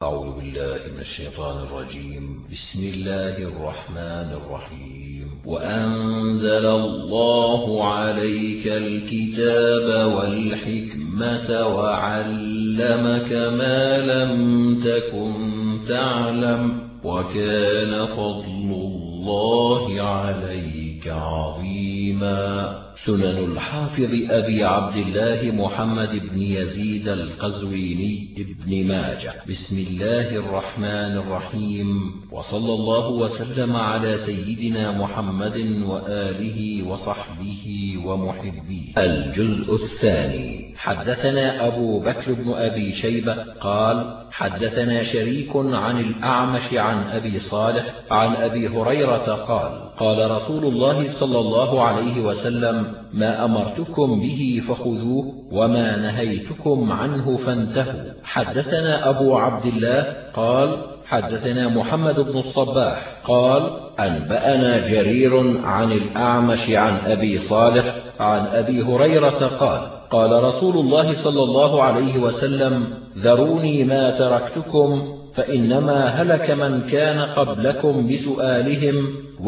أعوذ بالله من الشيطان الرجيم. بسم الله الرحمن الرحيم. وأنزل الله عليك الكتاب والحكمة وعلمك ما لم تكن تعلم وكان فضل الله عليك عظيما. سنن الحافظ أبي عبد الله محمد بن يزيد القزويني ابن ماجه. بسم الله الرحمن الرحيم. وصلى الله وسلم على سيدنا محمد وآله وصحبه ومحبيه. الجزء الثاني. حدثنا أبو بكر بن أبي شيبة قال حدثنا شريك عن الأعمش عن أبي صالح عن أبي هريرة قال قال رسول الله صلى الله عليه وسلم: ما أمرتكم به فخذوه وما نهيتكم عنه فانتهوا. حدثنا أبو عبد الله قال حدثنا محمد بن الصباح قال أنبأنا جرير عن الأعمش عن أبي صالح عن أبي هريرة قال قال رسول الله صلى الله عليه وسلم: ذروني ما تركتكم فإنما هلك من كان قبلكم بسؤالهم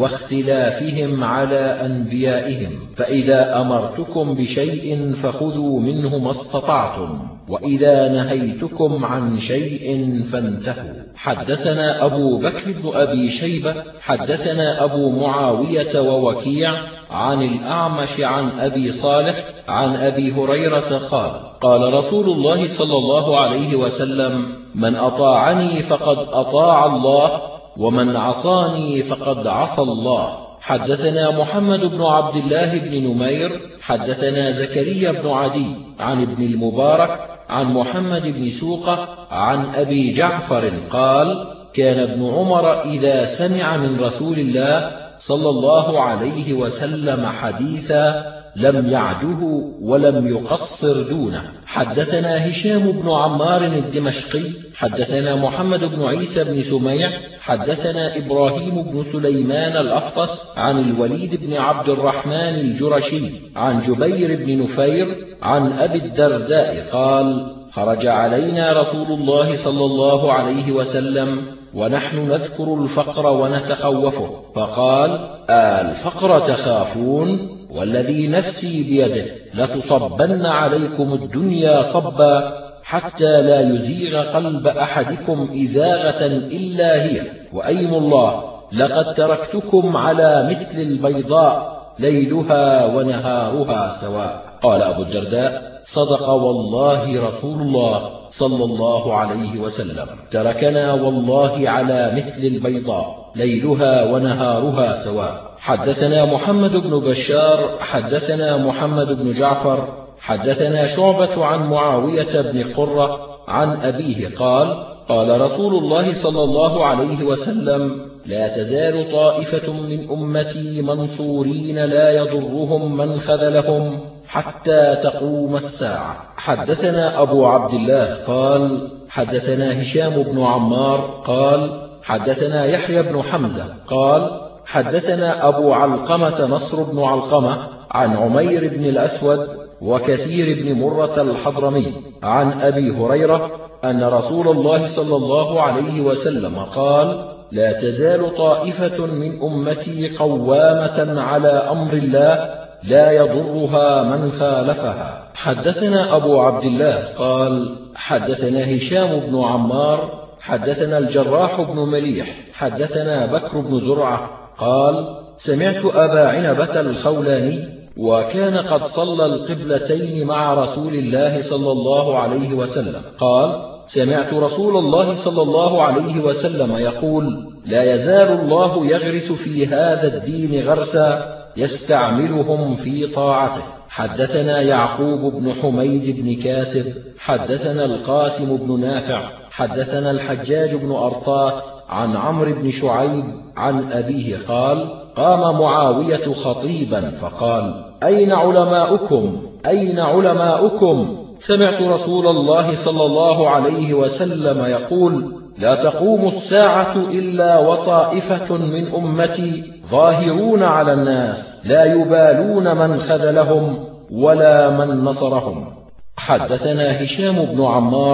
واختلافهم على أنبيائهم، فإذا أمرتكم بشيء فخذوا منه ما استطعتم وإذا نهيتكم عن شيء فانتهوا. حدثنا أبو بكر بن أبي شيبة حدثنا أبو معاوية ووكيع عن الأعمش عن أبي صالح عن أبي هريرة قال قال رسول الله صلى الله عليه وسلم: من أطاعني فقد أطاع الله ومن عصاني فقد عصى الله. حدثنا محمد بن عبد الله بن نمير حدثنا زكريا بن عدي عن ابن المبارك عن محمد بن سوقة عن أبي جعفر قال كان ابن عمر إذا سمع من رسول الله صلى الله عليه وسلم حديثا لم يعده ولم يقصر دونه. حدثنا هشام بن عمار الدمشقي حدثنا محمد بن عيسى بن سميع حدثنا إبراهيم بن سليمان الأفطس عن الوليد بن عبد الرحمن الجرشي عن جبير بن نفير عن أبي الدرداء قال خرج علينا رسول الله صلى الله عليه وسلم ونحن نذكر الفقر ونتخوفه، فقال: الفقر تخافون؟ والذي نفسي بيده لتصبن عليكم الدنيا صبا حتى لا يزيغ قلب أحدكم إزاغة إلا هي، وأيم الله لقد تركتكم على مثل البيضاء ليلها ونهارها سواء. قال أبو الدرداء: صدق والله رسول الله صلى الله عليه وسلم، تركنا والله على مثل البيضاء ليلها ونهارها سواء. حدثنا محمد بن بشار حدثنا محمد بن جعفر حدثنا شعبة عن معاوية بن قرة عن أبيه قال قال رسول الله صلى الله عليه وسلم: لا تزال طائفة من أمتي منصورين لا يضرهم من خذلهم حتى تقوم الساعة. حدثنا أبو عبد الله قال حدثنا هشام بن عمار قال حدثنا يحيى بن حمزة قال حدثنا أبو علقمة نصر بن علقمة عن عمير بن الأسود وكثير بن مرة الحضرمي عن أبي هريرة أن رسول الله صلى الله عليه وسلم قال: لا تزال طائفة من أمتي قوامة على أمر الله لا يضرها من خالفها. حدثنا أبو عبد الله قال حدثنا هشام بن عمار حدثنا الجراح بن مليح حدثنا بكر بن زرعة قال سمعت أبا عنبة الخولاني وكان قد صلى القبلتين مع رسول الله صلى الله عليه وسلم قال سمعت رسول الله صلى الله عليه وسلم يقول: لا يزال الله يغرس في هذا الدين غرسا يستعملهم في طاعته. حدثنا يعقوب بن حميد بن كاسب حدثنا القاسم بن نافع حدثنا الحجاج بن أرطاة عن عمرو بن شعيب عن أبيه قال: قام معاوية خطيبا فقال: أين علماؤكم؟ أين علماؤكم؟ سمعت رسول الله صلى الله عليه وسلم يقول: لا تقوم الساعة إلا وطائفة من أمتي ظاهرون على الناس لا يبالون من خذلهم ولا من نصرهم. حدثنا هشام بن عمار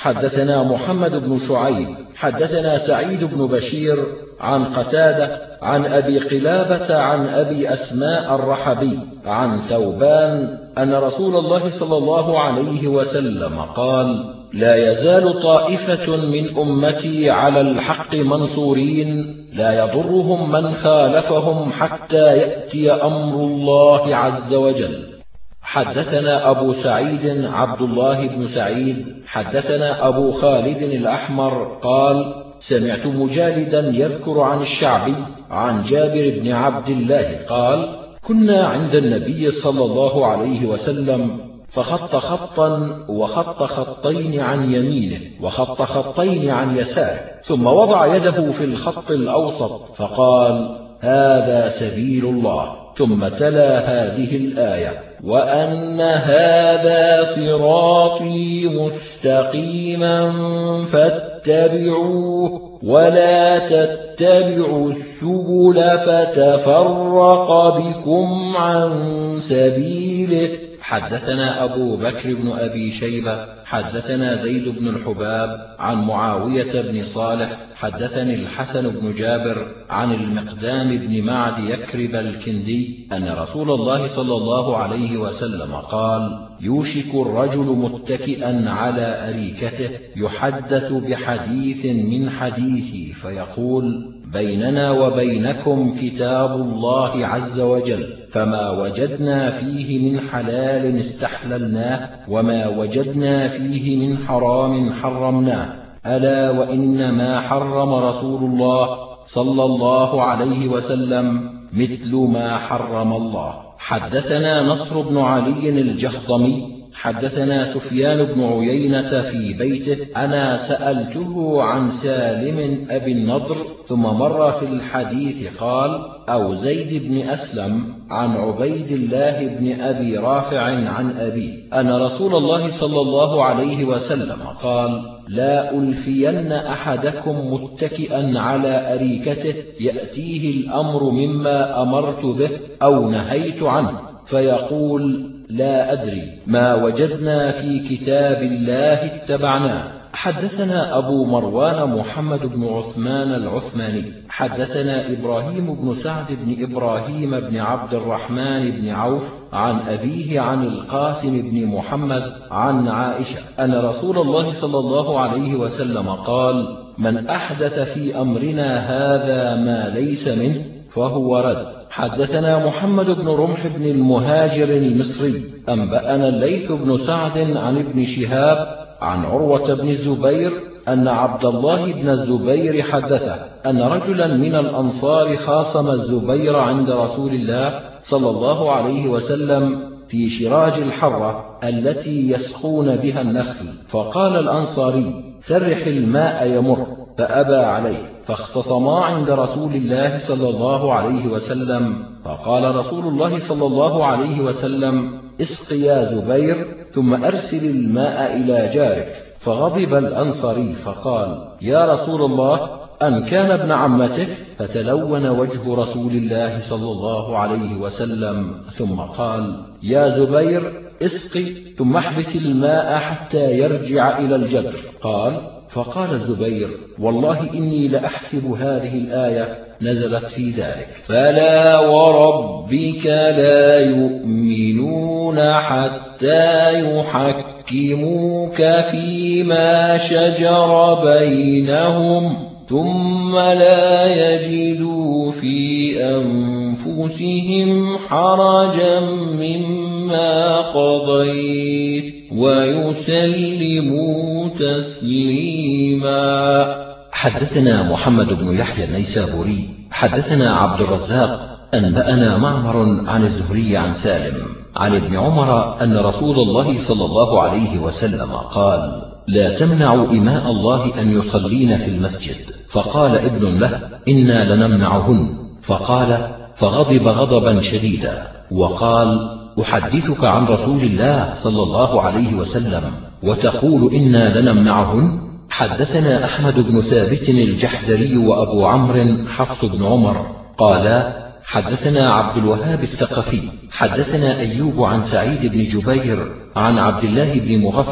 حدثنا محمد بن شعيب حدثنا سعيد بن بشير عن قتادة عن أبي قلابة عن أبي أسماء الرحبي عن ثوبان أن رسول الله صلى الله عليه وسلم قال: لا يزال طائفة من أمتي على الحق منصورين لا يضرهم من خالفهم حتى يأتي أمر الله عز وجل. حدثنا أبو سعيد عبد الله بن سعيد حدثنا أبو خالد الأحمر قال: سمعت مجالدا يذكر عن الشعبي عن جابر بن عبد الله قال: كنا عند النبي صلى الله عليه وسلم فخط خطا وخط خطين عن يمينه وخط خطين عن يساره، ثم وضع يده في الخط الأوسط فقال: هذا سبيل الله، ثم تلا هذه الآية: وأن هذا صراطي مستقيما فاتبعوه ولا تتبعوا السبل فتفرق بكم عن سبيله. حدثنا أبو بكر بن أبي شيبة حدثنا زيد بن الحباب عن معاوية بن صالح حدثني الحسن بن جابر عن المقدام بن معد يكرب الكندي أن رسول الله صلى الله عليه وسلم قال: يوشك الرجل متكئا على أريكته يحدث بحديث من حديثي فيقول: بيننا وبينكم كتاب الله عز وجل، فما وجدنا فيه من حلال استحللناه وما وجدنا فيه من حرام حرمناه، ألا وإن ما حرم رسول الله صلى الله عليه وسلم مثل ما حرم الله. حدثنا نصر بن علي الجهضمي حدثنا سفيان بن عيينة في بيته أنا سألته عن سالم أبي النضر ثم مر في الحديث قال: أو زيد بن أسلم عن عبيد الله بن أبي رافع عن أبي أن رسول الله صلى الله عليه وسلم قال: لا ألفين أحدكم متكئا على أريكته يأتيه الأمر مما أمرت به أو نهيت عنه فيقول: لا أدري، ما وجدنا في كتاب الله اتبعناه. حدثنا أبو مروان محمد بن عثمان العثماني حدثنا إبراهيم بن سعد بن إبراهيم بن عبد الرحمن بن عوف عن أبيه عن القاسم بن محمد عن عائشة أن رسول الله صلى الله عليه وسلم قال: من أحدث في أمرنا هذا ما ليس منه فهو رد. حدثنا محمد بن رمح بن المهاجر المصري أنبأنا الليث بن سعد عن ابن شهاب عن عروة بن الزبير أن عبد الله بن الزبير حدثه أن رجلا من الأنصار خاصم الزبير عند رسول الله صلى الله عليه وسلم في شراج الحرة التي يسقون بها النخل، فقال الأنصاري: سرح الماء يمر، فأبى عليه، فاختصما عند رسول الله صلى الله عليه وسلم، فقال رسول الله صلى الله عليه وسلم: اسق يا زبير ثم أرسل الماء إلى جارك. فغضب الأنصاري فقال: يا رسول الله، أن كان ابن عمتك؟ فتلون وجه رسول الله صلى الله عليه وسلم ثم قال: يا زبير اسقي ثم احبس الماء حتى يرجع إلى الجدر. فقال الزبير: والله إني لأحسب هذه الآية نزلت في ذلك: فلا وربك لا يؤمنون حتى يحكموك فيما شجر بينهم ثم لا يجدوا في أنفسهم حرجا مما قضيت ويسلموا تسليما. حدثنا محمد بن يحيى النيسابوري حدثنا عبد الرزاق أنبأنا معمر عن الزهري عن سالم عن ابن عمر أن رسول الله صلى الله عليه وسلم قال: لا تمنعوا إماء الله أن يصلين في المسجد. فقال ابن له: إنا لنمنعهن. فقال: فغضب غضبا شديدا وقال: أحدثك عن رسول الله صلى الله عليه وسلم وتقول إنا لنمنعهن؟ حدثنا أحمد بن ثابت الجحدري وأبو عمرو حفص بن عمر قالا: حدثنا عبد الوهاب الثقفي حدثنا أيوب عن سعيد بن جبير عن عبد الله بن مغفل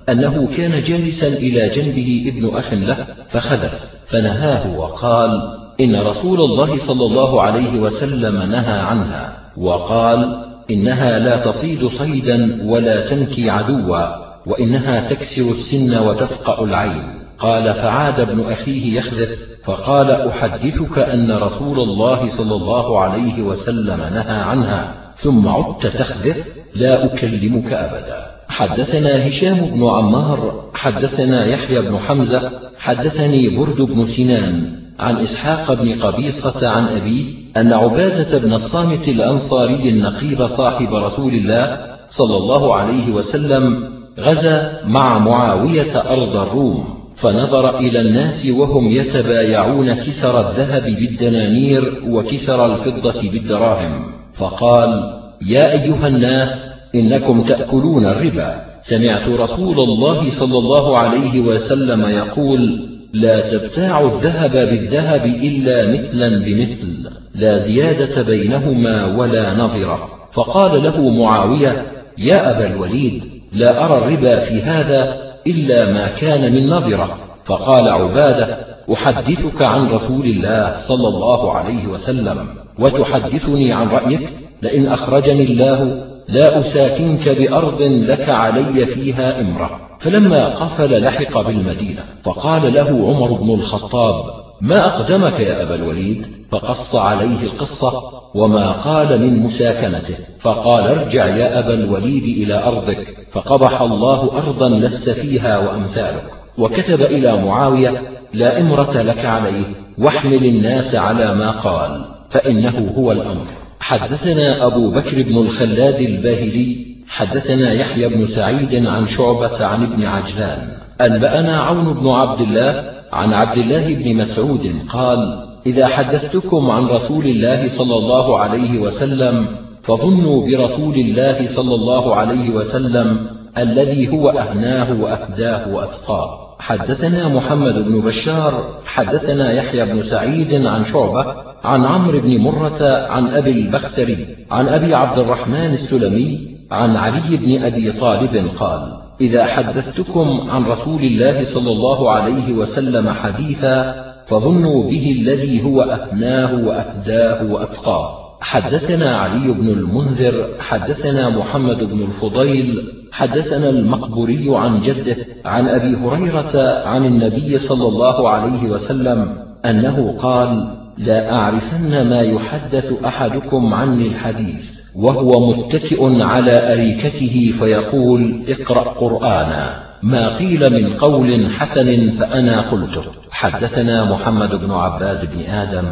أنه كان جالسا إلى جنبه ابن أخ له فخذف فنهاه وقال: إن رسول الله صلى الله عليه وسلم نهى عنها، وقال: إنها لا تصيد صيدا ولا تنكي عدوا، وإنها تكسر السن وتفقأ العين. قال: فعاد ابن أخيه يخذف فقال: أحدثك أن رسول الله صلى الله عليه وسلم نهى عنها ثم عدت تخذف؟ لا أكلمك أبدا. حدثنا هشام بن عمار حدثنا يحيى بن حمزة حدثني برد بن سنان عن إسحاق بن قبيصة عن أبيه أن عبادة بن الصامت الأنصاري النقيب صاحب رسول الله صلى الله عليه وسلم غزا مع معاوية أرض الروم، فنظر إلى الناس وهم يتبايعون كسر الذهب بالدنانير وكسر الفضة بالدراهم، فقال: يا أيها الناس، إنكم تأكلون الربا. سمعت رسول الله صلى الله عليه وسلم يقول: لا تبتاعوا الذهب بالذهب إلا مثلا بمثل، لا زيادة بينهما ولا نظرة. فقال له معاوية: يا أبا الوليد، لا أرى الربا في هذا إلا ما كان من نظرة. فقال عبادة: أحدثك عن رسول الله صلى الله عليه وسلم وتحدثني عن رأيك؟ لئن أخرجني الله لا أساكنك بأرض لك علي فيها إمرة. فلما قفل لحق بالمدينة، فقال له عمر بن الخطاب: ما أقدمك يا أبا الوليد؟ فقص عليه القصة وما قال من مساكنته، فقال: ارجع يا أبا الوليد إلى أرضك، فقبح الله أرضا لست فيها وأمثالك. وكتب إلى معاوية: لا إمرة لك عليه، واحمل الناس على ما قال، فإنه هو الأمر. حدثنا أبو بكر بن الخلاد الباهلي حدثنا يحيى بن سعيد عن شعبة عن ابن عجلان أنبأنا عون بن عبد الله عن عبد الله بن مسعود قال: إذا حدثتكم عن رسول الله صلى الله عليه وسلم فظنوا برسول الله صلى الله عليه وسلم الذي هو أهناه وأهداه وأتقاه. حدثنا محمد بن بشار حدثنا يحيى بن سعيد عن شعبة عن عمرو بن مرة عن أبي البختري عن أبي عبد الرحمن السلمي عن علي بن أبي طالب قال: إذا حدثتكم عن رسول الله صلى الله عليه وسلم حديثا فظنوا به الذي هو أهناه وأهداه وأتقاه. حدثنا علي بن المنذر حدثنا محمد بن الفضيل حدثنا المقبوري عن جده عن أبي هريرة عن النبي صلى الله عليه وسلم أنه قال: لا أعرفن ما يحدث أحدكم عني الحديث وهو متكئ على أريكته فيقول: اقرأ قرآنا، ما قيل من قول حسن فأنا قلته. حدثنا محمد بن عباد بن آدم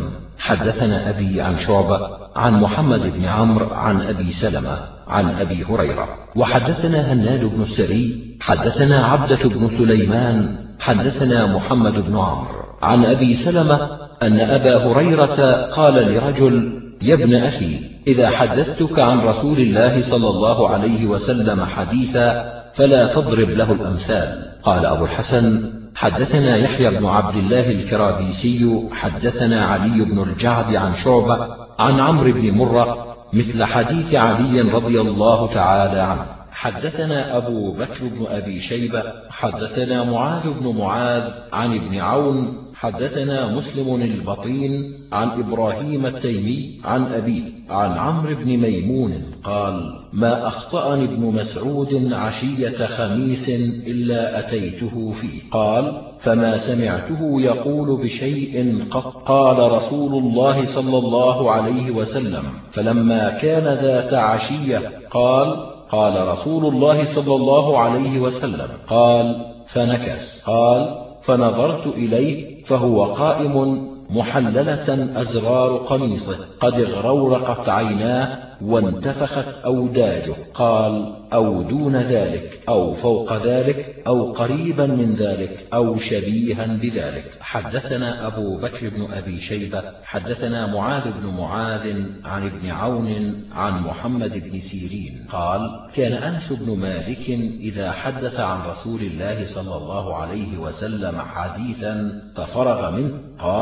حدثنا أبي عن شعبة عن محمد بن عمرو عن أبي سلمة عن أبي هريرة. وحدثنا هناد بن السري حدثنا عبدة بن سليمان حدثنا محمد بن عمرو عن أبي سلمة أن أبا هريرة قال لرجل: يا ابن أخي، إذا حدثتك عن رسول الله صلى الله عليه وسلم حديثا فلا تضرب له الأمثال. قال أبو الحسن: حدثنا يحيى بن عبد الله الكرابيسي حدثنا علي بن الجعد عن شعبة عن عمرو بن مرة مثل حديث علي رضي الله تعالى عنه. حدثنا أبو بكر بن أبي شيبة حدثنا معاذ بن معاذ عن ابن عون حدثنا مسلم البطين عن إبراهيم التيمي عن أبيه عن عمرو بن ميمون قال: ما أخطأني ابن مسعود عشية خميس إلا أتيته فيه. قال: فما سمعته يقول بشيء قط. قال رسول الله صلى الله عليه وسلم: فلما كان ذات عشية قال رسول الله صلى الله عليه وسلم قال: فنكس. قال: فنظرت إليه فهو قائم محللة أزرار قميصه قد اغرورقت عيناه وانتفخت أوداجه. قال: أو دون ذلك أو فوق ذلك أو قريبا من ذلك أو شبيها بذلك. حدثنا أبو بكر بن أبي شيبة حدثنا معاذ بن معاذ عن ابن عون عن محمد بن سيرين قال: كان أنس بن مالك إذا حدث عن رسول الله صلى الله عليه وسلم حديثا ففرغ منه قال: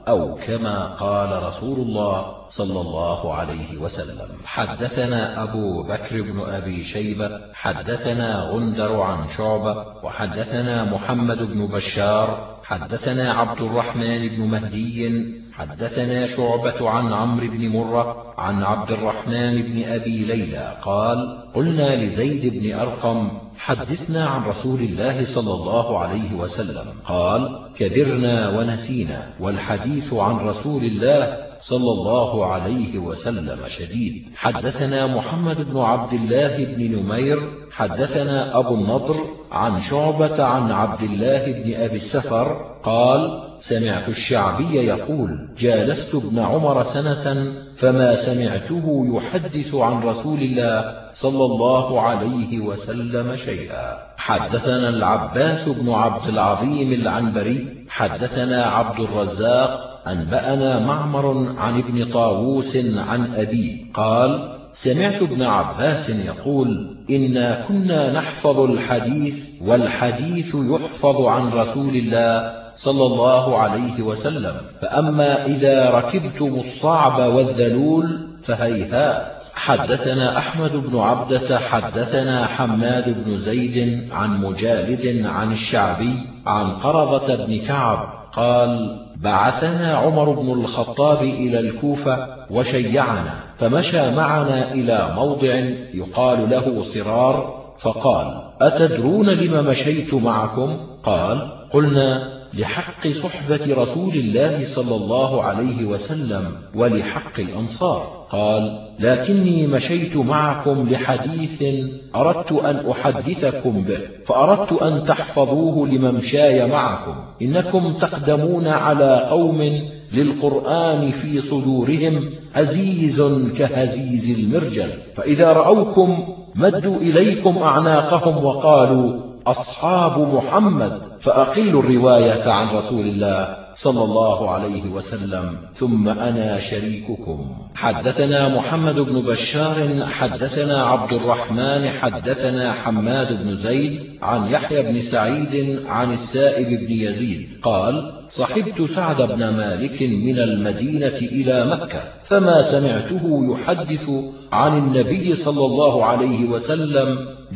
أو كما قال رسول الله صلى الله عليه وسلم. حدثنا أبو بكر بن أبي شيبة حدثنا غندر عن شعبة وحدثنا محمد بن بشار حدثنا عبد الرحمن بن مهدي حدثنا شعبة عن عمرو بن مرة عن عبد الرحمن بن أبي ليلى قال: قلنا لزيد بن أرقم: حدثنا عن رسول الله صلى الله عليه وسلم. قال: كبرنا ونسينا، والحديث عن رسول الله صلى الله عليه وسلم شديد. حدثنا محمد بن عبد الله بن نمير حدثنا أبو النضر عن شعبة عن عبد الله بن أبي السفر قال: سمعت الشعبي يقول: جالست ابن عمر سنة فما سمعته يحدث عن رسول الله صلى الله عليه وسلم شيئا. حدثنا العباس بن عبد العظيم العنبري حدثنا عبد الرزاق أنبأنا معمر عن ابن طاووس عن أبيه قال: سمعت ابن عباس يقول: إنا كنا نحفظ الحديث والحديث يحفظ عن رسول الله صلى الله عليه وسلم، فأما إذا ركبتم الصعب والذلول فهيهات. حدثنا أحمد بن عبدة حدثنا حماد بن زيد عن مجالد عن الشعبي عن قرظة بن كعب قال: بعثنا عمر بن الخطاب إلى الكوفة وشيعنا، فمشى معنا إلى موضع يقال له صرار، فقال: أتدرون لم مشيت معكم؟ قال: قلنا: لحق صحبة رسول الله صلى الله عليه وسلم ولحق الأنصار. قال: لكني مشيت معكم لحديث أردت أن أحدثكم به، فأردت أن تحفظوه لممشاي معكم. إنكم تقدمون على قوم للقرآن في صدورهم عزيز كهزيز المرجل، فإذا رأوكم مدوا إليكم أعناقهم وقالوا: أصحاب محمد، فأقلوا الرواية عن رسول الله صلى الله عليه وسلم، ثم أنا شريككم. حدثنا محمد بن بشار حدثنا عبد الرحمن حدثنا حماد بن زيد عن يحيى بن سعيد عن السائب بن يزيد قال: صحبت سعد بن مالك من المدينة إلى مكة، فما سمعته يحدث عن النبي صلى الله عليه وسلم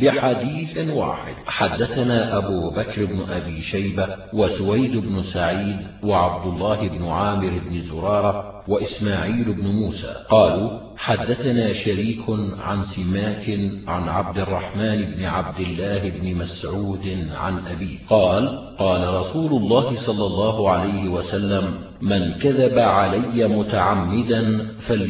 بحديث واحد. حدثنا أبو بكر بن أبي شيبة وسويد بن سعيد وعبد الله بن عامر بن زرارة وإسماعيل بن موسى قالوا: حدثنا شريك عن سماك عن عبد الرحمن بن عبد الله بن مسعود عن أبيه قال: قال رسول الله صلى الله عليه وسلم: من كذب علي متعمدا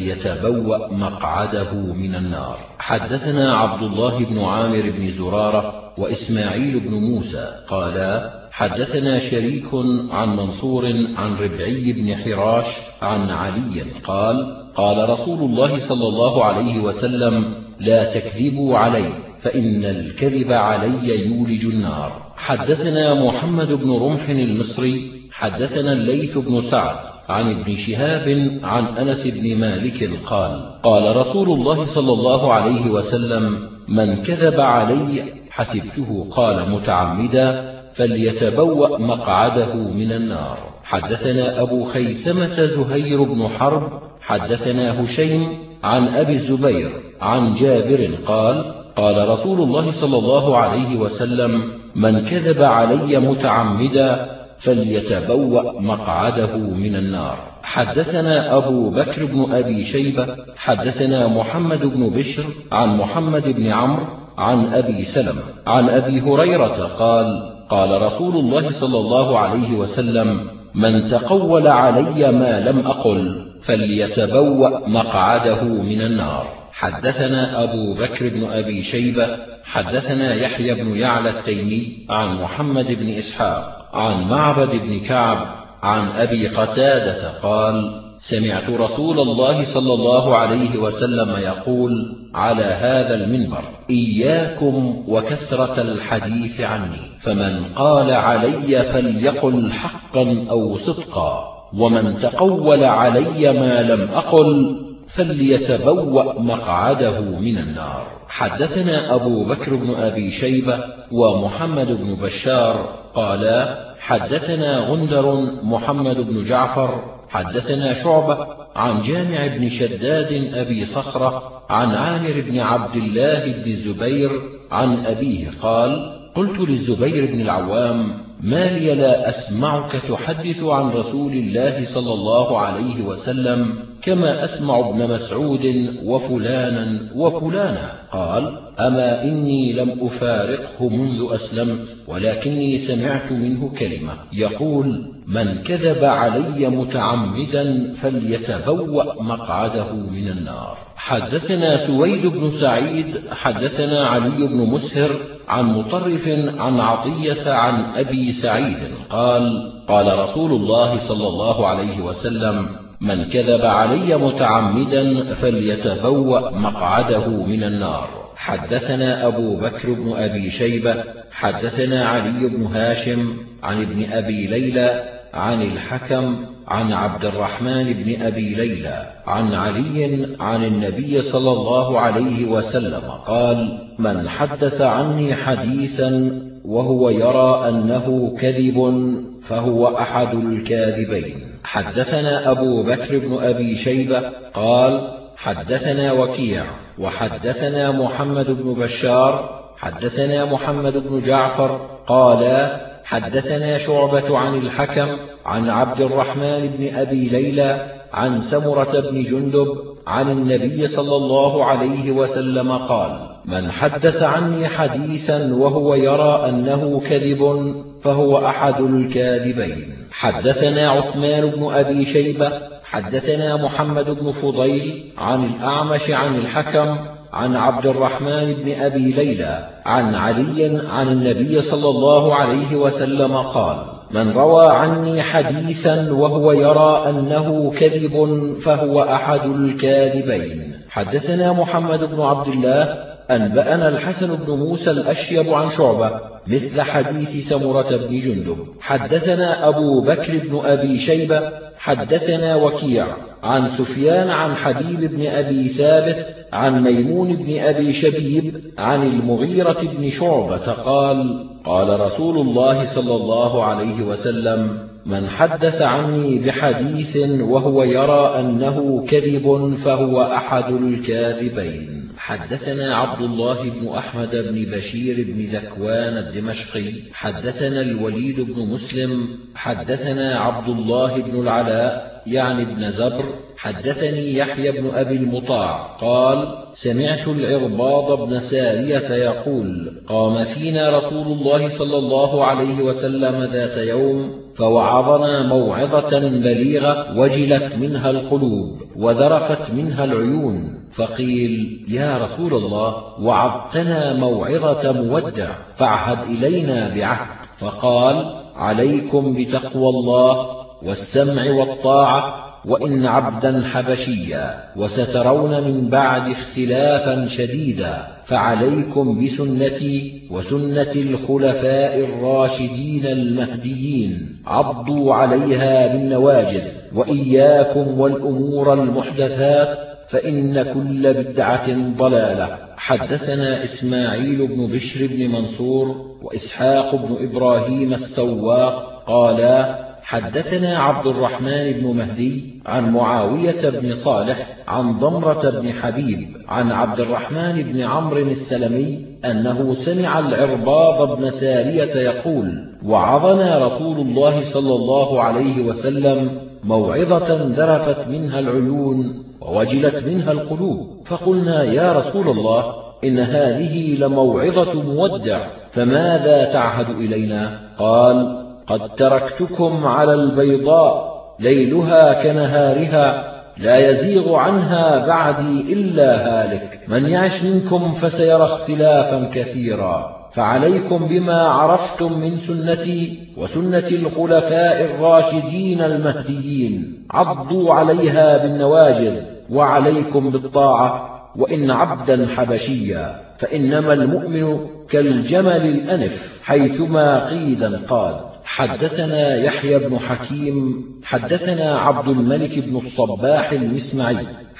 فليتبوأ مقعده من النار. حدثنا عبد الله بن عامر بن زرارة وإسماعيل بن موسى قالا: حدثنا شريك عن منصور عن ربعي بن حراش عن علي قال: قال رسول الله صلى الله عليه وسلم: لا تكذبوا علي، فإن الكذب علي يولج النار. حدثنا محمد بن رمح المصري حدثنا الليث بن سعد عن ابن شهاب عن أنس بن مالك قال: قال رسول الله صلى الله عليه وسلم: من كذب علي حسبته قال متعمدا فليتبوأ مقعده من النار. حدثنا أبو خيثمة زهير بن حرب حدثنا هشيم عن أبي الزبير عن جابر قال: قال رسول الله صلى الله عليه وسلم: من كذب علي متعمدا فليتبوأ مقعده من النار. حدثنا أبو بكر بن أبي شيبة حدثنا محمد بن بشر عن محمد بن عمرو عن أبي سلمة عن أبي هريرة قال: قال رسول الله صلى الله عليه وسلم: من تقول علي ما لم أقل فليتبوأ مقعده من النار. حدثنا أبو بكر بن أبي شيبة حدثنا يحيى بن يعلى التيمي عن محمد بن إسحاق عن معبد بن كعب عن أبي قتادة قال: سمعت رسول الله صلى الله عليه وسلم يقول على هذا المنبر: إياكم وكثرة الحديث عني، فمن قال علي فليقل حقا أو صدقا، ومن تقول علي ما لم أقل فليتبوأ مقعده من النار. حدثنا أبو بكر بن أبي شيبة ومحمد بن بشار قالا: حدثنا غندر محمد بن جعفر حدثنا شعبة عن جامع بن شداد أبي صخرة عن عامر بن عبد الله بن الزبير عن أبيه قال: قلت للزبير بن العوام: ما لي لا أسمعك تحدث عن رسول الله صلى الله عليه وسلم كما أسمع ابن مسعود وفلانا وفلانا؟ قال: أما إني لم أفارقه منذ أسلمت، ولكني سمعت منه كلمة يقول: من كذب علي متعمدا فليتبوأ مقعده من النار. حدثنا سويد بن سعيد حدثنا علي بن مسهر عن مطرف عن عطية عن أبي سعيد قال: قال رسول الله صلى الله عليه وسلم: من كذب علي متعمدا فليتبوأ مقعده من النار. حدثنا أبو بكر بن أبي شيبة حدثنا علي بن هاشم عن ابن أبي ليلى عن الحكم عن عبد الرحمن بن أبي ليلى عن علي عن النبي صلى الله عليه وسلم قال: من حدث عني حديثا وهو يرى أنه كذب فهو أحد الكاذبين. حدثنا أبو بكر بن أبي شيبة قال: حدثنا وكيع وحدثنا محمد بن بشار حدثنا محمد بن جعفر قال: حدثنا شعبة عن الحكم عن عبد الرحمن بن أبي ليلى عن سمرة بن جندب عن النبي صلى الله عليه وسلم قال: من حدث عني حديثا وهو يرى أنه كذب فهو أحد الكاذبين. حدثنا عثمان بن أبي شيبة حدثنا محمد بن فضيل عن الأعمش عن الحكم عن عبد الرحمن بن أبي ليلى عن علي عن النبي صلى الله عليه وسلم قال: من روى عني حديثا وهو يرى أنه كذب فهو أحد الكاذبين. حدثنا محمد بن عبد الله أنبأنا الحسن بن موسى الأشيب عن شعبة مثل حديث سمرة بن جندب. حدثنا أبو بكر بن أبي شيبة حدثنا وكيع عن سفيان عن حبيب بن أبي ثابت عن ميمون بن أبي شبيب عن المغيرة بن شعبة قال: قال رسول الله صلى الله عليه وسلم: من حدث عني بحديث وهو يرى أنه كذب فهو أحد الكاذبين. حدثنا عبد الله بن أحمد بن بشير بن ذكوان الدمشقي حدثنا الوليد بن مسلم حدثنا عبد الله بن العلاء يعني ابن زبر حدثني يحيى بن أبي المطاع قال: سمعت العرباض بن سارية يقول: قام فينا رسول الله صلى الله عليه وسلم ذات يوم فوعظنا موعظة بليغة وجلت منها القلوب وذرفت منها العيون، فقيل: يا رسول الله، وعظتنا موعظة مودع فاعهد إلينا بعهد. فقال: عليكم بتقوى الله والسمع والطاعة، وإن عبدا حبشيا، وسترون من بعد اختلافا شديدا، فعليكم بسنتي وسنة الخلفاء الراشدين المهديين، عضوا عليها بالنواجذ، وإياكم والأمور المحدثات، فإن كل بدعة ضلالة. حدثنا إسماعيل بن بشر بن منصور وإسحاق بن إبراهيم السواق قالا: حدثنا عبد الرحمن بن مهدي عن معاوية بن صالح عن ضمرة بن حبيب عن عبد الرحمن بن عمرو السلمي أنه سمع العرباض بن سارية يقول: وعظنا رسول الله صلى الله عليه وسلم موعظة ذرفت منها العيون ووجلت منها القلوب، فقلنا: يا رسول الله، إن هذه لموعظة مودع، فماذا تعهد إلينا؟ قال: قد تركتكم على البيضاء ليلها كنهارها، لا يزيغ عنها بعدي إلا هالك، من يعش منكم فسيرى اختلافا كثيرا، فعليكم بما عرفتم من سنتي وسنة الخلفاء الراشدين المهديين، عضوا عليها بالنواجذ، وعليكم بالطاعة، وإن عبدا حبشيا، فإنما المؤمن كالجمل الأنف حيثما قيدا قاد. حدثنا يحيى بن حكيم حدثنا عبد الملك بن الصباح المسمعي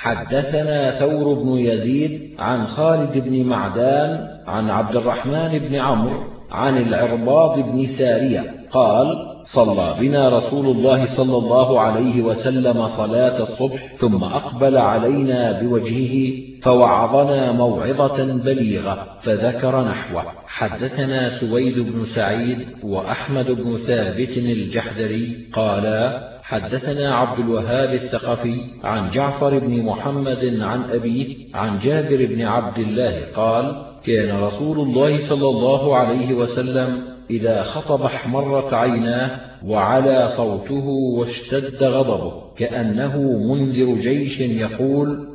حدثنا ثور بن يزيد عن خالد بن معدان عن عبد الرحمن بن عمرو عن العرباض بن سارية قال: صلى بنا رسول الله صلى الله عليه وسلم صلاة الصبح ثم أقبل علينا بوجهه فوعظنا موعظة بليغة فذكر نحوه. حدثنا سويد بن سعيد وأحمد بن ثابت الجحدري قالا حدثنا عبد الوهاب الثقفي عن جعفر بن محمد عن أبيه عن جابر بن عبد الله قال كان رسول الله صلى الله عليه وسلم إذا خطب احمرت عيناه وعلى صوته واشتد غضبه كأنه منذر جيش يقول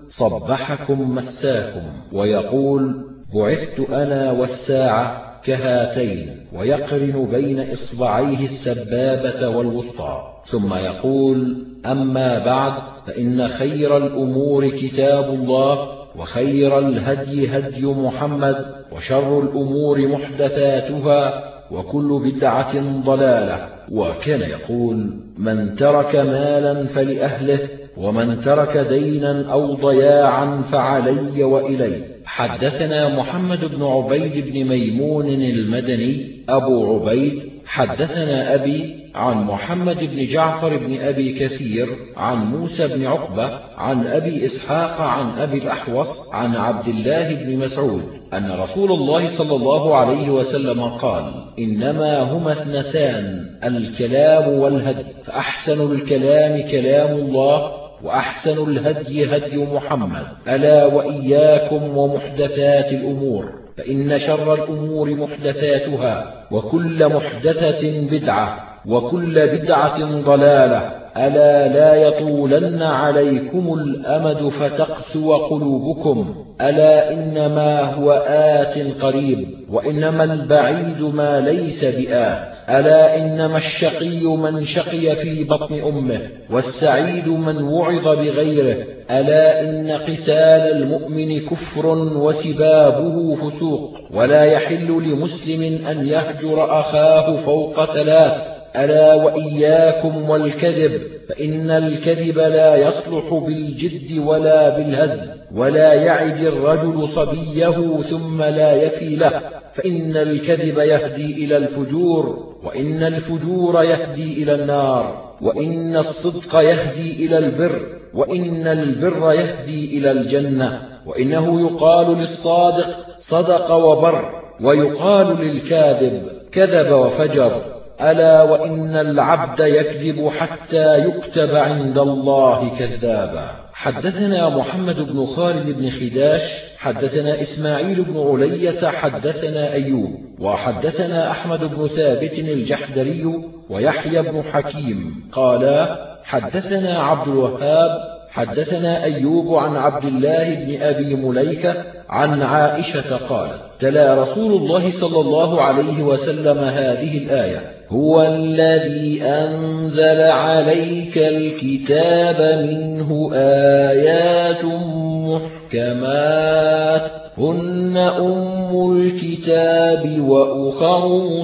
صبحكم مساكم، ويقول بعثت أنا والساعة كهاتين، ويقرن بين إصبعيه السبابة والوسطى، ثم يقول أما بعد فإن خير الأمور كتاب الله، وخير الهدي هدي محمد، وشر الأمور محدثاتها، وكل بدعة ضلالة. وكان يقول من ترك مالا فلأهله، ومن ترك دينا أو ضياعا فعلي وإلي. حدثنا محمد بن عبيد بن ميمون المدني أبو عبيد حدثنا أبي عن محمد بن جعفر بن أبي كثير عن موسى بن عقبة عن أبي إسحاق عن أبي الأحوص عن عبد الله بن مسعود أن رسول الله صلى الله عليه وسلم قال إنما هما اثنتان الكلام والهدي، فأحسن الكلام كلام الله، وأحسن الهدي هدي محمد، ألا وإياكم ومحدثات الأمور، فإن شر الأمور محدثاتها، وكل محدثة بدعة، وكل بدعة ضلالة، ألا لا يطولن عليكم الأمد فتقسو قلوبكم، ألا إنما هو آت قريب، وإنما البعيد ما ليس بآت، ألا إنما الشقي من شقي في بطن أمه، والسعيد من وعظ بغيره، ألا إن قتال المؤمن كفر وسبابه فسوق، ولا يحل لمسلم أن يهجر أخاه فوق ثلاث، ألا وإياكم والكذب، فإن الكذب لا يصلح بالجد ولا بالهزل، ولا يعد الرجل صبيه ثم لا يفي له، فإن الكذب يهدي إلى الفجور، وإن الفجور يهدي إلى النار، وإن الصدق يهدي إلى البر، وإن البر يهدي إلى الجنة، وإنه يقال للصادق صدق وبر، ويقال للكاذب كذب وفجر، ألا وإن العبد يكذب حتى يكتب عند الله كذابا. حدثنا محمد بن خالد بن خداش حدثنا إسماعيل بن علية حدثنا أيوب وحدثنا أحمد بن ثابت الجحدري ويحيى بن حكيم قالا حدثنا عبد الوهاب حدثنا أيوب عن عبد الله بن أبي مليكة عن عائشة قالت تلا رسول الله صلى الله عليه وسلم هذه الآية هو الذي أنزل عليك الكتاب منه آيات محكمات هن أم الكتاب وأخر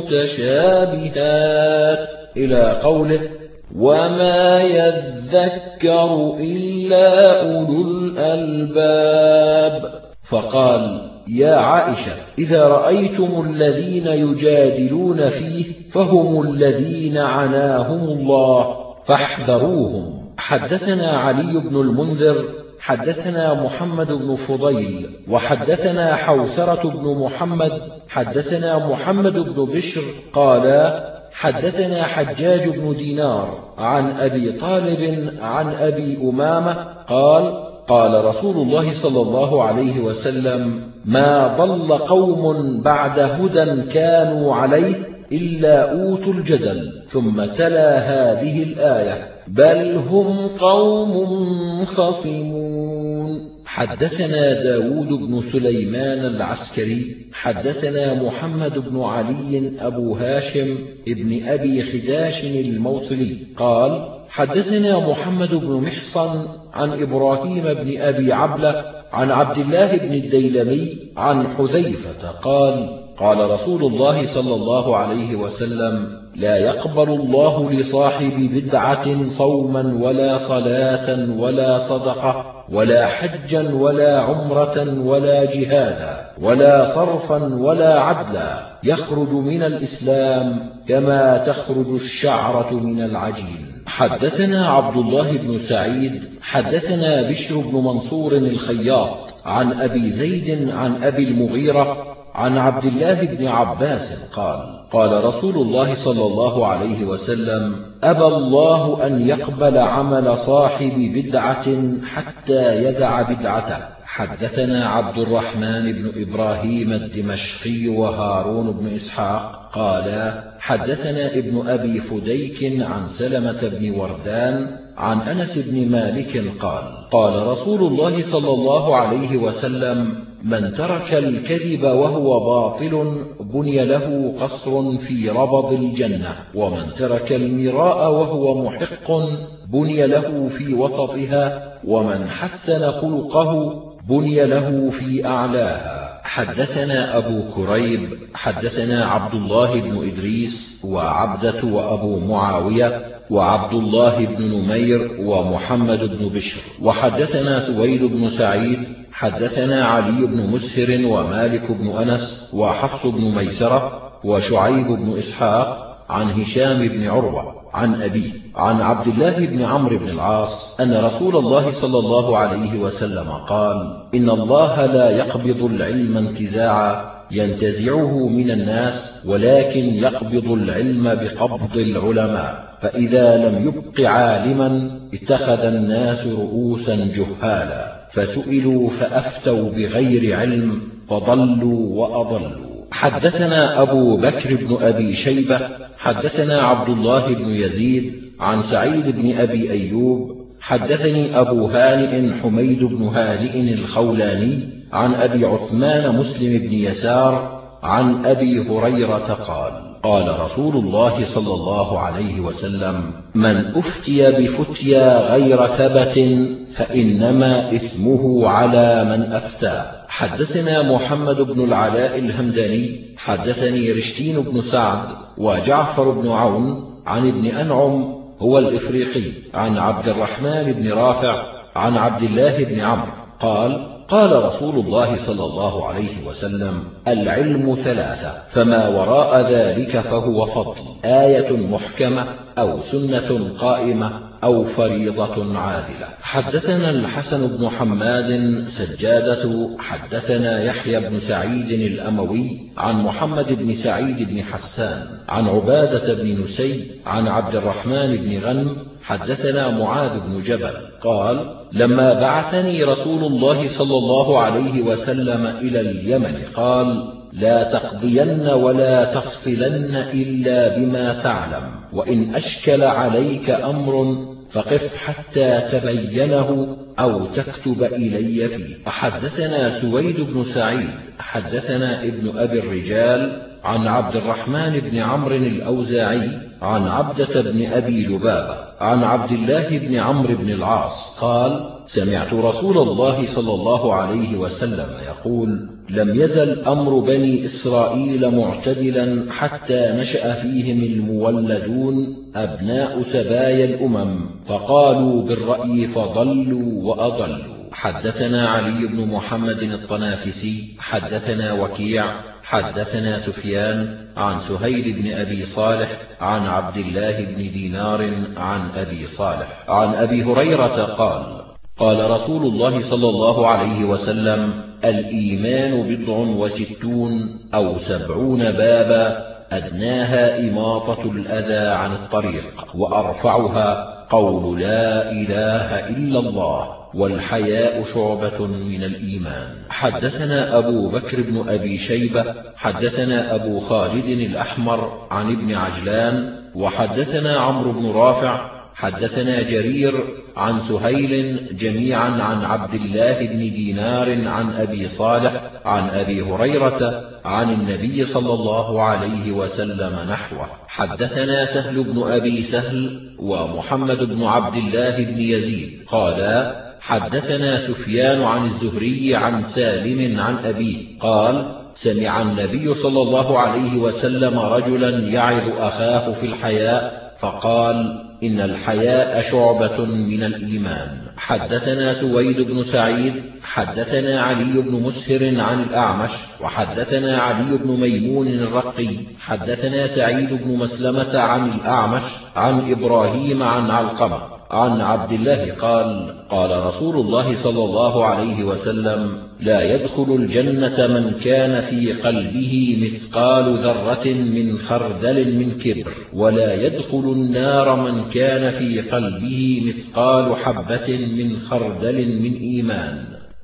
متشابهات إلى قوله وما يذكر إلا أولو الألباب. فقال يا عائشة إذا رأيتم الذين يجادلون فيه فهم الذين عناهم الله فاحذروهم. حدثنا علي بن المنذر حدثنا محمد بن فضيل وحدثنا حوسرة بن محمد حدثنا محمد بن بشر قالا حدثنا حجاج بن دينار عن أبي طالب عن أبي أمامة قال قال رسول الله صلى الله عليه وسلم ما ضل قوم بعد هدى كانوا عليه إلا أوتوا الجدل. ثم تلا هذه الآية بل هم قوم خصمون. حدثنا داود بن سليمان العسكري حدثنا محمد بن علي أبو هاشم ابن أبي خداش الموصلي قال حدثنا محمد بن محصن عن إبراهيم بن أبي عبلة عن عبد الله بن الديلمي عن حذيفة قال قال رسول الله صلى الله عليه وسلم لا يقبل الله لصاحب بدعة صوما ولا صلاة ولا صدقة ولا حجا ولا عمرة ولا جهادا ولا صرفا ولا عدلا يخرج من الإسلام كما تخرج الشعرة من العجين. حدثنا عبد الله بن سعيد حدثنا بشر بن منصور الخياط عن أبي زيد عن أبي المغيرة عن عبد الله بن عباس قال: قال رسول الله صلى الله عليه وسلم: أبى الله أن يقبل عمل صاحب بدعة حتى يدع بدعته. حدثنا عبد الرحمن بن إبراهيم الدمشقي وهارون بن إسحاق قالا: حدثنا ابن أبي فديك عن سلمة بن وردان عن أنس بن مالك قال: قال رسول الله صلى الله عليه وسلم: من ترك الكذب وهو باطل بني له قصر في ربض الجنة، ومن ترك المراء وهو محق بني له في وسطها، ومن حسن خلقه بني له في أعلاها. حدثنا أبو كريب حدثنا عبد الله بن إدريس وعبدة وأبو معاوية وعبد الله بن نمير ومحمد بن بشر. وحدثنا سويد بن سعيد حدثنا علي بن مسهر ومالك بن أنس وحفص بن ميسرة وشعيب بن إسحاق عن هشام بن عروة عن أبيه عن عبد الله بن عمرو بن العاص أن رسول الله صلى الله عليه وسلم قال: إن الله لا يقبض العلم انتزاعا ينتزعه من الناس، ولكن يقبض العلم بقبض العلماء، فإذا لم يبق عالما اتخذ الناس رؤوسا جهالا، فسئلوا فأفتوا بغير علم فضلوا وأضلوا. حدثنا أبو بكر بن أبي شيبة حدثنا عبد الله بن يزيد عن سعيد بن أبي أيوب حدثني أبو هانئ حميد بن هانئ الخولاني عن أبي عثمان مسلم بن يسار عن أبي هريرة قال: قال رسول الله صلى الله عليه وسلم: من أفتي بفتيا غير ثبت فإنما إثمه على من أفتى. حدثنا محمد بن العلاء الهمداني حدثني رشتين بن سعد وجعفر بن عون عن ابن أنعم هو الإفريقي عن عبد الرحمن بن رافع عن عبد الله بن عمرو قال: قال رسول الله صلى الله عليه وسلم: العلم ثلاثة، فما وراء ذلك فهو فضل، آية محكمة أو سنة قائمة أو فريضة عادلة. حدثنا الحسن بن حماد سجادة حدثنا يحيى بن سعيد الأموي عن محمد بن سعيد بن حسان عن عبادة بن نسي عن عبد الرحمن بن غنم حدثنا معاذ بن جبل قال: لما بعثني رسول الله صلى الله عليه وسلم إلى اليمن قال: لا تقضين ولا تفصلن إلا بما تعلم، وإن أشكل عليك أمر فقف حتى تبينه أو تكتب إلي فيه. حدثنا سويد بن سعيد حدثنا ابن أبي الرجال عن عبد الرحمن بن عمرو الأوزاعي عن عبدة بن أبي لبابة عن عبد الله بن عمرو بن العاص قال: سمعت رسول الله صلى الله عليه وسلم يقول: لم يزل أمر بني إسرائيل معتدلا حتى نشأ فيهم المولدون أبناء سبايا الأمم، فقالوا بالرأي فضلوا وأضلوا. حدثنا علي بن محمد الطنافسي حدثنا وكيع حدثنا سفيان عن سهيل بن أبي صالح عن عبد الله بن دينار عن أبي صالح عن أبي هريرة قال: قال رسول الله صلى الله عليه وسلم: الإيمان 69 أو 70 بابا، أدناها إماطة الأذى عن الطريق، وأرفعها قول لا إله إلا الله، والحياء شعبة من الإيمان. حدثنا أبو بكر بن أبي شيبة حدثنا أبو خالد الأحمر عن ابن عجلان وحدثنا عمرو بن رافع حدثنا جرير عن سهيل جميعا عن عبد الله بن دينار عن أبي صالح عن أبي هريرة عن النبي صلى الله عليه وسلم نحوه. حدثنا سهل بن أبي سهل ومحمد بن عبد الله بن يزيد قالا: حدثنا سفيان عن الزهري عن سالم عن أبيه قال: سمع النبي صلى الله عليه وسلم رجلا يعظ أخاه في الحياء فقال: إن الحياء شعبة من الإيمان. حدثنا سويد بن سعيد حدثنا علي بن مسهر عن الأعمش وحدثنا علي بن ميمون الرقي حدثنا سعيد بن مسلمة عن الأعمش عن إبراهيم عن علقمة عن عبد الله قال: قال رسول الله صلى الله عليه وسلم: لا يدخل الجنة من كان في قلبه مثقال ذرة من خردل من كبر، ولا يدخل النار من كان في قلبه مثقال حبة من خردل من إيمان.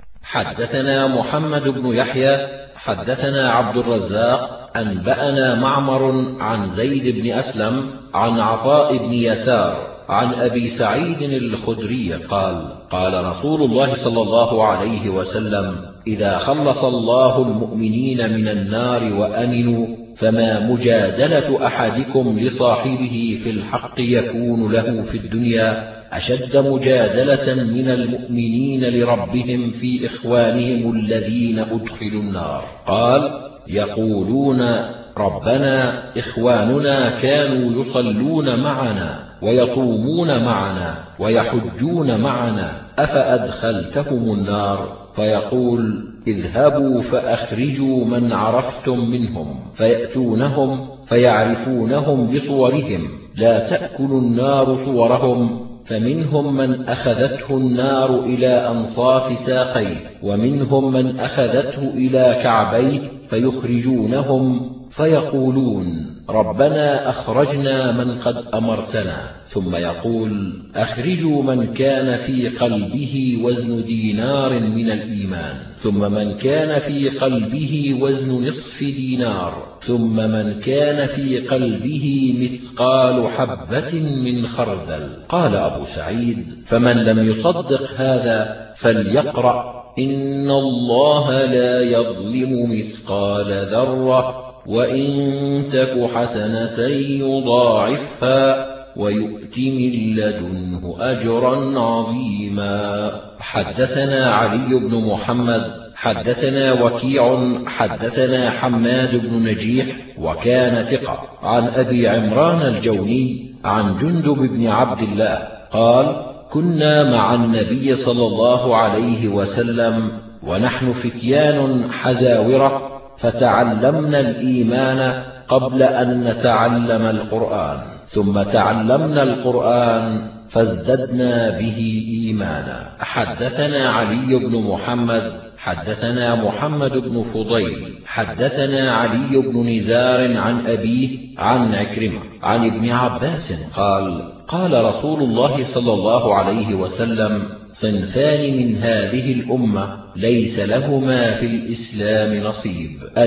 حدثنا محمد بن يحيى حدثنا عبد الرزاق أنبأنا معمر عن زيد بن أسلم عن عطاء بن يسار عن أبي سعيد الخدري قال: قال رسول الله صلى الله عليه وسلم: إذا خلص الله المؤمنين من النار وأمنوا، فما مجادلة أحدكم لصاحبه في الحق يكون له في الدنيا أشد مجادلة من المؤمنين لربهم في إخوانهم الذين أدخلوا النار. قال: يقولون: ربنا إخواننا كانوا يصلون معنا ويصومون معنا ويحجون معنا، أفأدخلتهم النار؟ فيقول: اذهبوا فأخرجوا من عرفتم منهم، فيأتونهم فيعرفونهم بصورهم، لا تأكل النار صورهم، فمنهم من أخذته النار إلى أنصاف ساقيه، ومنهم من أخذته إلى كعبيه، فيخرجونهم فيقولون: ربنا أخرجنا من قد أمرتنا. ثم يقول: أخرجوا من كان في قلبه وزن دينار من الإيمان، ثم من كان في قلبه وزن نصف دينار، ثم من كان في قلبه مثقال حبة من خردل. قال أبو سعيد: فمن لم يصدق هذا فليقرأ: إن الله لا يظلم مثقال ذرة، وإن تك حسنة يضاعفها ويؤت من لدنه أجرا عظيما. حدثنا علي بن محمد حدثنا وكيع حدثنا حماد بن نجيح وكان ثقة عن أبي عمران الجوني عن جندب بن عبد الله قال: كنا مع النبي صلى الله عليه وسلم ونحن فتيان حزاورة، فتعلمنا الإيمان قبل أن نتعلم القرآن، ثم تعلمنا القرآن فازددنا به إيمانا. حدثنا علي بن محمد حدثنا محمد بن فضيل حدثنا علي بن نزار عن أبيه عن عكرمة عن ابن عباس قال: قال رسول الله صلى الله عليه وسلم: صنفان من هذه الأمة ليس لهما في الإسلام نصيب،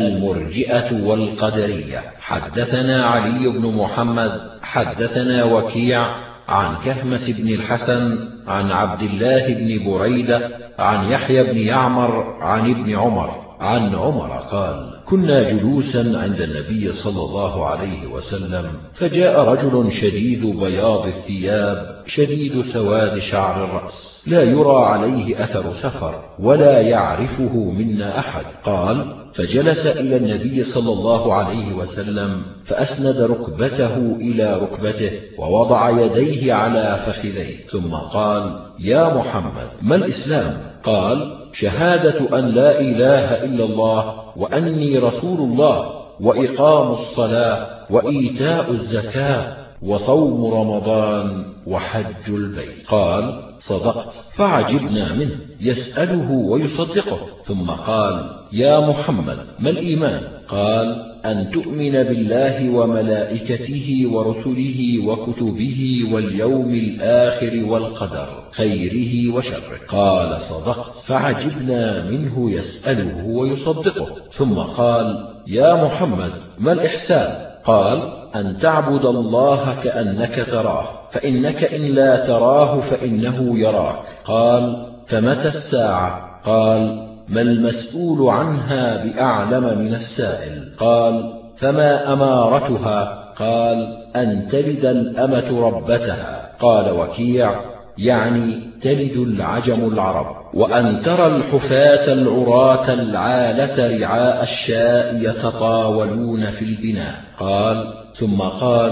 المرجئة والقدرية. حدثنا علي بن محمد حدثنا وكيع عن كهمس بن الحسن عن عبد الله بن بريدة عن يحيى بن يعمر عن ابن عمر عن عمر قال: كنا جلوسا عند النبي صلى الله عليه وسلم، فجاء رجل شديد بياض الثياب شديد سواد شعر الرأس، لا يرى عليه أثر سفر ولا يعرفه منا أحد. قال: فجلس إلى النبي صلى الله عليه وسلم، فأسند ركبته إلى ركبته ووضع يديه على فخذيه، ثم قال: يا محمد، ما الإسلام؟ قال: شهادة أن لا إله إلا الله وأني رسول الله، وإقام الصلاة وإيتاء الزكاة وصوم رمضان وحج البيت. قال: صدقت. فعجبنا منه يسأله ويصدقه، ثم قال: يا محمد، ما الإيمان؟ قال: أن تؤمن بالله وملائكته ورسله وكتبه واليوم الآخر والقدر خيره وشره. قال: صدقت. فعجبنا منه يسأله ويصدقه، ثم قال: يا محمد، ما الإحسان؟ قال: أن تعبد الله كأنك تراه، فإنك إن لا تراه فإنه يراك. قال: فمتى الساعة؟ قال: ما المسؤول عنها بأعلم من السائل. قال: فما أمارتها؟ قال: أن تلد الأمة ربتها. قال وكيع: يعني تلد العجم العرب. وأن ترى الحفاة العراة العالة رعاء الشاء يتطاولون في البناء. قال: ثم قال: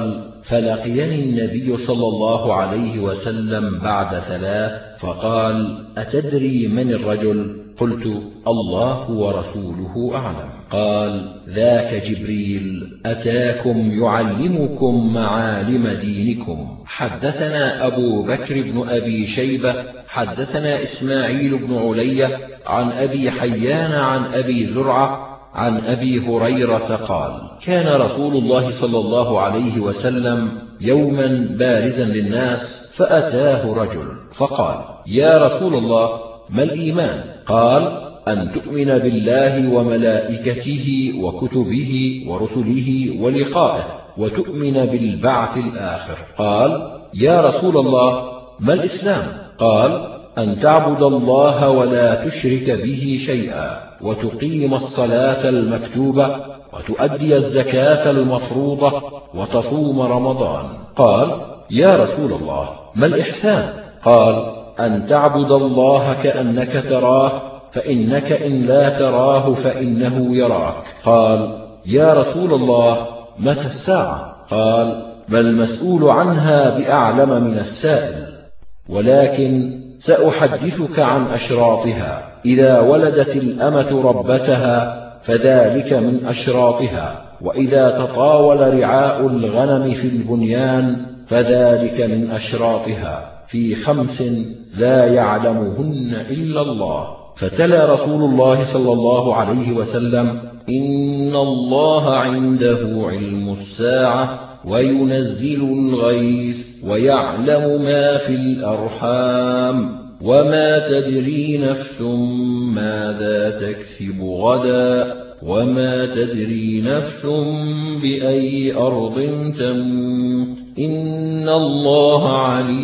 فلقيني النبي صلى الله عليه وسلم بعد 3 فقال: أتدري من الرجل؟ قلت: الله ورسوله أعلم. قال: ذاك جبريل أتاكم يعلمكم معالم دينكم. حدثنا أبو بكر بن أبي شيبة حدثنا إسماعيل بن علية عن أبي حيان عن أبي زرعة عن أبي هريرة قال: كان رسول الله صلى الله عليه وسلم يوما بارزا للناس، فأتاه رجل فقال: يا رسول الله، ما الإيمان؟ قال: أن تؤمن بالله وملائكته وكتبه ورسله ولقائه، وتؤمن بالبعث الآخر. قال: يا رسول الله، ما الإسلام؟ قال: أن تعبد الله ولا تشرك به شيئا، وتقيم الصلاة المكتوبة، وتؤدي الزكاة المفروضة، وتصوم رمضان. قال: يا رسول الله، ما الإحسان؟ قال: أن تعبد الله كأنك تراه، فإنك إن لا تراه فإنه يراك. قال: يا رسول الله، متى الساعة؟ قال: ما المسؤول عنها بأعلم من السائل، ولكن سأحدثك عن أشراطها. إذا ولدت الأمة ربتها فذلك من أشراطها، وإذا تطاول رعاء الغنم في البنيان فذلك من أشراطها، في 5 لا يعلمهن إلا الله. فتلا رسول الله صلى الله عليه وسلم: إن الله عنده علم الساعة وينزل الغيث ويعلم ما في الأرحام وما تدري نفس ماذا تكسب غدا وما تدري نفس بأي أرض تموت إن الله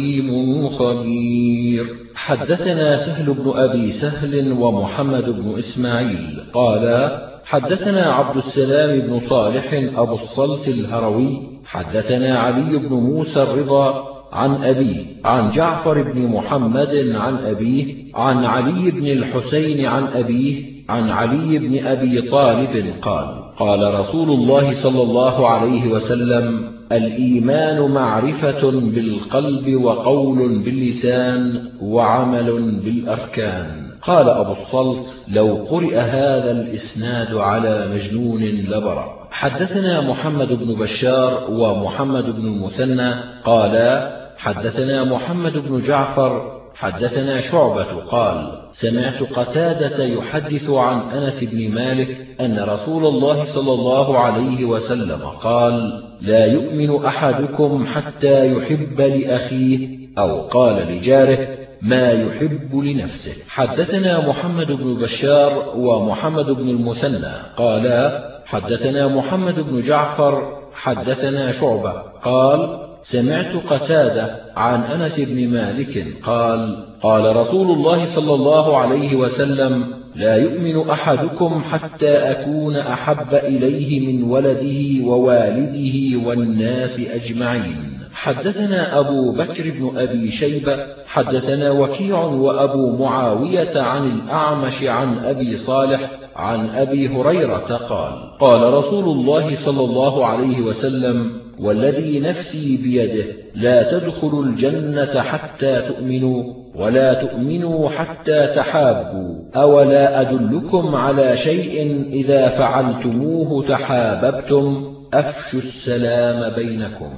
عليم خبير. حدثنا سهل بن أبي سهل ومحمد بن إسماعيل قالا: حدثنا عبد السلام بن صالح أبو الصلت الهروي حدثنا علي بن موسى الرضا عن أبيه عن جعفر بن محمد عن أبيه عن علي بن الحسين عن أبيه عن علي بن أبي طالب قال: قال رسول الله صلى الله عليه وسلم: الإيمان معرفة بالقلب وقول باللسان وعمل بالأركان. قال أبو الصلت: لو قرئ هذا الإسناد على مجنون لبرأ. حدثنا محمد بن بشار ومحمد بن المثنى قالا: حدثنا محمد بن جعفر حدثنا شعبة قال: سمعت قتادة يحدث عن أنس بن مالك أن رسول الله صلى الله عليه وسلم قال: لا يؤمن أحدكم حتى يحب لأخيه أو قال لجاره ما يحب لنفسه. حدثنا محمد بن بشار ومحمد بن المثنى قالا: حدثنا محمد بن جعفر حدثنا شعبة قال: سمعت قتادة عن أنس بن مالك قال: قال رسول الله صلى الله عليه وسلم: لا يؤمن أحدكم حتى أكون أحب إليه من ولده ووالده والناس أجمعين. حدثنا أبو بكر بن أبي شيبة حدثنا وكيع وأبو معاوية عن الأعمش عن أبي صالح عن أبي هريرة قال: قال رسول الله صلى الله عليه وسلم: والذي نفسي بيده لا تدخلوا الجنة حتى تؤمنوا ولا تؤمنوا حتى تحابوا، أولا أدلكم على شيء إذا فعلتموه تحاببتم؟ أفشوا السلام بينكم.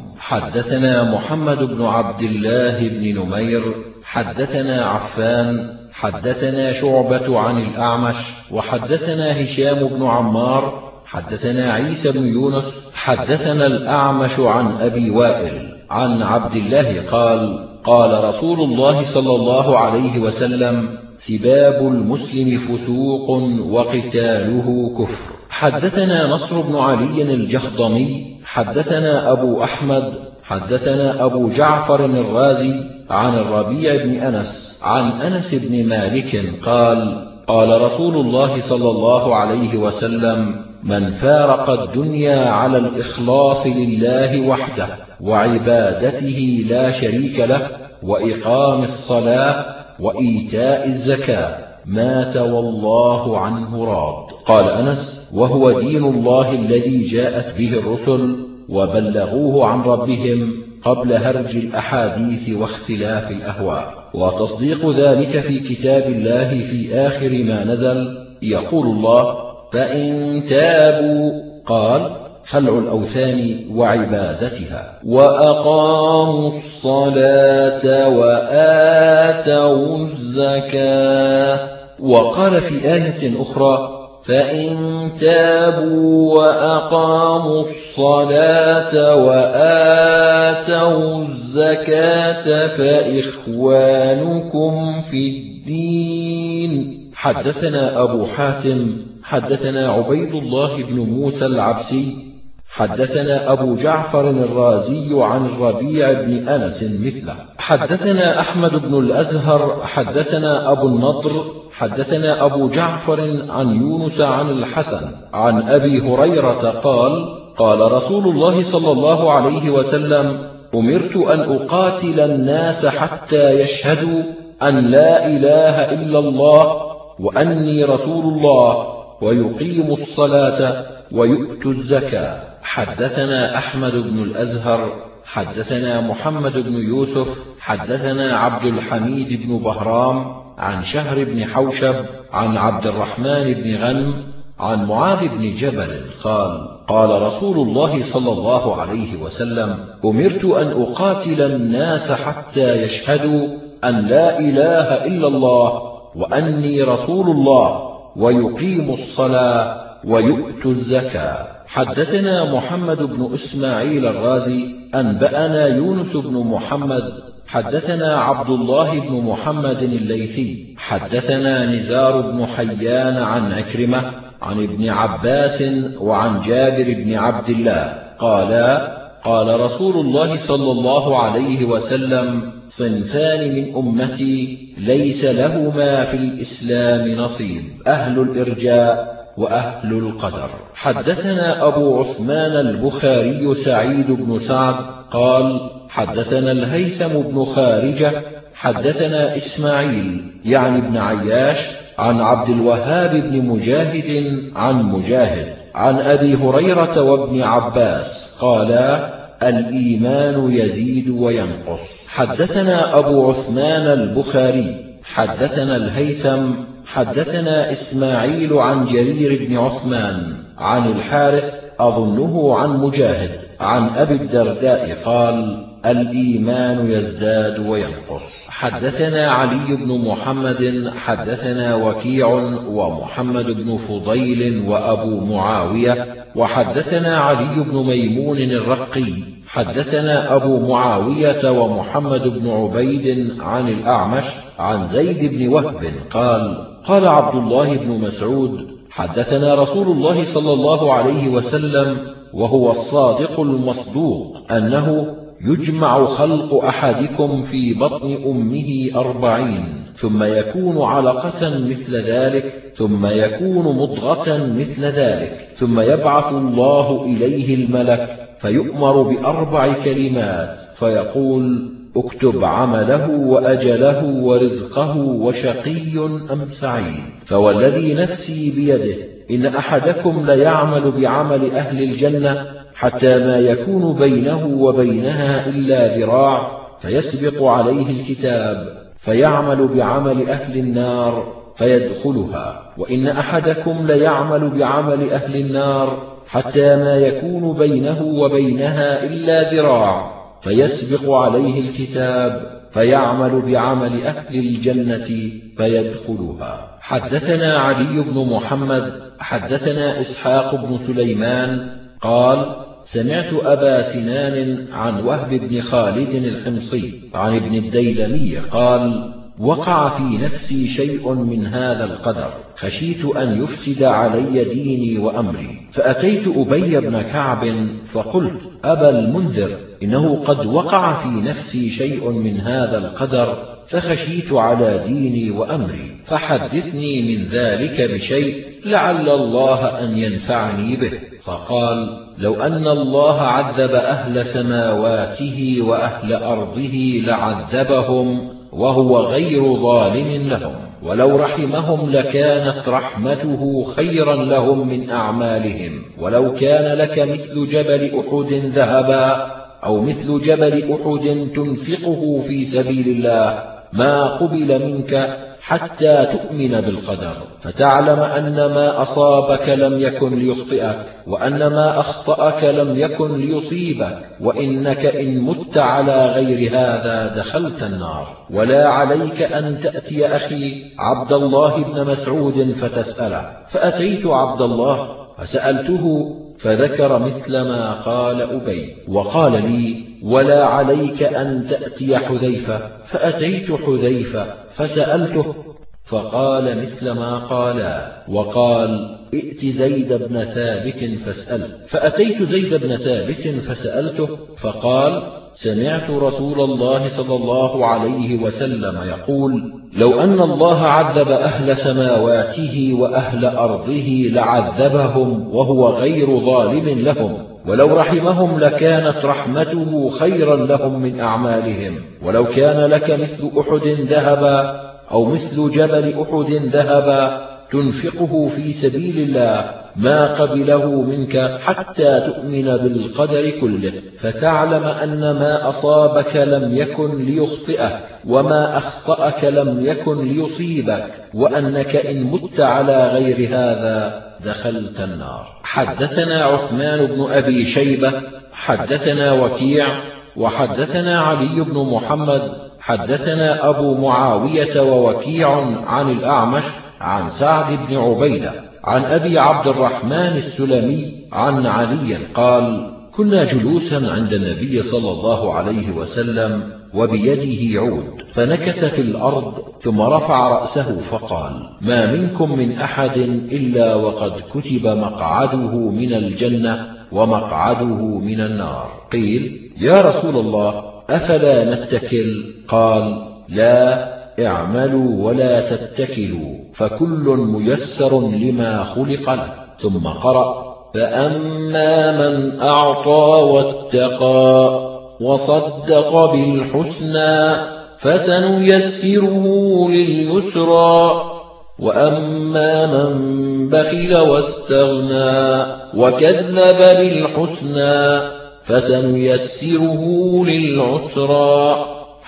حدثنا محمد بن عبد الله بن نمير حدثنا عفان حدثنا شعبة عن الأعمش وحدثنا هشام بن عمار حدثنا عيسى بن يونس حدثنا الأعمش عن أبي وائل عن عبد الله قال: قال رسول الله صلى الله عليه وسلم: سباب المسلم فسوق وقتاله كفر. حدثنا نصر بن علي الجهضمي حدثنا أبو أحمد حدثنا أبو جعفر الرازي عن الربيع بن أنس عن أنس بن مالك قال: قال رسول الله صلى الله عليه وسلم: من فارق الدنيا على الإخلاص لله وحده وعبادته لا شريك له وإقام الصلاة وإيتاء الزكاة مات والله عنه راض. قال أنس: وهو دين الله الذي جاءت به الرسل وبلغوه عن ربهم قبل هرج الأحاديث واختلاف الأهواء. وتصديق ذلك في كتاب الله في آخر ما نزل. يقول الله: فإن تابوا، قال: خلع الأوثان وعبادتها، وأقاموا الصلاة وآتوا الزكاة. وقال في آية أخرى: فإن تابوا وأقاموا الصلاة وآتوا الزكاة فإخوانكم في الدين. حدثنا أبو حاتم حدثنا عبيد الله بن موسى العبسي حدثنا أبو جعفر الرازي عن الربيع بن أنس مثله. حدثنا أحمد بن الأزهر حدثنا أبو النضر حدثنا أبو جعفر عن يونس عن الحسن عن أبي هريرة قال: قال رسول الله صلى الله عليه وسلم: أمرت أن أقاتل الناس حتى يشهدوا أن لا إله إلا الله وأني رسول الله ويقيموا الصلاة ويؤتوا الزكاة. حدثنا أحمد بن الأزهر حدثنا محمد بن يوسف حدثنا عبد الحميد بن بهرام عن شهر بن حوشب عن عبد الرحمن بن غنم عن معاذ بن جبل قال: قال رسول الله صلى الله عليه وسلم: أمرت أن أقاتل الناس حتى يشهدوا أن لا إله إلا الله وأني رسول الله ويقيموا الصلاة ويؤتوا الزكاة. حدثنا محمد بن إسماعيل الرازي أنبأنا يونس بن محمد حدثنا عبد الله بن محمد الليثي حدثنا نزار بن حيان عن عكرمة عن ابن عباس وعن جابر بن عبد الله قالا: قال رسول الله صلى الله عليه وسلم: صنفان من أمتي ليس لهما في الإسلام نصيب: أهل الإرجاء وأهل القدر. حدثنا أبو عثمان البخاري سعيد بن سعد قال: حدثنا الهيثم بن خارجة حدثنا إسماعيل يعني بن عياش عن عبد الوهاب بن مجاهد عن مجاهد عن أبي هريرة وابن عباس قالا: الإيمان يزيد وينقص. حدثنا أبو عثمان البخاري حدثنا الهيثم حدثنا إسماعيل عن جرير بن عثمان عن الحارث أظنه عن مجاهد عن أبي الدرداء قال: الإيمان يزداد وينقص. حدثنا علي بن محمد حدثنا وكيع ومحمد بن فضيل وأبو معاوية وحدثنا علي بن ميمون الرقي حدثنا أبو معاوية ومحمد بن عبيد عن الأعمش عن زيد بن وهب قال: قال عبد الله بن مسعود: حدثنا رسول الله صلى الله عليه وسلم وهو الصادق المصدوق أنه يجمع خلق أحدكم في بطن أمه 40 ثم يكون علقة مثل ذلك ثم يكون مضغة مثل ذلك ثم يبعث الله إليه الملك فيؤمر ب4 كلمات فيقول: اكتب عمله وأجله ورزقه وشقي أم سعيد. فوالذي نفسي بيده إن أحدكم ليعمل بعمل أهل الجنة حتى ما يكون بينه وبينها إلا ذراع فيسبق عليه الكتاب فيعمل بعمل أهل النار فيدخلها، وإن أحدكم ليعمل بعمل أهل النار حتى ما يكون بينه وبينها إلا ذراع فيسبق عليه الكتاب فيعمل بعمل أهل الجنة فيدخلها. حدثنا علي بن محمد حدثنا إسحاق بن سليمان قال: سمعت أبا سنان عن وهب بن خالد الحمصي عن ابن الديلمي قال: وقع في نفسي شيء من هذا القدر خشيت أن يفسد علي ديني وأمري، فأتيت أبي بن كعب فقلت: أبا المنذر، إنه قد وقع في نفسي شيء من هذا القدر فخشيت على ديني وأمري، فحدثني من ذلك بشيء لعل الله أن ينفعني به. فقال: لو أن الله عذب أهل سماواته وأهل أرضه لعذبهم وهو غير ظالم لهم، ولو رحمهم لكانت رحمته خيرا لهم من أعمالهم. ولو كان لك مثل جبل أحد ذهبا أو مثل جبل أحد تنفقه في سبيل الله ما قبل منك حتى تؤمن بالقدر، فتعلم أن ما أصابك لم يكن ليخطئك، وأن ما أخطأك لم يكن ليصيبك، وإنك إن مت على غير هذا دخلت النار. ولا عليك أن تأتي أخي عبد الله بن مسعود فتسأله، فأتيت عبد الله فسألته فذكر مثل ما قال أبي، وقال لي: ولا عليك أن تأتي حذيفة، فأتيت حذيفة فسألته فقال مثل ما قالا، وقال: ائت زيد بن ثابت فاسأله، فأتيت زيد بن ثابت فسألته فقال: سمعت رسول الله صلى الله عليه وسلم يقول: لو أن الله عذب أهل سماواته وأهل أرضه لعذبهم وهو غير ظالم لهم، ولو رحمهم لكانت رحمته خيرا لهم من أعمالهم. ولو كان لك مثل أحد ذهبا أو مثل جبل أحد ذهبا تنفقه في سبيل الله ما قبله منك حتى تؤمن بالقدر كله، فتعلم أن ما أصابك لم يكن ليخطئك، وما أخطأك لم يكن ليصيبك، وأنك إن مت على غير هذا دخلت النار. حدثنا عثمان بن أبي شيبة حدثنا وكيع وحدثنا علي بن محمد حدثنا أبو معاوية ووكيع عن الأعمش عن سعد بن عبيدة عن أبي عبد الرحمن السلمي عن علي قال: كنا جلوسا عند النبي صلى الله عليه وسلم وبيده عود، فنكث في الأرض ثم رفع رأسه فقال: ما منكم من أحد إلا وقد كتب مقعده من الجنة ومقعده من النار. قيل: يا رسول الله أفلا نتكل؟ قال: لا، اعملوا ولا تتكلوا، فكل ميسر لما خلق له. ثم قرأ: فأما من أعطى واتقى وصدق بالحسنى فسنيسره لليسرى، وأما من بخل واستغنى وكذب بالحسنى فسنيسره للعسرى.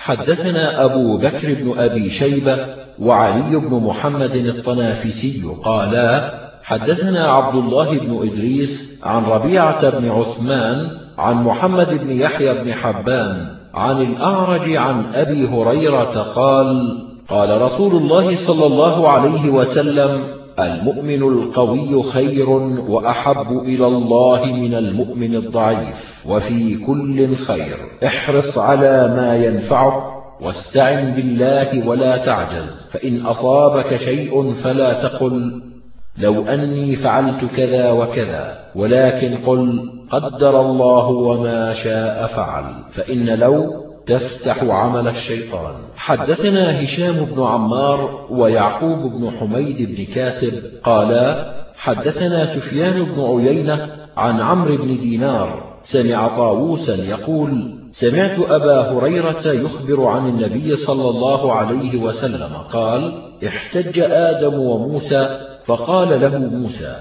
حدثنا أبو بكر بن أبي شيبة وعلي بن محمد الطنافسي قالا: حدثنا عبد الله بن إدريس عن ربيعة بن عثمان عن محمد بن يحيى بن حبان عن الأعرج عن أبي هريرة قال: قال رسول الله صلى الله عليه وسلم: المؤمن القوي خير وأحب إلى الله من المؤمن الضعيف، وفي كل خير. احرص على ما ينفعك واستعن بالله ولا تعجز، فإن أصابك شيء فلا تقل لو أني فعلت كذا وكذا، ولكن قل قدر الله وما شاء فعل، فإن لو تفتح عمل الشيطان. حدثنا هشام بن عمار ويعقوب بن حميد بن كاسب قالا: حدثنا سفيان بن عيينة عن عمرو بن دينار سمع طاووسا يقول: سمعت أبا هريرة يخبر عن النبي صلى الله عليه وسلم قال: احتج آدم وموسى، فقال له موسى: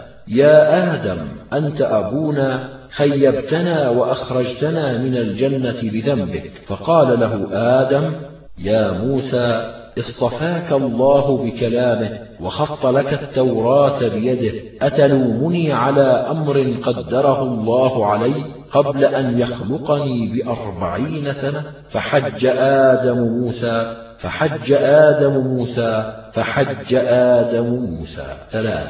يا آدم أنت أبونا، خيبتنا وأخرجتنا من الجنة بذنبك. فقال له آدم: يا موسى اصطفاك الله بكلامه وخط لك التوراة بيده، أتلومني على أمر قدره الله علي قبل أن يخلقني ب40 سنة؟ فحج آدم موسى فحج آدم موسى فحج آدم موسى 3.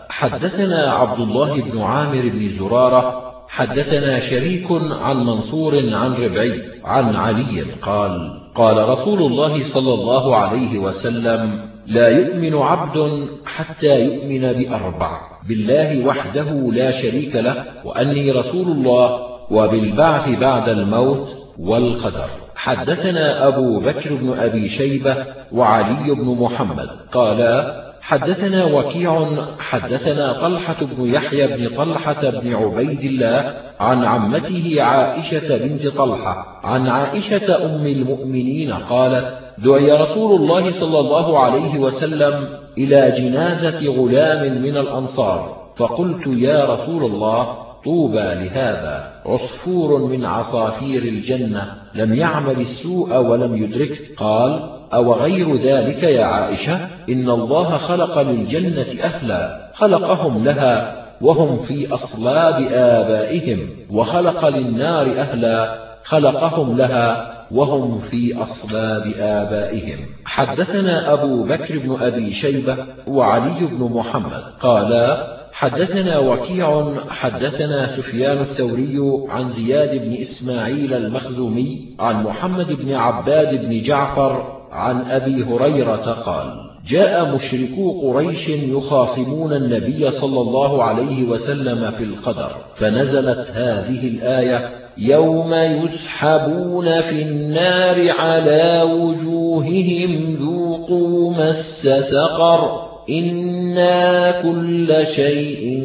حدثنا عبد الله بن عامر بن زرارة حدثنا شريك عن منصور عن ربعي عن علي قال: قال رسول الله صلى الله عليه وسلم: لا يؤمن عبد حتى يؤمن ب4: بالله وحده لا شريك له، وأني رسول الله، وبالبعث بعد الموت، والقدر. حدثنا أبو بكر بن أبي شيبة وعلي بن محمد قالا: حدثنا وكيع حدثنا طلحة بن يحيى بن طلحة بن عبيد الله عن عمته عائشة بنت طلحة عن عائشة أم المؤمنين قالت: دعي رسول الله صلى الله عليه وسلم إلى جنازة غلام من الأنصار، فقلت: يا رسول الله، طوبى لهذا، عصفور من عصافير الجنة لم يعمل السوء ولم يدرك. قال: أو غير ذلك يا عائشة؟ إن الله خلق للجنة أهلا خلقهم لها وهم في أصلاب آبائهم، وخلق للنار أهلا خلقهم لها وهم في أصلاب آبائهم. حدثنا أبو بكر بن أبي شيبة وعلي بن محمد قالا: حدثنا وكيع حدثنا سفيان الثوري عن زياد بن إسماعيل المخزومي عن محمد بن عباد بن جعفر عن أبي هريرة قال: جاء مشركو قريش يخاصمون النبي صلى الله عليه وسلم في القدر، فنزلت هذه الآية: يوم يسحبون في النار على وجوههم ذوقوا مس سقر إنا كل شيء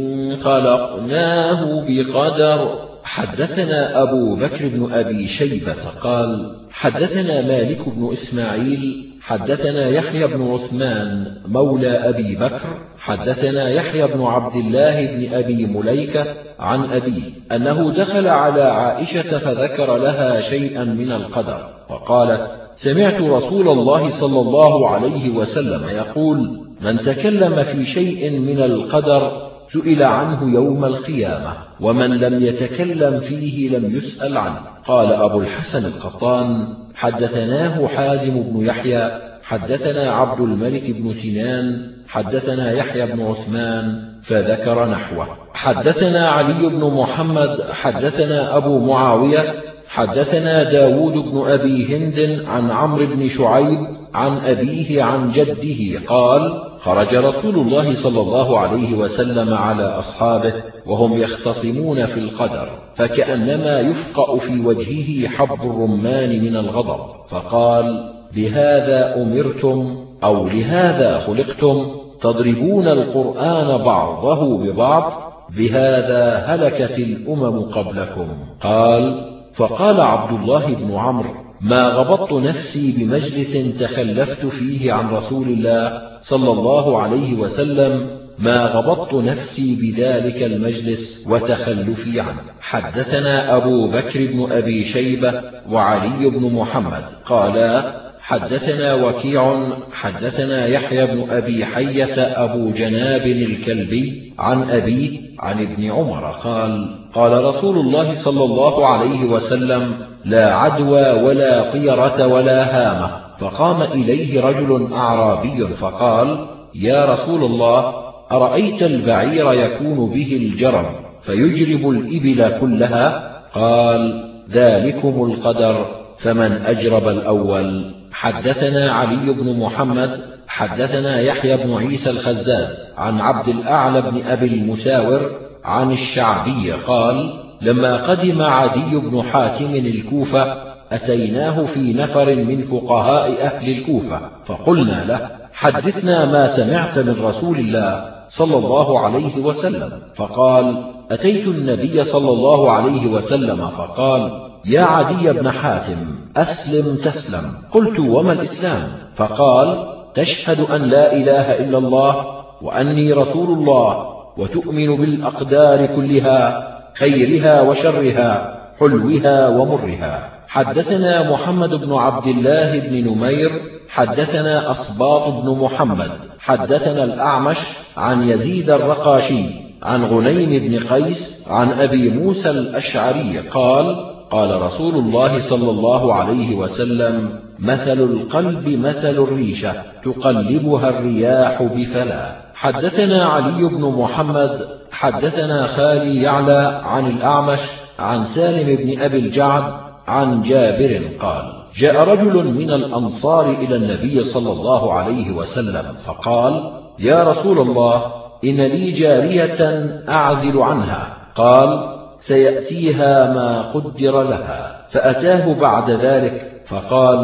خلقناه بقدر. حدثنا أبو بكر بن أبي شيبة قال: حدثنا مالك بن إسماعيل حدثنا يحيى بن عثمان مولى أبي بكر حدثنا يحيى بن عبد الله بن أبي مليكة عن أبيه أنه دخل على عائشة فذكر لها شيئا من القدر، فقالت: سمعت رسول الله صلى الله عليه وسلم يقول: من تكلم في شيء من القدر سئل عنه يوم القيامة، ومن لم يتكلم فيه لم يسأل عنه. قال أبو الحسن القطان: حدثناه حازم بن يحيى حدثنا عبد الملك بن سنان حدثنا يحيى بن عثمان فذكر نحوه. حدثنا علي بن محمد حدثنا أبو معاوية حدثنا داود بن أبي هند عن عمرو بن شعيب عن أبيه عن جده قال: خرج رسول الله صلى الله عليه وسلم على أصحابه وهم يختصمون في القدر، فكأنما يفقأ في وجهه حب الرمان من الغضب، فقال: بهذا أمرتم أو لهذا خلقتم؟ تضربون القرآن بعضه ببعض، بهذا هلكت الأمم قبلكم. قال: فقال عبد الله بن عمرو: ما غبطت نفسي بمجلس تخلفت فيه عن رسول الله صلى الله عليه وسلم ما غبطت نفسي بذلك المجلس وتخلفي عنه. حدثنا أبو بكر بن أبي شيبة وعلي بن محمد قالا: حدثنا وكيع حدثنا يحيى بن أبي حية أبو جناب الكلبي عن أبيه عن ابن عمر قال: قال رسول الله صلى الله عليه وسلم: لا عدوى ولا طيرة ولا هامة. فقام إليه رجل أعرابي فقال: يا رسول الله، أرأيت البعير يكون به الجرم فيجرب الإبل كلها؟ قال: ذلكم القدر، فمن أجرب الأول. حدثنا علي بن محمد حدثنا يحيى بن عيسى الخزاز عن عبد الأعلى بن أبي المساور عن الشعبي قال: لما قدم عدي بن حاتم الكوفة أتيناه في نفر من فقهاء أهل الكوفة، فقلنا له: حدثنا ما سمعت من رسول الله صلى الله عليه وسلم. فقال: أتيت النبي صلى الله عليه وسلم فقال: يا عدي بن حاتم، أسلم تسلم. قلت: وما الإسلام؟ فقال: تشهد أن لا إله إلا الله وأني رسول الله، وتؤمن بالأقدار كلها، خيرها وشرها، حلوها ومرها. حدثنا محمد بن عبد الله بن نمير حدثنا أصباط بن محمد حدثنا الأعمش عن يزيد الرقاشي عن غنيم بن قيس عن أبي موسى الأشعري قال: قال رسول الله صلى الله عليه وسلم: مثل القلب مثل الريشة تقلبها الرياح بفلا. حدثنا علي بن محمد حدثنا خالي يعلى عن الأعمش عن سالم بن أبي الجعد عن جابر قال: جاء رجل من الأنصار إلى النبي صلى الله عليه وسلم فقال: يا رسول الله، إن لي جارية أعزل عنها. قال: سيأتيها ما قدر لها. فأتاه بعد ذلك فقال: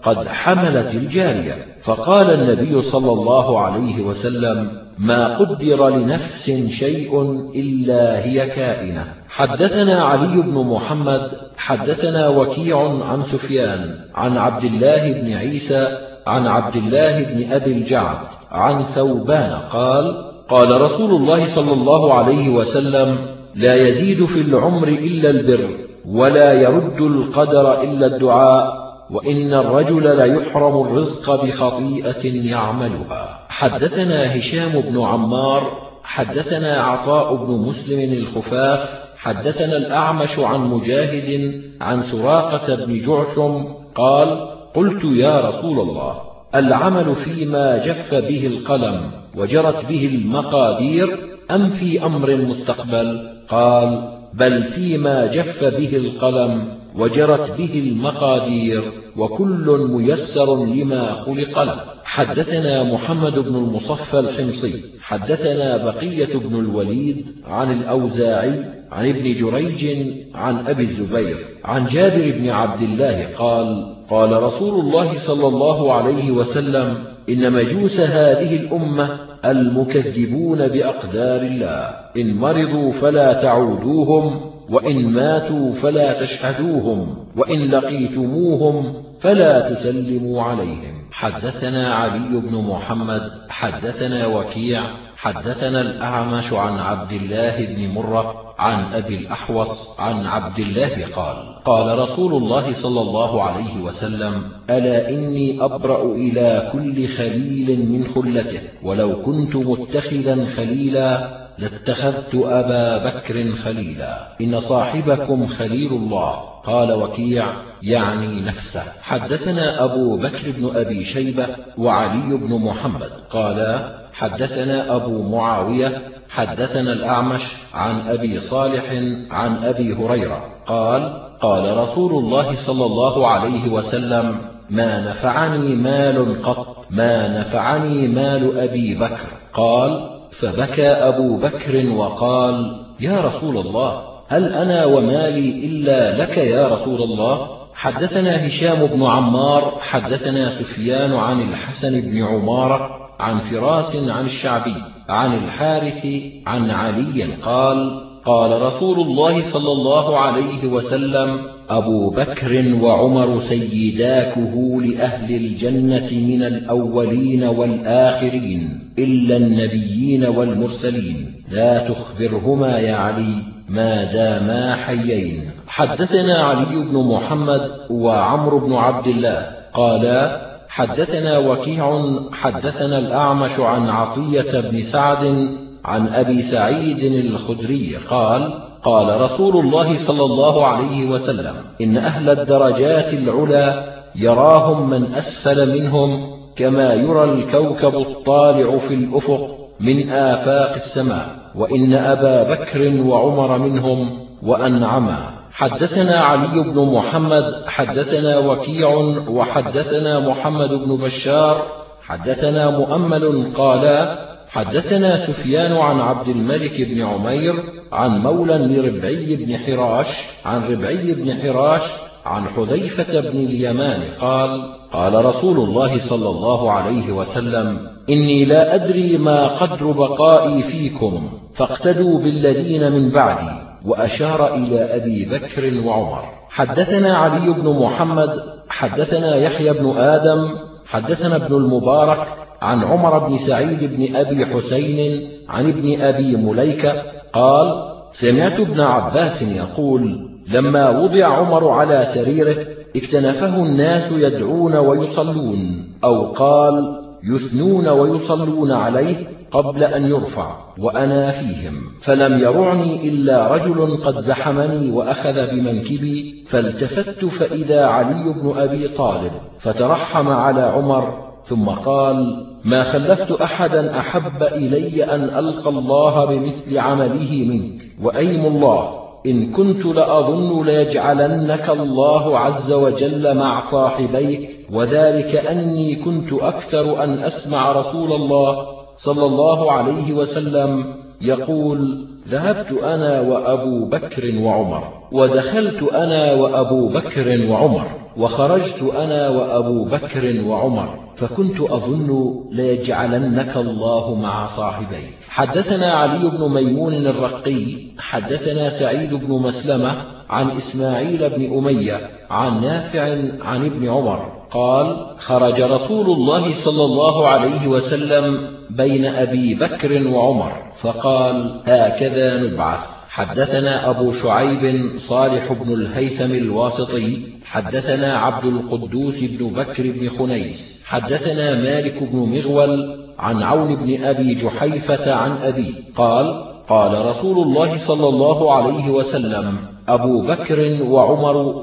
قد حملت الجارية. فقال النبي صلى الله عليه وسلم: ما قدر لنفس شيء إلا هي كائنة. حدثنا علي بن محمد حدثنا وكيع عن سفيان عن عبد الله بن عيسى عن عبد الله بن أبي الجعد عن ثوبان قال: قال رسول الله صلى الله عليه وسلم: لا يزيد في العمر إلا البر، ولا يرد القدر إلا الدعاء، وإن الرجل ليحرم الرزق بخطيئة يعملها. حدثنا هشام بن عمار حدثنا عطاء بن مسلم الخفاف حدثنا الأعمش عن مجاهد عن سراقة بن جعشم قال: قلت يا رسول الله، العمل فيما جف به القلم وجرت به المقادير أم في أمر مستقبل؟ قال: بل فيما جف به القلم وجرت به المقادير، وكل ميسر لما خلق له. حدثنا محمد بن المصفى الحمصي حدثنا بقية بن الوليد عن الأوزاعي عن ابن جريج عن أبي الزبير عن جابر بن عبد الله قال: قال رسول الله صلى الله عليه وسلم: إن مجوس هذه الأمة المكذبون بأقدار الله، إن مرضوا فلا تعودوهم، وإن ماتوا فلا تشهدوهم، وإن لقيتموهم فلا تسلموا عليهم. حدثنا علي بن محمد حدثنا وكيع حدثنا الأعمش عن عبد الله بن مرة عن أبي الأحوص عن عبد الله قال: قال رسول الله صلى الله عليه وسلم: ألا إني أبرأ إلى كل خليل من خلته، ولو كنت متخذا خليلا لاتخذت أبا بكر خليلا، إن صاحبكم خليل الله. قال وكيع يعني نفسه. حدثنا أبو بكر بن أبي شيبة وعلي بن محمد قال: حدثنا أبو معاوية حدثنا الأعمش عن أبي صالح عن أبي هريرة قال: قال رسول الله صلى الله عليه وسلم: ما نفعني مال قط، ما نفعني مال أبي بكر. قال: فبكى أبو بكر وقال: يا رسول الله، هل أنا ومالي إلا لك يا رسول الله؟ حدثنا هشام بن عمار حدثنا سفيان عن الحسن بن عمارة عن فراس عن الشعبي عن الحارث عن علي قال: قال رسول الله صلى الله عليه وسلم: أبو بكر وعمر سيدا كهول أهل الجنة من الأولين والآخرين إلا النبيين والمرسلين، لا تخبرهما يا علي ما داما حيين. حدثنا علي بن محمد وعمرو بن عبد الله قالا: حدثنا وكيع حدثنا الأعمش عن عطية بن سعد عن أبي سعيد الخدري قال: قال رسول الله صلى الله عليه وسلم: إن أهل الدرجات العلى يراهم من أسفل منهم كما يرى الكوكب الطالع في الأفق من آفاق السماء، وإن أبا بكر وعمر منهم وأنعما. حدثنا علي بن محمد حدثنا وكيع وحدثنا محمد بن بشار حدثنا مؤمل قالا: حدثنا سفيان عن عبد الملك بن عمير عن مولى لربعي بن حراش عن ربعي بن حراش عن حذيفة بن اليمان قال: قال رسول الله صلى الله عليه وسلم: إني لا أدري ما قدر بقائي فيكم، فاقتدوا بالذين من بعدي. وأشار إلى أبي بكر وعمر. حدثنا علي بن محمد حدثنا يحيى بن آدم حدثنا ابن المبارك عن عمر بن سعيد بن أبي حسين عن ابن أبي مليكة قال: سمعت ابن عباس يقول: لما وضع عمر على سريره اكتنفه الناس يدعون ويصلون، أو قال يثنون ويصلون عليه قبل أن يرفع، وأنا فيهم، فلم يرعني إلا رجل قد زحمني وأخذ بمنكبي، فالتفت فإذا علي بن أبي طالب، فترحم على عمر ثم قال: ما خلفت أحدا أحب إلي أن ألقى الله بمثل عمله منك، وأيم الله إن كنت لأظن ليجعلنك الله عز وجل مع صاحبيك، وذلك أني كنت أكثر أن أسمع رسول الله صلى الله عليه وسلم يقول: ذهبت أنا وأبو بكر وعمر، ودخلت أنا وأبو بكر وعمر، وخرجت أنا وأبو بكر وعمر، فكنت أظن ليجعلنك الله مع صاحبيك. حدثنا علي بن ميمون الرقي حدثنا سعيد بن مسلمة عن إسماعيل بن أمية عن نافع عن ابن عمر قال: خرج رسول الله صلى الله عليه وسلم بين أبي بكر وعمر فقال: هكذا نبعث. حدثنا أبو شعيب صالح بن الهيثم الواسطي حدثنا عبد القدوس بن بكر بن خنيس حدثنا مالك بن مغول عن عون بن أبي جحيفة عن أبي قال: قال رسول الله صلى الله عليه وسلم: أبو بكر وعمر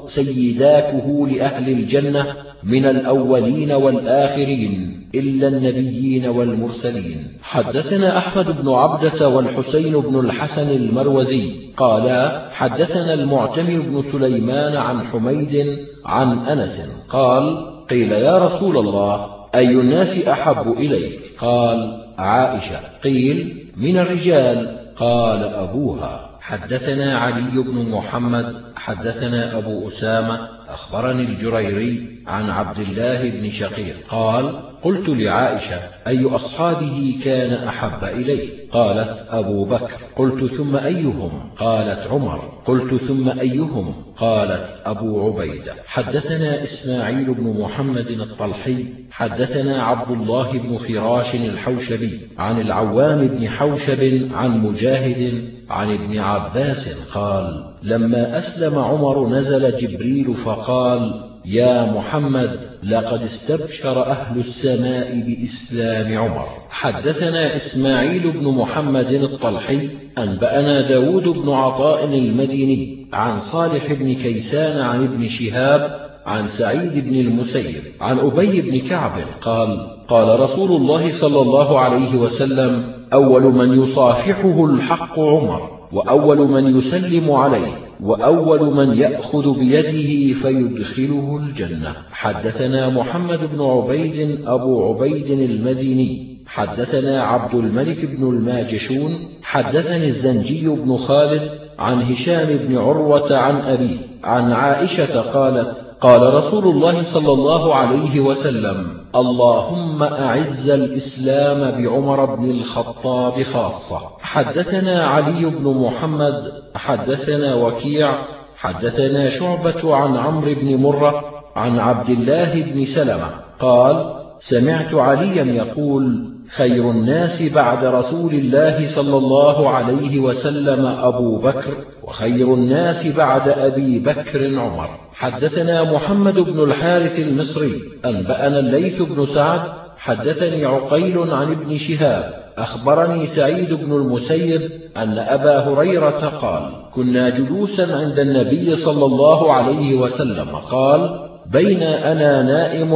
سيداته لأهل الجنة من الأولين والآخرين إلا النبيين والمرسلين. حدثنا أحمد بن عبدة والحسين بن الحسن المروزي قالا: حدثنا المعتمر بن سليمان عن حميد عن أنس قال: قيل يا رسول الله أي الناس أحب إليك؟ قال: عائشة. قيل: من الرجال؟ قال: أبوها. حدثنا علي بن محمد حدثنا أبو أسامة أخبرني الجريري عن عبد الله بن شقيق قال: قلت لعائشة: أي أصحابه كان أحب إليه؟ قالت: أبو بكر. قلت: ثم أيهم؟ قالت: عمر. قلت: ثم أيهم؟ قالت: أبو عبيدة. حدثنا إسماعيل بن محمد الطلحي حدثنا عبد الله بن خراش الحوشبي عن العوام بن حوشب عن مجاهد عن ابن عباس قال: لما أسلم عمر نزل جبريل فقال: يا محمد لقد استبشر أهل السماء بإسلام عمر. حدثنا إسماعيل بن محمد الطلحي أنبأنا داود بن عطاء المديني عن صالح بن كيسان عن ابن شهاب عن سعيد بن المسيب عن أبي بن كعب قال: قال رسول الله صلى الله عليه وسلم: أول من يصافحه الحق عمر، وأول من يسلم عليه، وأول من يأخذ بيده فيدخله الجنة. حدثنا محمد بن عبيد أبو عبيد المديني حدثنا عبد الملك بن الماجشون حدثني الزنجي بن خالد عن هشام بن عروة عن أبيه عن عائشة قالت: قال رسول الله صلى الله عليه وسلم: اللهم أعز الإسلام بعمر بن الخطاب خاصة. حدثنا علي بن محمد حدثنا وكيع حدثنا شعبة عن عمرو بن مرة عن عبد الله بن سلمة قال: سمعت عليا يقول: خير الناس بعد رسول الله صلى الله عليه وسلم أبو بكر، وخير الناس بعد أبي بكر عمر. حدثنا محمد بن الحارث المصري أنبأنا الليث بن سعد حدثني عقيل عن ابن شهاب أخبرني سعيد بن المسيب أن أبا هريرة قال: كنا جلوسا عند النبي صلى الله عليه وسلم قال: بين أنا نائم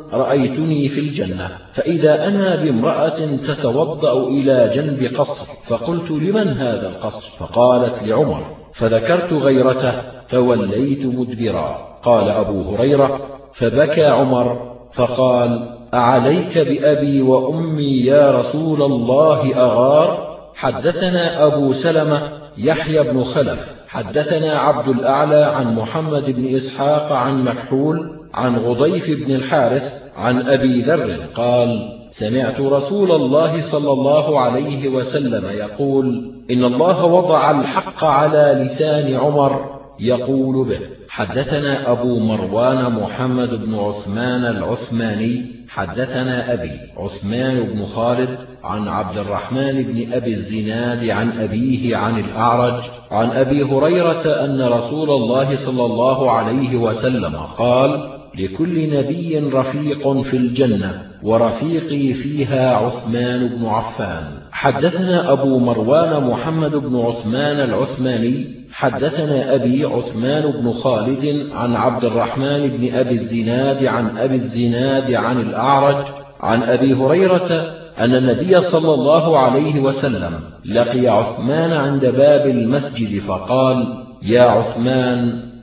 رأيتني في الجنة، فإذا أنا بامرأة تتوضأ إلى جنب قصر، فقلت: لمن هذا القصر؟ فقالت: لعمر. فذكرت غيرته فوليت مدبرا. قال أبو هريرة: فبكى عمر فقال: أعليك بأبي وأمي يا رسول الله أغار؟ حدثنا أبو سلمة يحيى بن خلف حدثنا عبد الأعلى عن محمد بن إسحاق عن مكحول عن غضيف بن الحارث عن أبي ذر قال: سمعت رسول الله صلى الله عليه وسلم يقول: إن الله وضع الحق على لسان عمر يقول به. حدثنا أبو مروان محمد بن عثمان العثماني حدثنا أبي عثمان بن خالد عن عبد الرحمن بن أبي الزناد عن أبيه عن الأعرج عن أبي هريرة أن رسول الله صلى الله عليه وسلم قال: لكل نبي رفيق في الجنة، ورفيقي فيها عثمان بن عفان. حدثنا أبو مروان محمد بن عثمان العثماني حدثنا أبي عثمان بن خالد عن عبد الرحمن بن أبي الزناد عن أبي الزناد عن الأعرج عن أبي هريرة أن النبي صلى الله عليه وسلم لقي عثمان عند باب المسجد فقال: يا عثمان،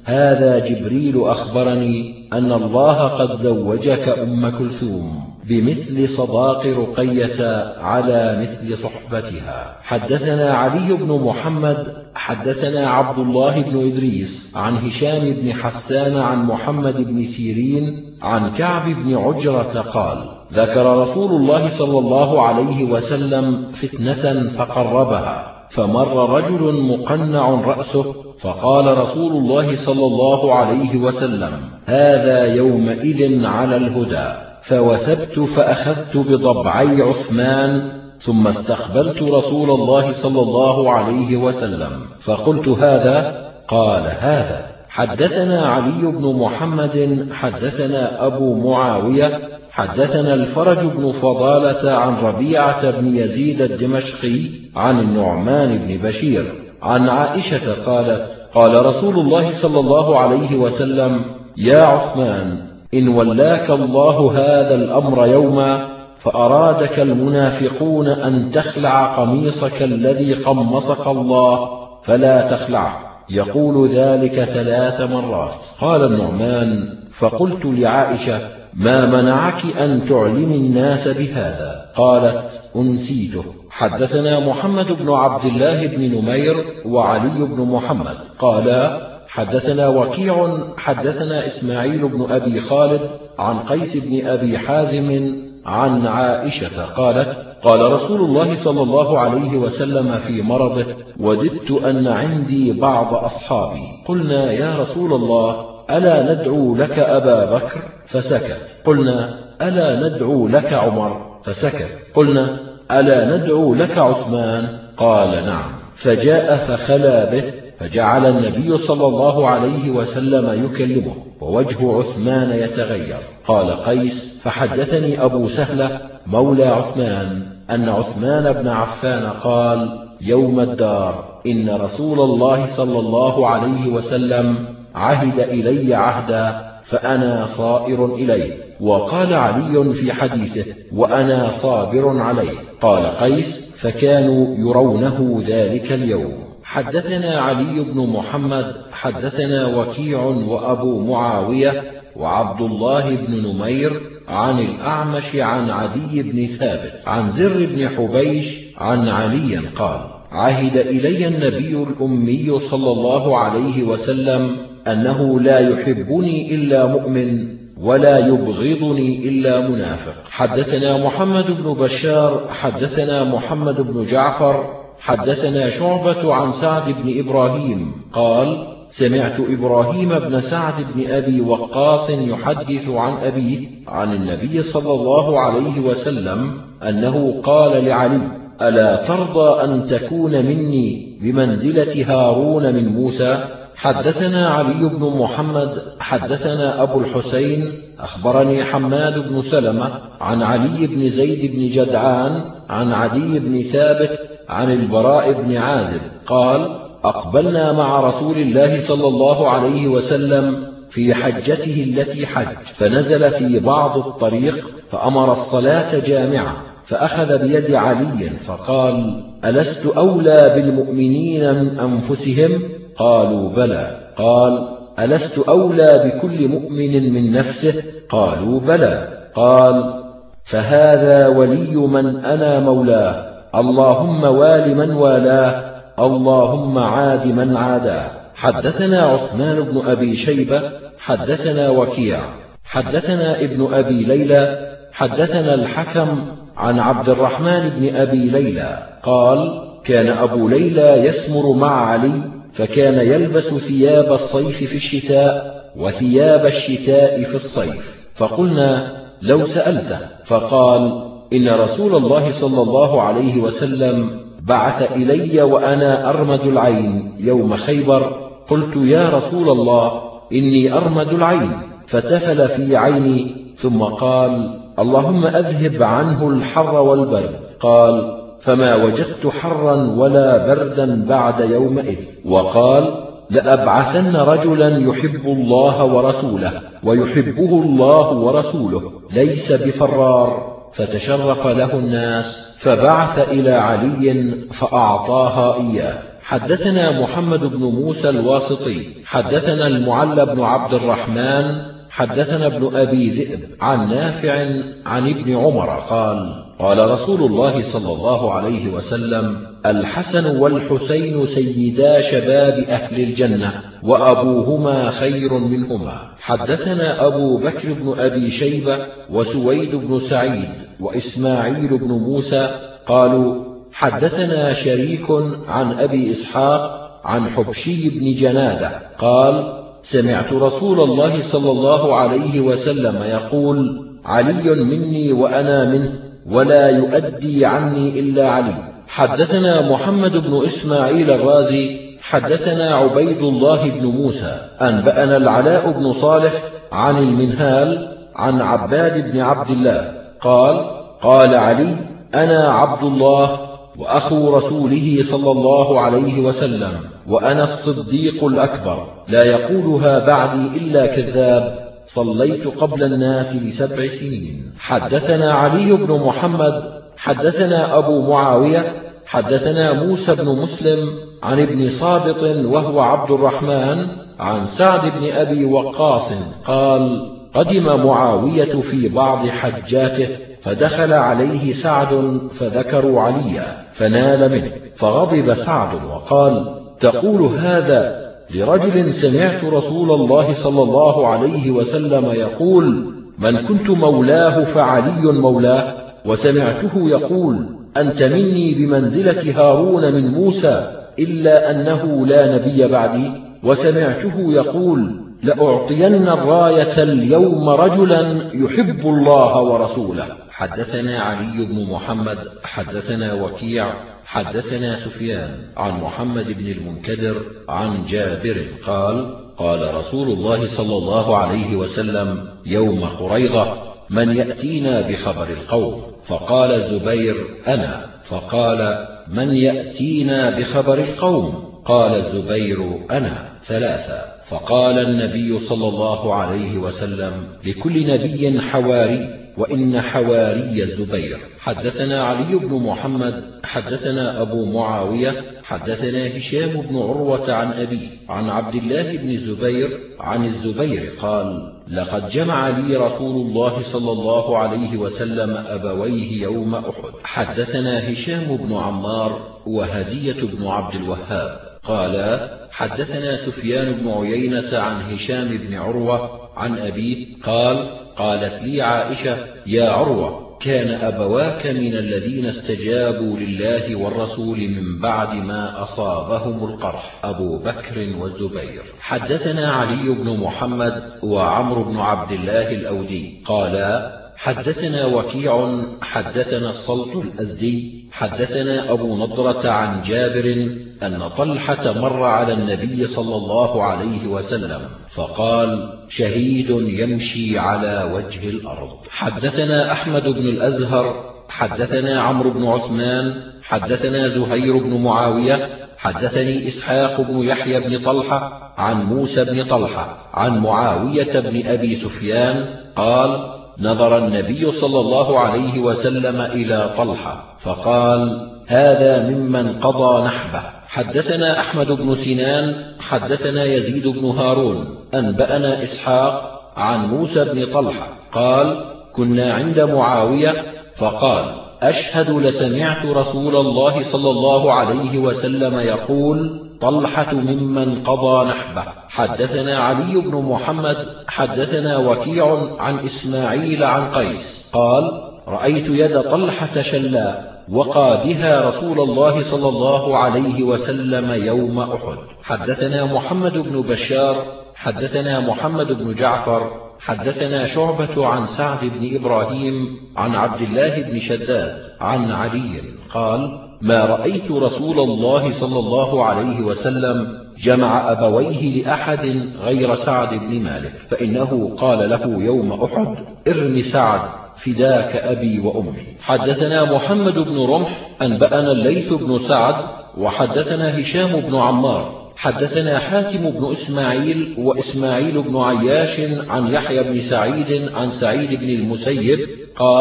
هذا جبريل أخبرني أن الله قد زوجك أم كلثوم بمثل صداق رقية على مثل صحبتها. حدثنا علي بن محمد حدثنا عبد الله بن إدريس عن هشام بن حسان عن محمد بن سيرين عن كعب بن عجرة قال: ذكر رسول الله صلى الله عليه وسلم فتنة فقربها، فمر رجل مقنع رأسه، فقال رسول الله صلى الله عليه وسلم: هذا يومئذ على الهدى. فوثبت فأخذت بضبعي عثمان، ثم استقبلت رسول الله صلى الله عليه وسلم فقلت: هذا؟ قال: هذا. حدثنا علي بن محمد حدثنا أبو معاوية حدثنا الفرج بن فضالة عن ربيعة بن يزيد الدمشقي عن النعمان بن بشير عن عائشة قالت: قال رسول الله صلى الله عليه وسلم: يا عثمان، إن ولاك الله هذا الأمر يوما فأرادك المنافقون أن تخلع قميصك الذي قمصك الله فلا تخلعه، يقول ذلك 3 مرات. قال النعمان: فقلت لعائشة: ما منعك أن تعلم الناس بهذا؟ قالت: أنسيته. حدثنا محمد بن عبد الله بن نمير وعلي بن محمد قالا: حدثنا وكيع حدثنا إسماعيل بن أبي خالد عن قيس بن أبي حازم عن عائشة قالت: قال رسول الله صلى الله عليه وسلم في مرضه: وددت أن عندي بعض أصحابي. قلنا: يا رسول الله، ألا ندعو لك أبا بكر؟ فسكت. قلنا: ألا ندعو لك عمر؟ فسكت. قلنا: ألا ندعو لك عثمان؟ قال: نعم. فجاء فخلا به، فجعل النبي صلى الله عليه وسلم يكلمه ووجه عثمان يتغير. قال قيس: فحدثني أبو سهلة مولى عثمان أن عثمان بن عفان قال يوم الدار: إن رسول الله صلى الله عليه وسلم عهد إلي عهدا فأنا صائر إليه. وقال علي في حديثه: وأنا صابر عليه. قال قيس: فكانوا يرونه ذلك اليوم. حدثنا علي بن محمد حدثنا وكيع وأبو معاوية وعبد الله بن نمير عن الأعمش عن عدي بن ثابت عن زر بن حبيش عن علي قال: عهد إلي النبي الأمي صلى الله عليه وسلم أنه لا يحبني إلا مؤمن ولا يبغضني إلا منافق. حدثنا محمد بن بشار حدثنا محمد بن جعفر حدثنا شعبة عن سعد بن إبراهيم قال: سمعت إبراهيم بن سعد بن أبي وقاص يحدث عن أبيه عن النبي صلى الله عليه وسلم أنه قال لعلي: ألا ترضى أن تكون مني بمنزلة هارون من موسى؟ حدثنا علي بن محمد حدثنا أبو الحسين أخبرني حماد بن سلمة عن علي بن زيد بن جدعان عن عدي بن ثابت عن البراء بن عازب قال: أقبلنا مع رسول الله صلى الله عليه وسلم في حجته التي حج، فنزل في بعض الطريق فأمر الصلاة جامعة، فأخذ بيد علي فقال: ألست أولى بالمؤمنين من أنفسهم؟ قالوا: بلى. قال: ألست أولى بكل مؤمن من نفسه؟ قالوا: بلى. قال: فهذا ولي من أنا مولاه، اللهم وال من والاه، اللهم عاد من عاداه. حدثنا عثمان بن أبي شيبة حدثنا وكيع حدثنا ابن أبي ليلى حدثنا الحكم عن عبد الرحمن بن أبي ليلى قال: كان أبو ليلى يسمر مع علي، فكان يلبس ثياب الصيف في الشتاء وثياب الشتاء في الصيف. فقلنا: لو سألته. فقال: إن رسول الله صلى الله عليه وسلم بعث إلي وأنا أرمد العين يوم خيبر. قلت: يا رسول الله، إني أرمد العين. فتفل في عيني ثم قال: اللهم أذهب عنه الحر والبرد. قال: فما وجدت حرا ولا بردا بعد يومئذ. وقال: لأبعثن رجلا يحب الله ورسوله ويحبه الله ورسوله ليس بفرار. فتشرف له الناس فبعث إلى علي فأعطاها إياه. حدثنا محمد بن موسى الواسطي حدثنا المعلى بن عبد الرحمن حدثنا ابن أبي ذئب عن نافع عن ابن عمر قال قال رسول الله صلى الله عليه وسلم الحسن والحسين سيدا شباب أهل الجنة وأبوهما خير منهما. حدثنا أبو بكر بن أبي شيبة وسويد بن سعيد وإسماعيل بن موسى قالوا حدثنا شريك عن أبي إسحاق عن حبشي بن جنادة قال سمعت رسول الله صلى الله عليه وسلم يقول علي مني وأنا منه ولا يؤدي عني إلا علي. حدثنا محمد بن إسماعيل الرازي حدثنا عبيد الله بن موسى أنبأنا العلاء بن صالح عن المنهال عن عباد بن عبد الله قال قال علي أنا عبد الله وأخو رسوله صلى الله عليه وسلم وأنا الصديق الأكبر لا يقولها بعدي إلا كذاب صليت قبل الناس ب7 سنين. حدثنا علي بن محمد حدثنا أبو معاوية حدثنا موسى بن مسلم عن ابن صابط وهو عبد الرحمن عن سعد بن أبي وقاص قال قدم معاوية في بعض حجاته فدخل عليه سعد فذكروا عليا فنال منه فغضب سعد وقال تقول هذا لرجل سمعت رسول الله صلى الله عليه وسلم يقول من كنت مولاه فعلي مولاه وسمعته يقول أنت مني بمنزلة هارون من موسى إلا أنه لا نبي بعدي وسمعته يقول لأعطين الراية اليوم رجلا يحب الله ورسوله. حدثنا علي بن محمد حدثنا وكيع حدثنا سفيان عن محمد بن المنكدر عن جابر قال قال رسول الله صلى الله عليه وسلم يوم قريضة من يأتينا بخبر القوم فقال الزبير أنا فقال من يأتينا بخبر القوم قال الزبير أنا 3 فقال النبي صلى الله عليه وسلم لكل نبي حواري وإن حواري الزبير. حدثنا علي بن محمد حدثنا أبو معاوية حدثنا هشام بن عروة عن أبيه عن عبد الله بن الزبير عن الزبير قال لقد جمع لي رسول الله صلى الله عليه وسلم أبويه يوم أحد. حدثنا هشام بن عمار وهدية بن عبد الوهاب قال حدثنا سفيان بن عيينة عن هشام بن عروة عن أبيه قال قالت لي عائشة يا عروة كان أبواك من الذين استجابوا لله والرسول من بعد ما أصابهم القرح أبو بكر والزبير. حدثنا علي بن محمد وعمرو بن عبد الله الأودي قالا حدثنا وكيع حدثنا الصلت الأزدي حدثنا أبو نضرة عن جابر أن طلحة مر على النبي صلى الله عليه وسلم فقال شهيد يمشي على وجه الأرض. حدثنا أحمد بن الأزهر حدثنا عمرو بن عثمان حدثنا زهير بن معاوية حدثني إسحاق بن يحيى بن طلحة عن موسى بن طلحة عن معاوية بن أبي سفيان قال نظر النبي صلى الله عليه وسلم إلى طلحة فقال هذا ممن قضى نحبه. حدثنا أحمد بن سنان حدثنا يزيد بن هارون أنبأنا إسحاق عن موسى بن طلحة قال كنا عند معاوية فقال أشهد لسمعت رسول الله صلى الله عليه وسلم يقول طلحة ممن قضى نحبه. حدثنا علي بن محمد حدثنا وكيع عن إسماعيل عن قيس قال رأيت يد طلحة شلاء وقى بها رسول الله صلى الله عليه وسلم يوم أحد. حدثنا محمد بن بشار حدثنا محمد بن جعفر حدثنا شعبة عن سعد بن إبراهيم عن عبد الله بن شداد عن علي قال ما رأيت رسول الله صلى الله عليه وسلم جمع أبويه لأحد غير سعد بن مالك فإنه قال له يوم أحد ارم سعد فداك أبي وأمي. حدثنا محمد بن رمح أنبأنا الليث بن سعد وحدثنا هشام بن عمار حدثنا حاتم بن إسماعيل وإسماعيل بن عياش عن يحيى بن سعيد عن سعيد بن المسيب قال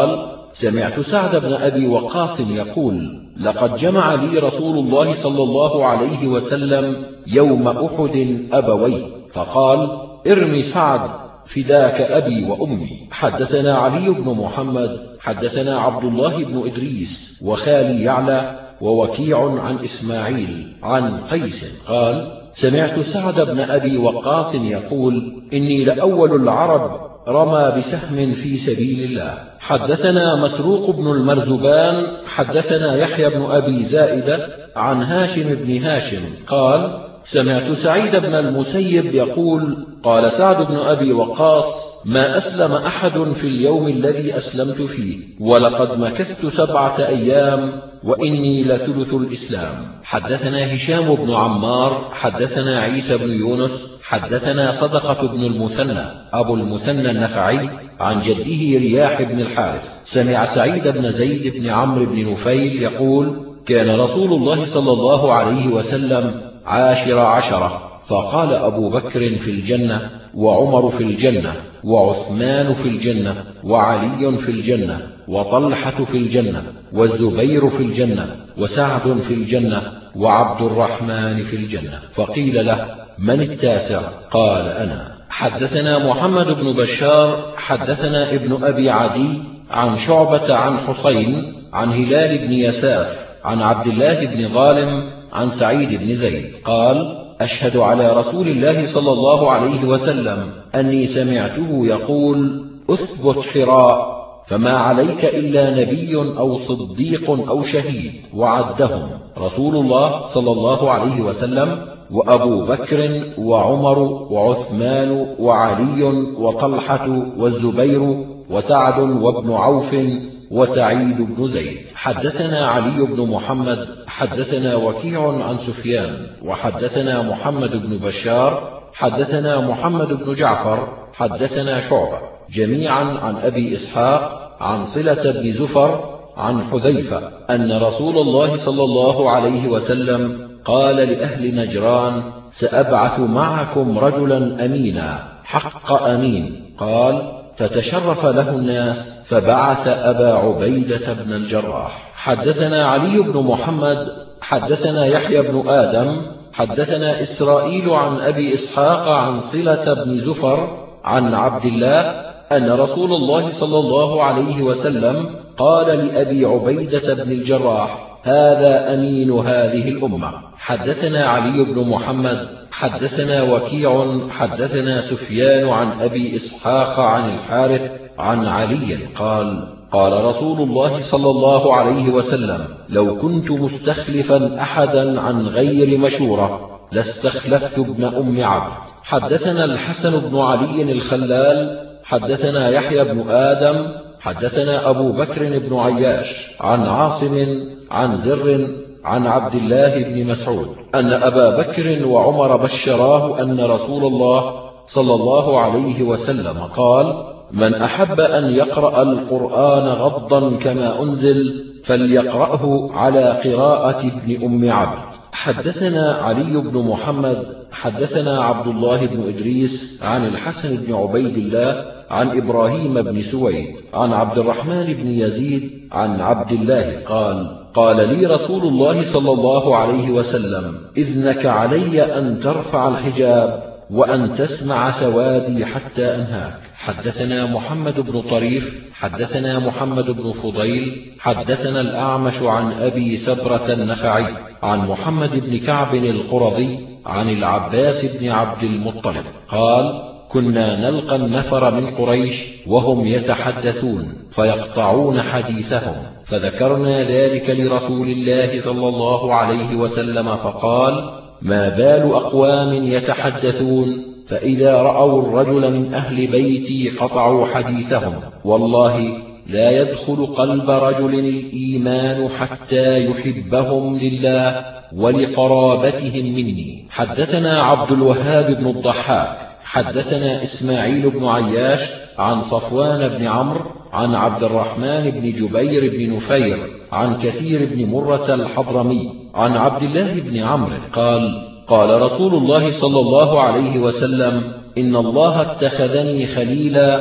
سمعت سعد بن أبي وقاص يقول: لقد جمع لي رسول الله صلى الله عليه وسلم يوم أحد أبوي، فقال: ارمي سعد فداك أبي وأمي. حدثنا علي بن محمد حدثنا عبد الله بن إدريس وخالي يعلى ووكيع عن إسماعيل عن قيس قال: سمعت سعد بن أبي وقاص يقول: إني لأول العرب رمى بسهم في سبيل الله. حدثنا مسروق بن المرزبان حدثنا يحيى بن أبي زائدة عن هاشم بن هاشم قال: سمعت سعيد بن المسيب يقول: قال سعد بن أبي وقاص: ما أسلم أحد في اليوم الذي أسلمت فيه، ولقد مكثت 7 أيام وإني لثلث الإسلام. حدثنا هشام بن عمار حدثنا عيسى بن يونس حدثنا صدقة بن المثنى أبو المثنى النخعي عن جده رياح بن الحارث سمع سعيد بن زيد بن عمرو بن نفيل يقول: كان رسول الله صلى الله عليه وسلم 10، فقال أبو بكر في الجنة، وعمر في الجنة، وعثمان في الجنة، وعلي في الجنة، وطلحة في الجنة، والزبير في الجنة، وسعد في الجنة، وعبد الرحمن في الجنة. فقيل له: من التاسع؟ قال: أنا. حدثنا محمد بن بشار حدثنا ابن أبي عدي عن شعبة عن حسين عن هلال بن يساف عن عبد الله بن غالم عن سعيد بن زيد قال: أشهد على رسول الله صلى الله عليه وسلم أني سمعته يقول: أثبت حراء، فما عليك إلا نبي أو صديق أو شهيد، وعدهم رسول الله صلى الله عليه وسلم، وأبو بكر وعمر وعثمان وعلي وطلحة والزبير وسعد وابن عوف وسعيد بن زيد. حدثنا علي بن محمد حدثنا وكيع عن سفيان وحدثنا محمد بن بشار حدثنا محمد بن جعفر حدثنا شعبة جميعا عن أبي إسحاق عن صلة بن زفر عن حذيفة أن رسول الله صلى الله عليه وسلم قال لأهل نجران: سأبعث معكم رجلا أمينا حق أمين. قال: فتشرف له الناس فبعث أبا عبيدة بن الجراح. حدثنا علي بن محمد حدثنا يحيى بن آدم حدثنا إسرائيل عن أبي إسحاق عن صلة بن زفر عن عبد الله أن رسول الله صلى الله عليه وسلم قال لأبي عبيدة بن الجراح: هذا أمين هذه الأمة. حدثنا علي بن محمد حدثنا وكيع حدثنا سفيان عن أبي إسحاق عن الحارث عن علي قال: قال رسول الله صلى الله عليه وسلم: لو كنت مستخلفا أحدا عن غير مشورة لاستخلفت ابن أم عبد. حدثنا الحسن بن علي الخلال حدثنا يحيى بن آدم حدثنا أبو بكر بن عياش عن عاصم عن زر عن عبد الله بن مسعود أن أبا بكر وعمر بشراه أن رسول الله صلى الله عليه وسلم قال: من أحب أن يقرأ القرآن غضا كما أنزل فليقرأه على قراءة ابن أم عبد. حدثنا علي بن محمد حدثنا عبد الله بن إدريس عن الحسن بن عبيد الله عن إبراهيم بن سويد عن عبد الرحمن بن يزيد عن عبد الله قال: قال لي رسول الله صلى الله عليه وسلم: إذنك علي أن ترفع الحجاب وأن تسمع سوادي حتى أنهاك. حدثنا محمد بن طريف حدثنا محمد بن فضيل حدثنا الأعمش عن أبي سبرة النخعي عن محمد بن كعب القرظي عن العباس بن عبد المطلب قال: كنا نلقى النفر من قريش وهم يتحدثون فيقطعون حديثهم، فذكرنا ذلك لرسول الله صلى الله عليه وسلم فقال: ما بال أقوام يتحدثون فإذا رأوا الرجل من أهل بيتي قطعوا حديثهم، والله لا يدخل قلب رجل الإيمان حتى يحبهم لله ولقرابتهم مني. حدثنا عبد الوهاب بن الضحاك حدثنا إسماعيل بن عياش عن صفوان بن عمرو عن عبد الرحمن بن جبير بن نفير عن كثير بن مرة الحضرمي عن عبد الله بن عمرو قال: قال رسول الله صلى الله عليه وسلم: إن الله اتخذني خليلا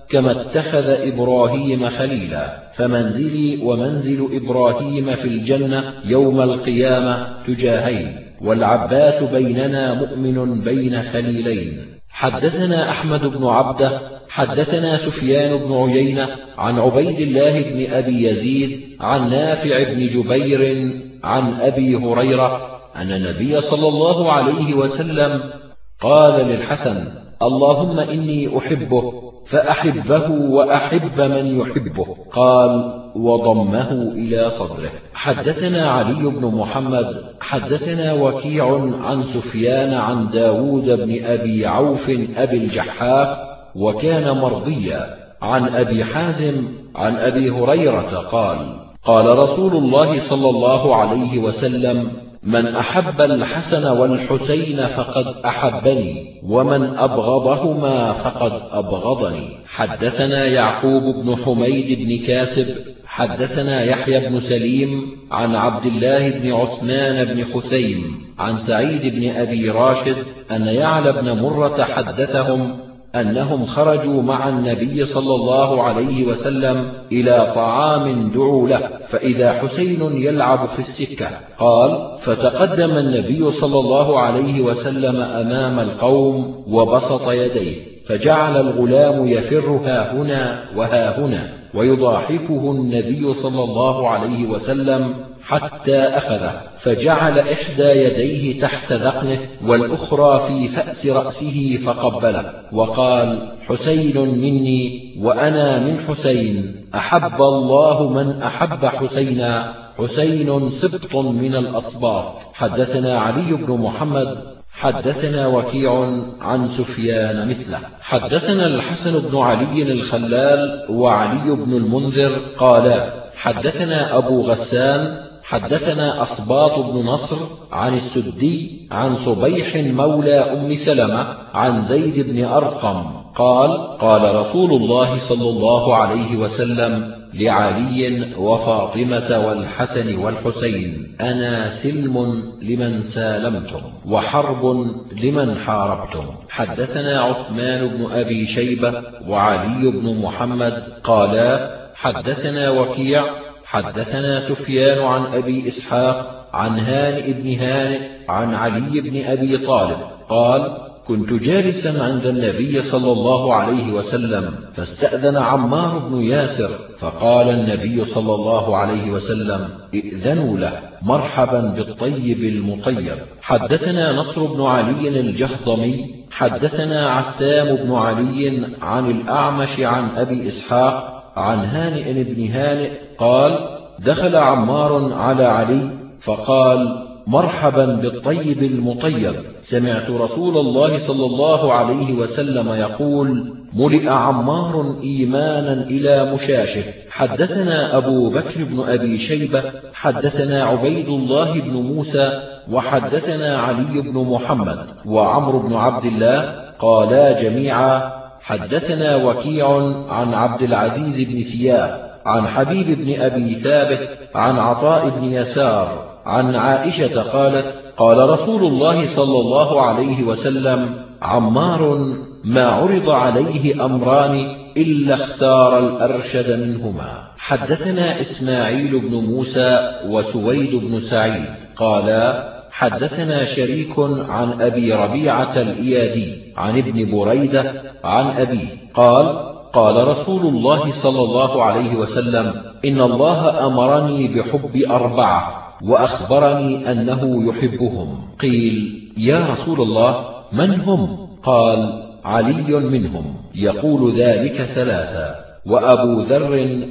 كما اتخذ إبراهيم خليلا، فمنزلي ومنزل إبراهيم في الجنة يوم القيامة تجاهين، والعباس بيننا مؤمن بين خليلين. حدثنا أحمد بن عبده حدثنا سفيان بن عيينة عن عبيد الله بن أبي يزيد عن نافع بن جبير عن أبي هريرة أن النبي صلى الله عليه وسلم قال للحسن: اللهم إني أحبه فأحبه وأحب من يحبه. قال: وضمه إلى صدره. حدثنا علي بن محمد حدثنا وكيع عن سفيان عن داود بن أبي عوف أبي الجحاف وكان مرضيا عن أبي حازم عن أبي هريرة قال: قال رسول الله صلى الله عليه وسلم: من أحب الحسن والحسين فقد أحبني، ومن أبغضهما فقد أبغضني. حدثنا يعقوب بن حميد بن كاسب حدثنا يحيى بن سليم عن عبد الله بن عثمان بن خثيم عن سعيد بن أبي راشد أن يعلى بن مرة حدثهم أنهم خرجوا مع النبي صلى الله عليه وسلم إلى طعام دعوا له، فإذا حسين يلعب في السكة. قال: فتقدم النبي صلى الله عليه وسلم أمام القوم وبسط يديه، فجعل الغلام يفر هاهنا وهاهنا، ويضاحكه النبي صلى الله عليه وسلم حتى أخذه، فجعل إحدى يديه تحت ذقنه والأخرى في فأس رأسه فقبله، وقال: حسين مني وأنا من حسين، أحب الله من أحب حسينا، حسين سبط من الأصباط. حدثنا علي بن محمد حدثنا وكيع عن سفيان مثله. حدثنا الحسن بن علي الخلال وعلي بن المنذر قالا: حدثنا أبو غسان حدثنا أصباط بن نصر عن السدي عن صبيح مولى أم سلمة عن زيد بن أرقم قال: قال رسول الله صلى الله عليه وسلم لعلي وفاطمة والحسن والحسين: أنا سلم لمن سالمتم وحرب لمن حاربتم. حدثنا عثمان بن أبي شيبة وعلي بن محمد قالا: حدثنا وكيع حدثنا سفيان عن أبي إسحاق عن هانئ بن هانئ عن علي بن أبي طالب قال: كنت جالسا عند النبي صلى الله عليه وسلم، فاستأذن عمار بن ياسر، فقال النبي صلى الله عليه وسلم: ائذنوا له، مرحبا بالطيب المطيب. حدثنا نصر بن علي الجهضمي حدثنا عثام بن علي عن الأعمش عن أبي إسحاق عن هانئ بن هانئ قال: دخل عمار على علي فقال: مرحبا بالطيب المطيب، سمعت رسول الله صلى الله عليه وسلم يقول: ملئ عمار إيمانا إلى مشاشه. حدثنا أبو بكر بن أبي شيبة حدثنا عبيد الله بن موسى وحدثنا علي بن محمد وعمرو بن عبد الله قالا جميعا: حدثنا وكيع عن عبد العزيز بن سياح عن حبيب بن أبي ثابت عن عطاء بن يسار عن عائشة قالت: قال رسول الله صلى الله عليه وسلم: عمار ما عرض عليه أمران إلا اختار الأرشد منهما. حدثنا إسماعيل بن موسى وسويد بن سعيد قالا: حدثنا شريك عن أبي ربيعة الإيادي عن ابن بريدة عن أبيه قال: قال رسول الله صلى الله عليه وسلم: إن الله أمرني بحب أربعة وأخبرني أنه يحبهم. قيل: يا رسول الله من هم؟ قال: علي منهم، يقول ذلك ثلاثا، وأبو ذر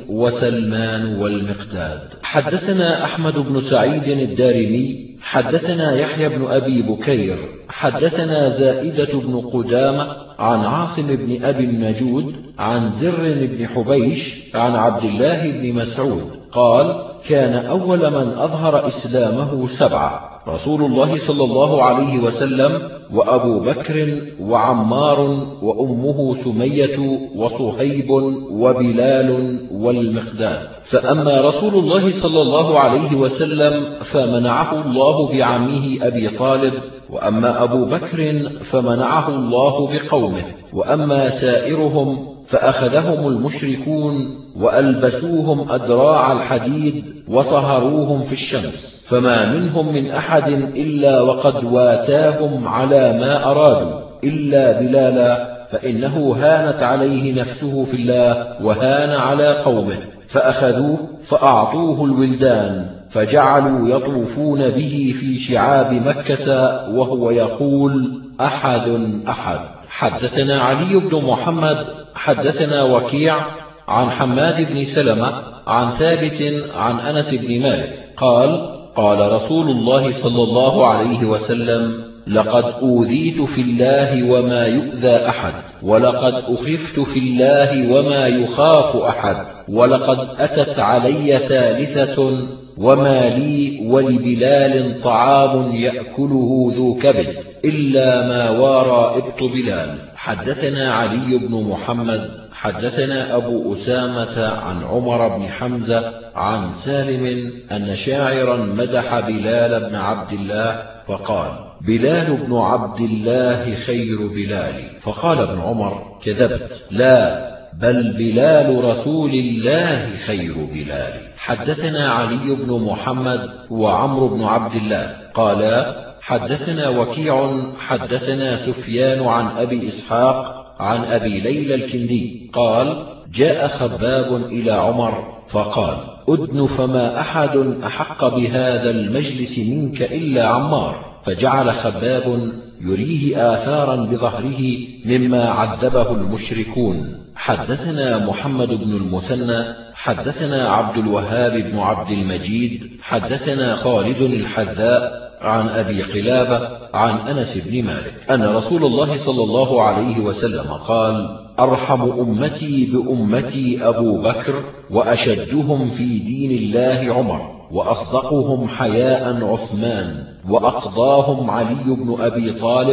وسلمان والمقداد. حدثنا أحمد بن سعيد الدارمي حدثنا يحيى بن أبي بكير حدثنا زائدة بن قدامة عن عاصم بن أبي النجود عن زر بن حبيش عن عبد الله بن مسعود قال: كان أول من أظهر إسلامه 7: رسول الله صلى الله عليه وسلم وأبو بكر وعمار وأمه سمية وصهيب وبلال والمقداد. فأما رسول الله صلى الله عليه وسلم فمنعه الله بعمه أبي طالب، وأما أبو بكر فمنعه الله بقومه، وأما سائرهم فأخذهم المشركون وألبسوهم أدراع الحديد وصهروهم في الشمس، فما منهم من أحد إلا وقد واتاهم على ما أرادوا إلا بلالا، فإنه هانت عليه نفسه في الله وهان على قومه، فأخذوه فأعطوه الولدان، فجعلوا يطوفون به في شعاب مكة وهو يقول أحد أحد. حدثنا علي بن محمد حدثنا وكيع عن حماد بن سلمة عن ثابت عن أنس بن مالك قال: قال رسول الله صلى الله عليه وسلم: لقد أوذيت في الله وما يؤذى أحد، ولقد أخفت في الله وما يخاف أحد، ولقد أتت علي ثالثة وما لي ولبلال طعام يأكله ذو كبد إلا ما وارى إبط بلال. حدثنا علي بن محمد حدثنا أبو أسامة عن عمر بن حمزة عن سالم أن شاعرا مدح بلال بن عبد الله فقال: بلال بن عبد الله خير بلال. فقال ابن عمر: كذبت، لا بل بلال رسول الله خير بلال. حدثنا علي بن محمد وعمرو بن عبد الله قالا: حدثنا وكيع حدثنا سفيان عن أبي إسحاق عن أبي ليلى الكندي قال: جاء خباب إلى عمر فقال: أدن فما أحد أحق بهذا المجلس منك إلا عمار. فجعل خباب يريه آثارا بظهره مما عذبه المشركون. حدثنا محمد بن المثنى حدثنا عبد الوهاب بن عبد المجيد حدثنا خالد الحذاء عن أبي قلابة عن أنس بن مالك أن رسول الله صلى الله عليه وسلم قال: أرحم أمتي بأمتي أبو بكر، وأشدهم في دين الله عمر، وأصدقهم حياء عثمان، وأقضاهم علي بن أبي طالب،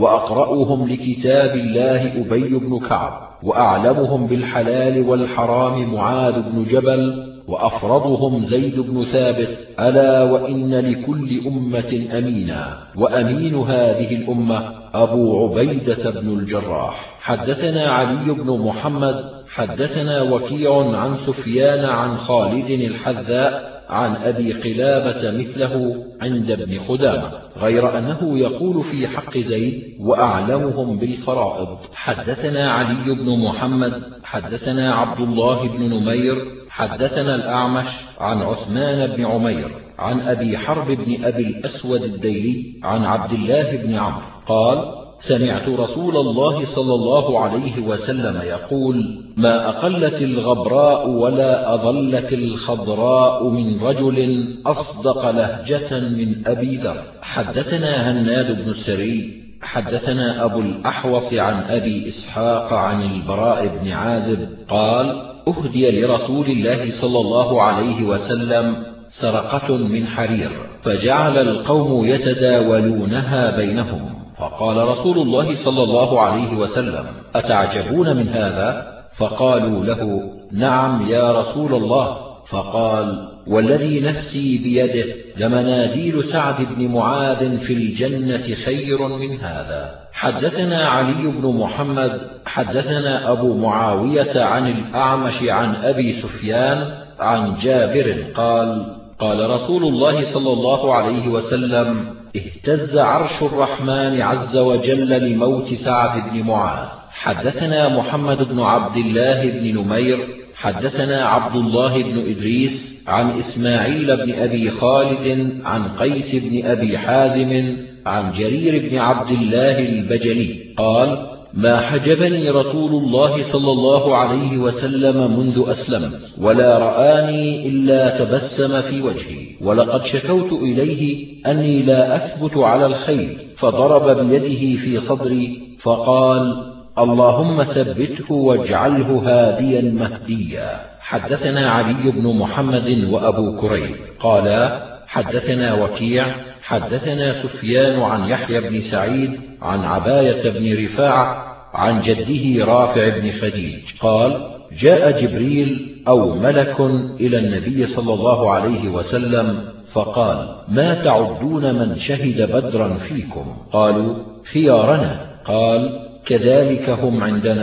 وأقرأهم لكتاب الله أبي بن كعب، وأعلمهم بالحلال والحرام معاذ بن جبل، وأفرضهم زيد بن ثابت. ألا وإن لكل أمة أمينا، وأمين هذه الأمة أبو عبيدة بن الجراح. حدثنا علي بن محمد حدثنا وكيع عن سفيان عن خالد الحذاء عن أبي قلابة مثله عند ابن خدامة، غير أنه يقول في حق زيد: وأعلمهم بالفرائض. حدثنا علي بن محمد حدثنا عبد الله بن نمير حدثنا الأعمش عن عثمان بن عمير عن أبي حرب بن أبي الأسود الديلي عن عبد الله بن عمرو قال: سمعت رسول الله صلى الله عليه وسلم يقول: ما أقلت الغبراء ولا أظلت الخضراء من رجل أصدق لهجة من أبي ذر. حدثنا هناد بن السري حدثنا أبو الأحوص عن أبي إسحاق عن البراء بن عازب قال: أهدي لرسول الله صلى الله عليه وسلم سرقة من حرير، فجعل القوم يتداولونها بينهم، فقال رسول الله صلى الله عليه وسلم: أتعجبون من هذا؟ فقالوا له: نعم يا رسول الله. فقال: والذي نفسي بيده لمناديل سعد بن معاذ في الجنة خير من هذا. حدثنا علي بن محمد حدثنا أبو معاوية عن الأعمش عن أبي سفيان عن جابر قال: قال رسول الله صلى الله عليه وسلم: اهتز عرش الرحمن عز وجل لموت سعد بن معاذ. حدثنا محمد بن عبد الله بن نمير حدثنا عبد الله بن إدريس عن إسماعيل بن أبي خالد عن قيس بن أبي حازم عن جرير بن عبد الله البجلي قال: ما حجبني رسول الله صلى الله عليه وسلم منذ أسلمت، ولا رآني إلا تبسم في وجهي، ولقد شكوت إليه أني لا أثبت على الخير، فضرب بيده في صدري فقال: اللهم ثبته واجعله هاديا مهديا. حدثنا علي بن محمد وأبو كريب قالا: حدثنا وكيع حدثنا سفيان عن يحيى بن سعيد عن عباية بن رفاعة عن جده رافع بن خديج قال: جاء جبريل أو ملك إلى النبي صلى الله عليه وسلم فقال: ما تعدون من شهد بدرا فيكم؟ قالوا: خيارنا. قال: كذلك هم عندنا،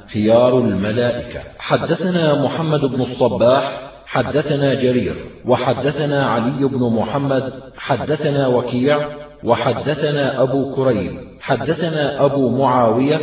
خيار الملائكة. حدثنا محمد بن الصباح حدثنا جرير وحدثنا علي بن محمد حدثنا وكيع وحدثنا أبو كريب حدثنا أبو معاوية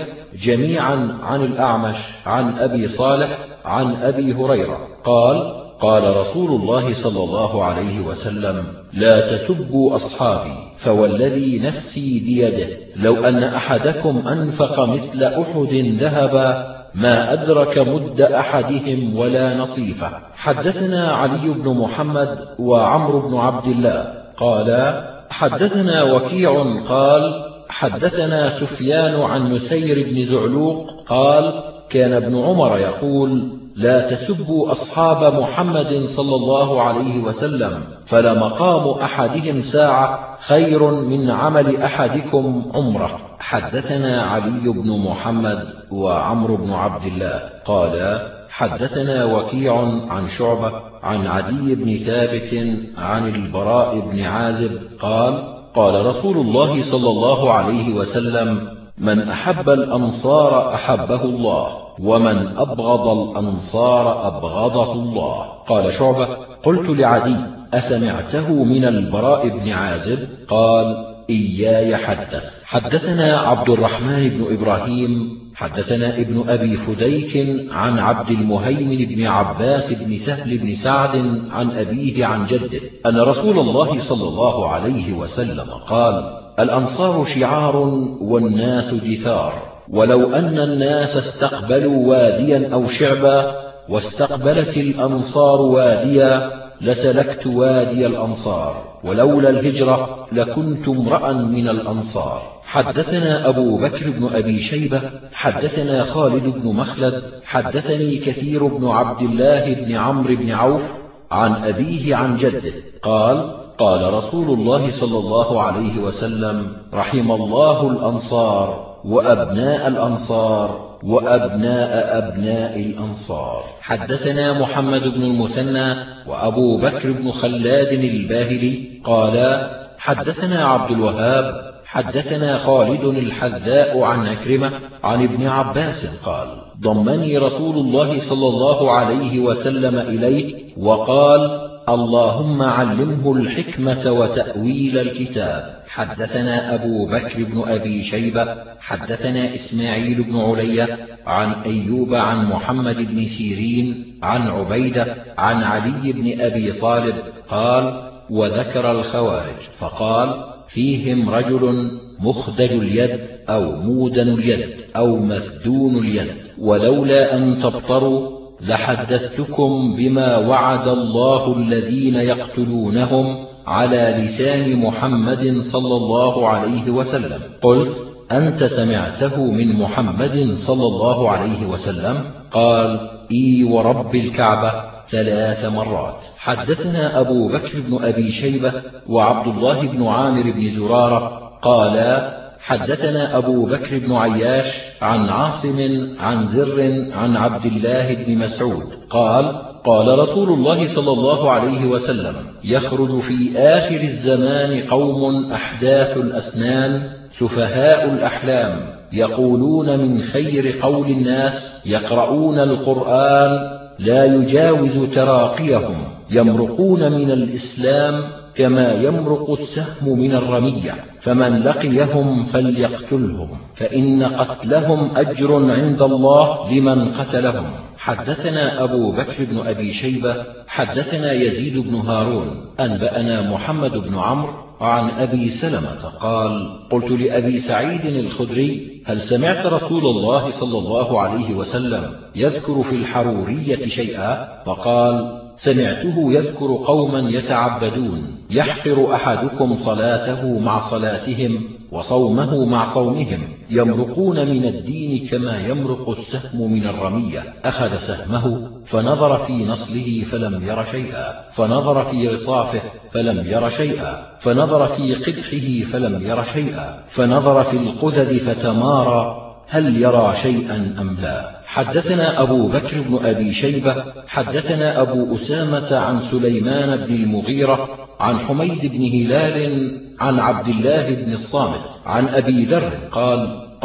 جميعا عن الأعمش عن أبي صالح عن أبي هريرة قال: قال رسول الله صلى الله عليه وسلم: لا تسبوا أصحابي، فوالذي نفسي بيده لو أن أحدكم أنفق مثل أحد ذهبا ما أدرك مد أحدهم ولا نصيفه. حدثنا علي بن محمد وعمرو بن عبد الله قالا: حدثنا وكيع قال: حدثنا سفيان عن نسير بن زعلوق قال: كان ابن عمر يقول: لا تسبوا أصحاب محمد صلى الله عليه وسلم، فلمقام أحدهم ساعة خير من عمل أحدكم عمره. حدثنا علي بن محمد وعمرو بن عبد الله قالا: حدثنا وكيع عن شعبة عن عدي بن ثابت عن البراء بن عازب قال: قال رسول الله صلى الله عليه وسلم: من أحب الأنصار أحبه الله، ومن أبغض الأنصار أبغضه الله. قال شعبة: قلت لعدي: أسمعته من البراء بن عازب؟ قال: إياي حدث. حدثنا عبد الرحمن بن إبراهيم حدثنا ابن أبي فديك عن عبد المهيمن بن عباس بن سهل بن سعد عن أبيه عن جده أن رسول الله صلى الله عليه وسلم قال: الأنصار شعار والناس جثار، ولو أن الناس استقبلوا واديا أو شعبا واستقبلت الأنصار واديا لسلكت وادي الأنصار، ولولا الهجرة لكنت امرأ من الأنصار. حدثنا أبو بكر بن أبي شيبة حدثنا خالد بن مخلد حدثني كثير بن عبد الله بن عمرو بن عوف عن أبيه عن جده قال: قال رسول الله صلى الله عليه وسلم: رحم الله الأنصار وأبناء الأنصار وأبناء أبناء الأنصار. حدثنا محمد بن المثنى وأبو بكر بن خلاد الباهلي قالا: حدثنا عبد الوهاب حدثنا خالد الحذاء عن عكرمة عن ابن عباس قال: ضمني رسول الله صلى الله عليه وسلم إليه وقال: اللهم علمه الحكمة وتأويل الكتاب. حدثنا أبو بكر بن أبي شيبة حدثنا إسماعيل بن علية عن أيوب عن محمد بن سيرين عن عبيدة عن علي بن أبي طالب قال: وذكر الخوارج فقال: فيهم رجل مخدج اليد أو مودن اليد أو مسدون اليد، ولولا أن تبطروا لحدثتكم بما وعد الله الذين يقتلونهم على لسان محمد صلى الله عليه وسلم. قلت: أنت سمعته من محمد صلى الله عليه وسلم؟ قال: إي ورب الكعبة 3 مرات. حدثنا أبو بكر بن أبي شيبة وعبد الله بن عامر بن زرارة قالا: حدثنا أبو بكر بن عياش عن عاصم عن زر عن عبد الله بن مسعود قال: قال رسول الله صلى الله عليه وسلم: يخرج في آخر الزمان قوم أحداث الأسنان سفهاء الأحلام، يقولون من خير قول الناس، يقرؤون القرآن لا يجاوز تراقيهم، يمرقون من الإسلام كما يمرق السهم من الرمية، فمن لقيهم فليقتلهم، فإن قتلهم أجر عند الله لمن قتلهم. حدثنا أبو بكر بن أبي شيبة حدثنا يزيد بن هارون أنبأنا محمد بن عمرو عن أبي سلمة قال: قلت لأبي سعيد الخدري: هل سمعت رسول الله صلى الله عليه وسلم يذكر في الحرورية شيئا؟ فقال: سمعته يذكر قوما يتعبدون، يحقر أحدكم صلاته مع صلاتهم وصومه مع صومهم، يمرقون من الدين كما يمرق السهم من الرمية. أخذ سهمه فنظر في نصله فلم ير شيئا، فنظر في رصافه فلم ير شيئا، فنظر في قدحه فلم ير شيئا، فنظر في القذذ فتمارى هل يرى شيئا أم لا. حدثنا أبو بكر بن أبي شيبة حدثنا أبو أسامة عن سليمان بن المغيرة عن حميد بن هلال عن عبد الله بن الصامت عن أبي ذر قال: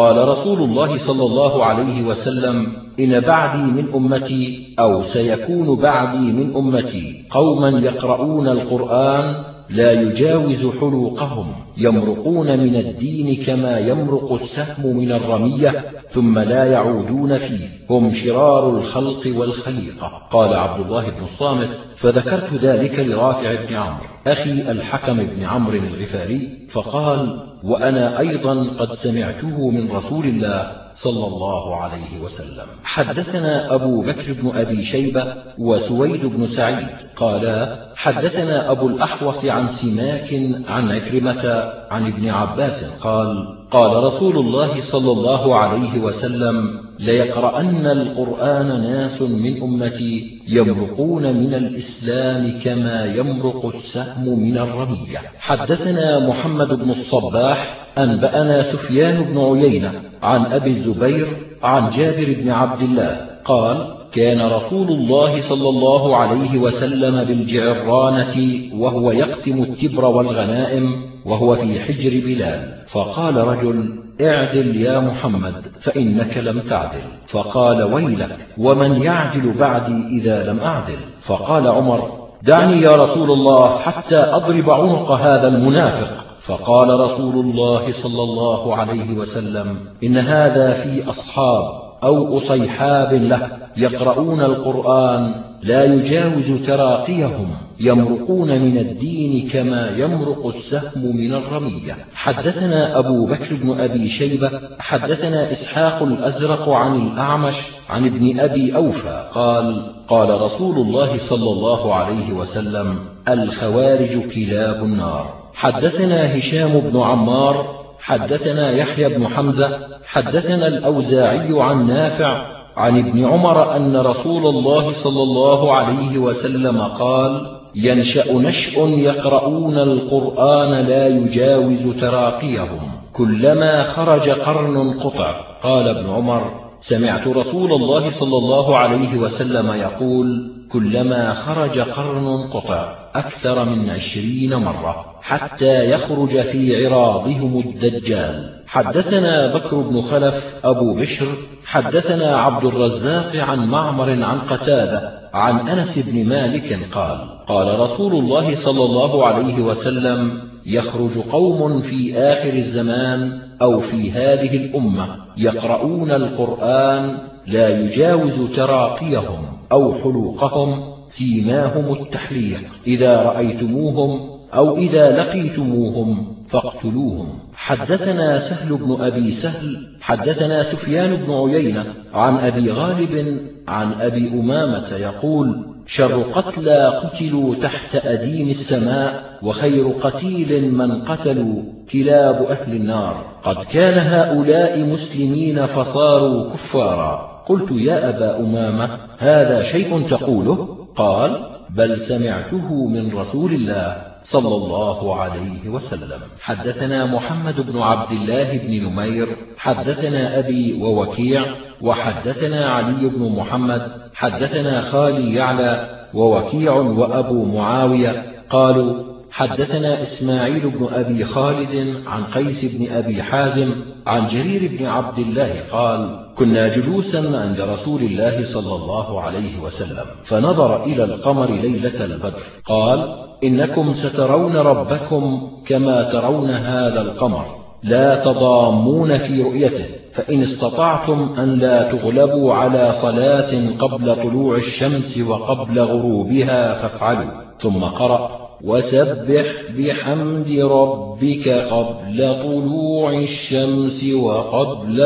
قال رسول الله صلى الله عليه وسلم: إن بعدي من أمتي أو سيكون بعدي من أمتي قوما يقرؤون القرآن لا يجاوز حلوقهم يمرقون من الدين كما يمرق السهم من الرمية ثم لا يعودون فيه، هم شرار الخلق والخليقة. قال عبد الله بن الصامت: فذكرت ذلك لرافع بن عمرو أخي الحكم بن عمرو الغفاري، فقال: وأنا أيضا قد سمعته من رسول الله صلى الله عليه وسلم. حدثنا أبو بكر بن أبي شيبة وسويد بن سعيد قالا: حدثنا أبو الأحوص عن سماك عن عكرمة عن ابن عباس قال: قال رسول الله صلى الله عليه وسلم: ليقرأن القرآن ناس من أمتي يمرقون من الإسلام كما يمرق السهم من الرمية. حدثنا محمد بن الصباح أنبأنا سفيان بن عيينة عن أبي الزبير عن جابر بن عبد الله قال: كان رسول الله صلى الله عليه وسلم بالجعرانة وهو يقسم التبر والغنائم وهو في حجر بلال، فقال رجل: اعدل يا محمد فإنك لم تعدل. فقال: ويلك، ومن يعدل بعدي إذا لم أعدل؟ فقال عمر: دعني يا رسول الله حتى أضرب عنق هذا المنافق. فقال رسول الله صلى الله عليه وسلم: إن هذا في أصحاب أو أصيحاب له يقرؤون القرآن لا يجاوز تراقيهم يمرقون من الدين كما يمرق السهم من الرمية. حدثنا أبو بكر بن أبي شيبة حدثنا إسحاق الأزرق عن الأعمش عن ابن أبي أوفى قال: قال رسول الله صلى الله عليه وسلم: الخوارج كلاب النار. حدثنا هشام بن عمار حدثنا يحيى بن حمزة حدثنا الأوزاعي عن نافع عن ابن عمر أن رسول الله صلى الله عليه وسلم قال: ينشأ نشء يقرؤون القرآن لا يجاوز تراقيهم كلما خرج قرن قطع. قال ابن عمر: سمعت رسول الله صلى الله عليه وسلم يقول: كلما خرج قرن قطع أكثر من 20 مرة حتى يخرج في عراضهم الدجال. حدثنا بكر بن خلف أبو بشر حدثنا عبد الرزاق عن معمر عن قتادة عن أنس بن مالك قال: قال رسول الله صلى الله عليه وسلم: يخرج قوم في آخر الزمان أو في هذه الأمة يقرؤون القرآن لا يجاوز تراقيهم أو حلوقهم سيماهم التحليق، إذا رأيتموهم أو إذا لقيتموهم فاقتلوهم. حدثنا سهل بن أبي سهل حدثنا سفيان بن عيينة عن أبي غالب عن أبي أمامة يقول: شر قتلى قتلوا تحت أديم السماء وخير قتيل من قتلوا كلاب أهل النار. قد كان هؤلاء مسلمين فصاروا كفارا. قلت: يا أبا أمامة، هذا شيء تقوله؟ قال: بل سمعته من رسول الله صلى الله عليه وسلم. حدثنا محمد بن عبد الله بن نمير حدثنا أبي ووكيع وحدثنا علي بن محمد حدثنا خالي يعلى ووكيع وأبو معاوية قالوا: حدثنا إسماعيل بن أبي خالد عن قيس بن أبي حازم عن جرير بن عبد الله قال: كنا جلوسا عند رسول الله صلى الله عليه وسلم فنظر إلى القمر ليلة البدر قال: إنكم سترون ربكم كما ترون هذا القمر لا تضامون في رؤيته، فإن استطعتم أن لا تغلبوا على صلاة قبل طلوع الشمس وقبل غروبها فافعلوا. ثم قرأ: وسبح بحمد ربك قبل طلوع الشمس وقبل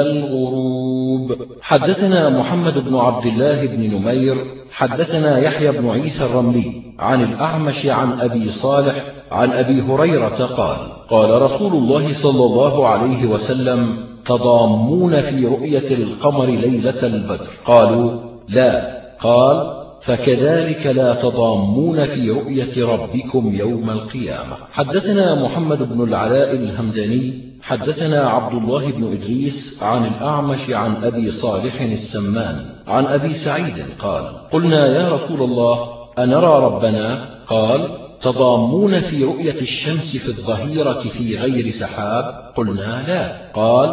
الغروب. حدثنا محمد بن عبد الله بن نمير حدثنا يحيى بن عيسى الرملي عن الأعمش عن أبي صالح عن أبي هريرة قال: قال رسول الله صلى الله عليه وسلم: تضامون في رؤية القمر ليلة البدر. قالوا: لا. قال: فكذلك لا تضامون في رؤية ربكم يوم القيامة. حدثنا محمد بن العلاء الهمداني حدثنا عبد الله بن إدريس عن الأعمش عن أبي صالح السمان عن أبي سعيد قال: قلنا: يا رسول الله، أنرى ربنا؟ قال: تضامون في رؤية الشمس في الظهيرة في غير سحاب؟ قلنا: لا. قال: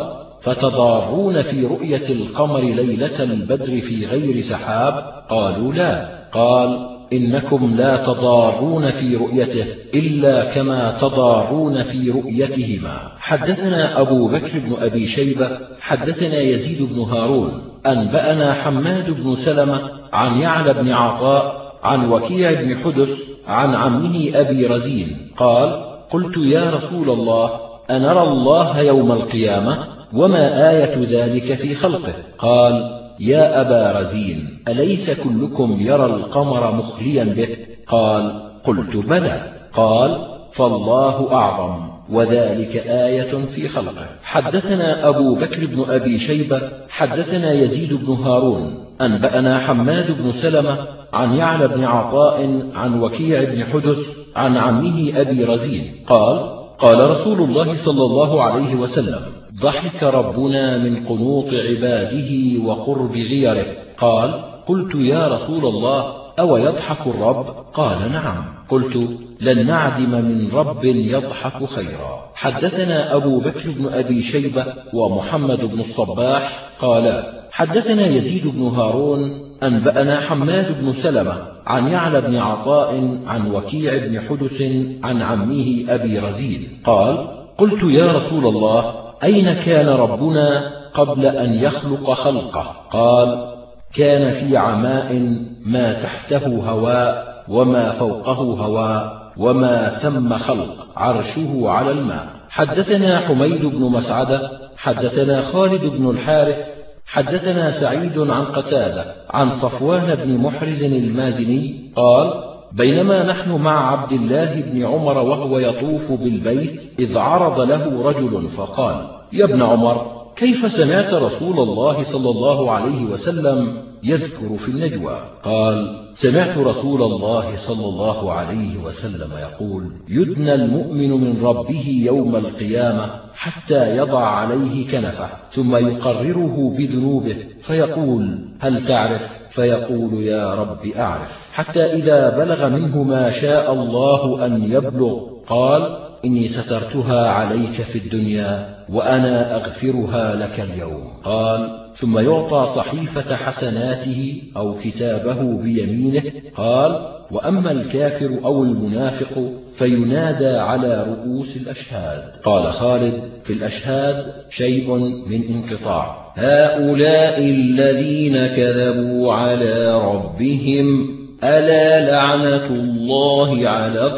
فتضارون في رؤية القمر ليلة البدر في غير سحاب؟ قالوا لا. قال إنكم لا تضارون في رؤيته إلا كما تضارون في رؤيتهما. حدثنا أبو بكر بن أبي شيبة حدثنا يزيد بن هارون أنبأنا حماد بن سلمة عن يعلى بن عطاء عن وكيع بن حدث عن عمه أبي رزين قال قلت يا رسول الله أنرى الله يوم القيامة؟ وما آية ذلك في خلقه؟ قال يا أبا رزين أليس كلكم يرى القمر مخليا به؟ قال قلت بلى. قال فالله أعظم وذلك آية في خلقه. حدثنا أبو بكر بن أبي شيبة حدثنا يزيد بن هارون أنبأنا حماد بن سلمة عن يعلى بن عطاء عن وكيع بن حدث عن عمه أبي رزين قال قال رسول الله صلى الله عليه وسلم ضحك ربنا من قنوط عباده وقرب غيره. قال قلت يا رسول الله أو يضحك الرب؟ قال نعم. قلت لن نعدم من رب يضحك خيرا. حدثنا أبو بكر بن أبي شيبة ومحمد بن الصباح قال حدثنا يزيد بن هارون أنبأنا حماد بن سلمة عن يعلى بن عطاء عن وكيع بن حدث عن عمه أبي رزين قال قلت يا رسول الله أين كان ربنا قبل أن يخلق خلقه؟ قال كان في عماء ما تحته هواء وما فوقه هواء وما ثم خلق عرشه على الماء. حدثنا حميد بن مسعدة حدثنا خالد بن الحارث حدثنا سعيد عن قتادة عن صفوان بن محرز المازني قال بينما نحن مع عبد الله بن عمر وهو يطوف بالبيت إذ عرض له رجل فقال يا ابن عمر كيف سمعت رسول الله صلى الله عليه وسلم يذكر في النجوى؟ قال سمعت رسول الله صلى الله عليه وسلم يقول يدنى المؤمن من ربه يوم القيامة حتى يضع عليه كنفه ثم يقرره بذنوبه فيقول هل تعرف؟ فيقول يا رب أعرف، حتى إذا بلغ منه ما شاء الله أن يبلغ قال إني سترتها عليك في الدنيا وأنا أغفرها لك اليوم. قال ثم يعطى صحيفة حسناته أو كتابه بيمينه. قال وأما الكافر أو المنافق فينادى على رؤوس الأشهاد. قال خالد في الأشهاد شيء من انقطاع. هؤلاء الذين كذبوا على ربهم ألا لعنة الله على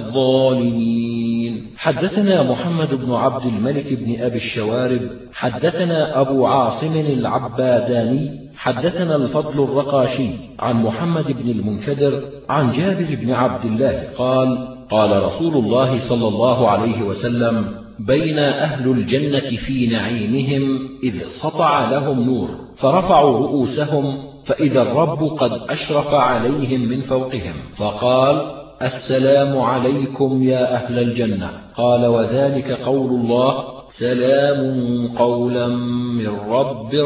الظالمين. حدثنا محمد بن عبد الملك بن أبي الشوارب حدثنا أبو عاصم العباداني حدثنا الفضل الرقاشي عن محمد بن المنكدر عن جابر بن عبد الله قال قال رسول الله صلى الله عليه وسلم بين أهل الجنة في نعيمهم إذ سطع لهم نور فرفعوا رؤوسهم فإذا الرب قد أشرف عليهم من فوقهم فقال السلام عليكم يا أهل الجنة. قال وذلك قول الله سلام قولا من رب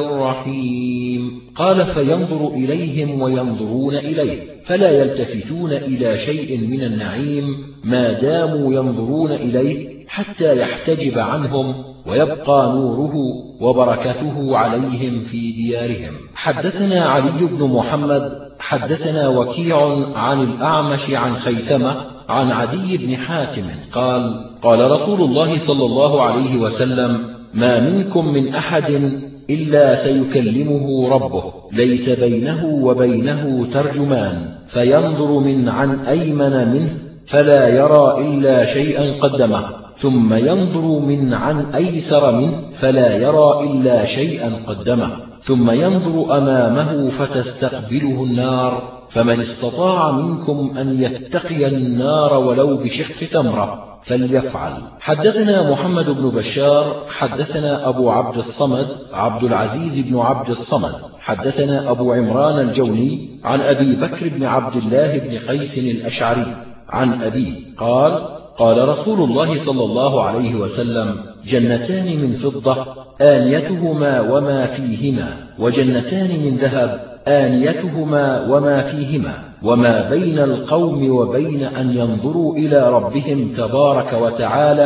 رحيم. قال فينظر إليهم وينظرون إليه فلا يلتفتون إلى شيء من النعيم ما داموا ينظرون إليه حتى يحتجب عنهم ويبقى نوره وبركته عليهم في ديارهم. حدثنا علي بن محمد حدثنا وكيع عن الأعمش عن خيثمة عن عدي بن حاتم قال قال رسول الله صلى الله عليه وسلم ما منكم من أحد إلا سيكلمه ربه ليس بينه وبينه ترجمان فينظر من عن أيمن منه فلا يرى إلا شيئا قدمه ثم ينظر من عن أيسر منه فلا يرى إلا شيئا قدمه ثم ينظر أمامه فتستقبله النار فمن استطاع منكم أن يتقي النار ولو بشق تمرة فليفعل. حدثنا محمد بن بشار حدثنا أبو عبد الصمد عبد العزيز بن عبد الصمد حدثنا أبو عمران الجوني عن أبي بكر بن عبد الله بن قيس الأشعري عن أبيه قال قال رسول الله صلى الله عليه وسلم جنتان من فضة آنيتهما وما فيهما وجنتان من ذهب آنيتهما وما فيهما وما بين القوم وبين أن ينظروا إلى ربهم تبارك وتعالى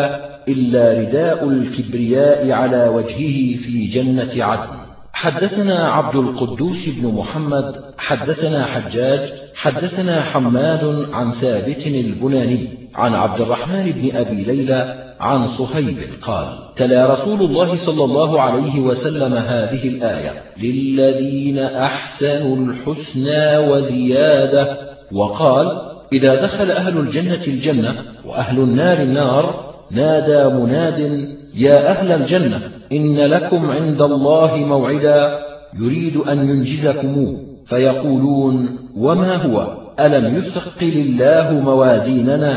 إلا رداء الكبرياء على وجهه في جنة عدن. حدثنا عبد القدوس بن محمد حدثنا حجاج حدثنا حماد عن ثابت البناني عن عبد الرحمن بن أبي ليلى عن صهيب قال: تلا رسول الله صلى الله عليه وسلم هذه الآية: للذين أحسنوا الحسنى وزيادة. وقال: إذا دخل أهل الجنة الجنة وأهل النار النار نادى مناد: يا أهل الجنة إن لكم عند الله موعدا يريد أن ينجزكموه. فيقولون: وما هو؟ ألم يثقل الله موازيننا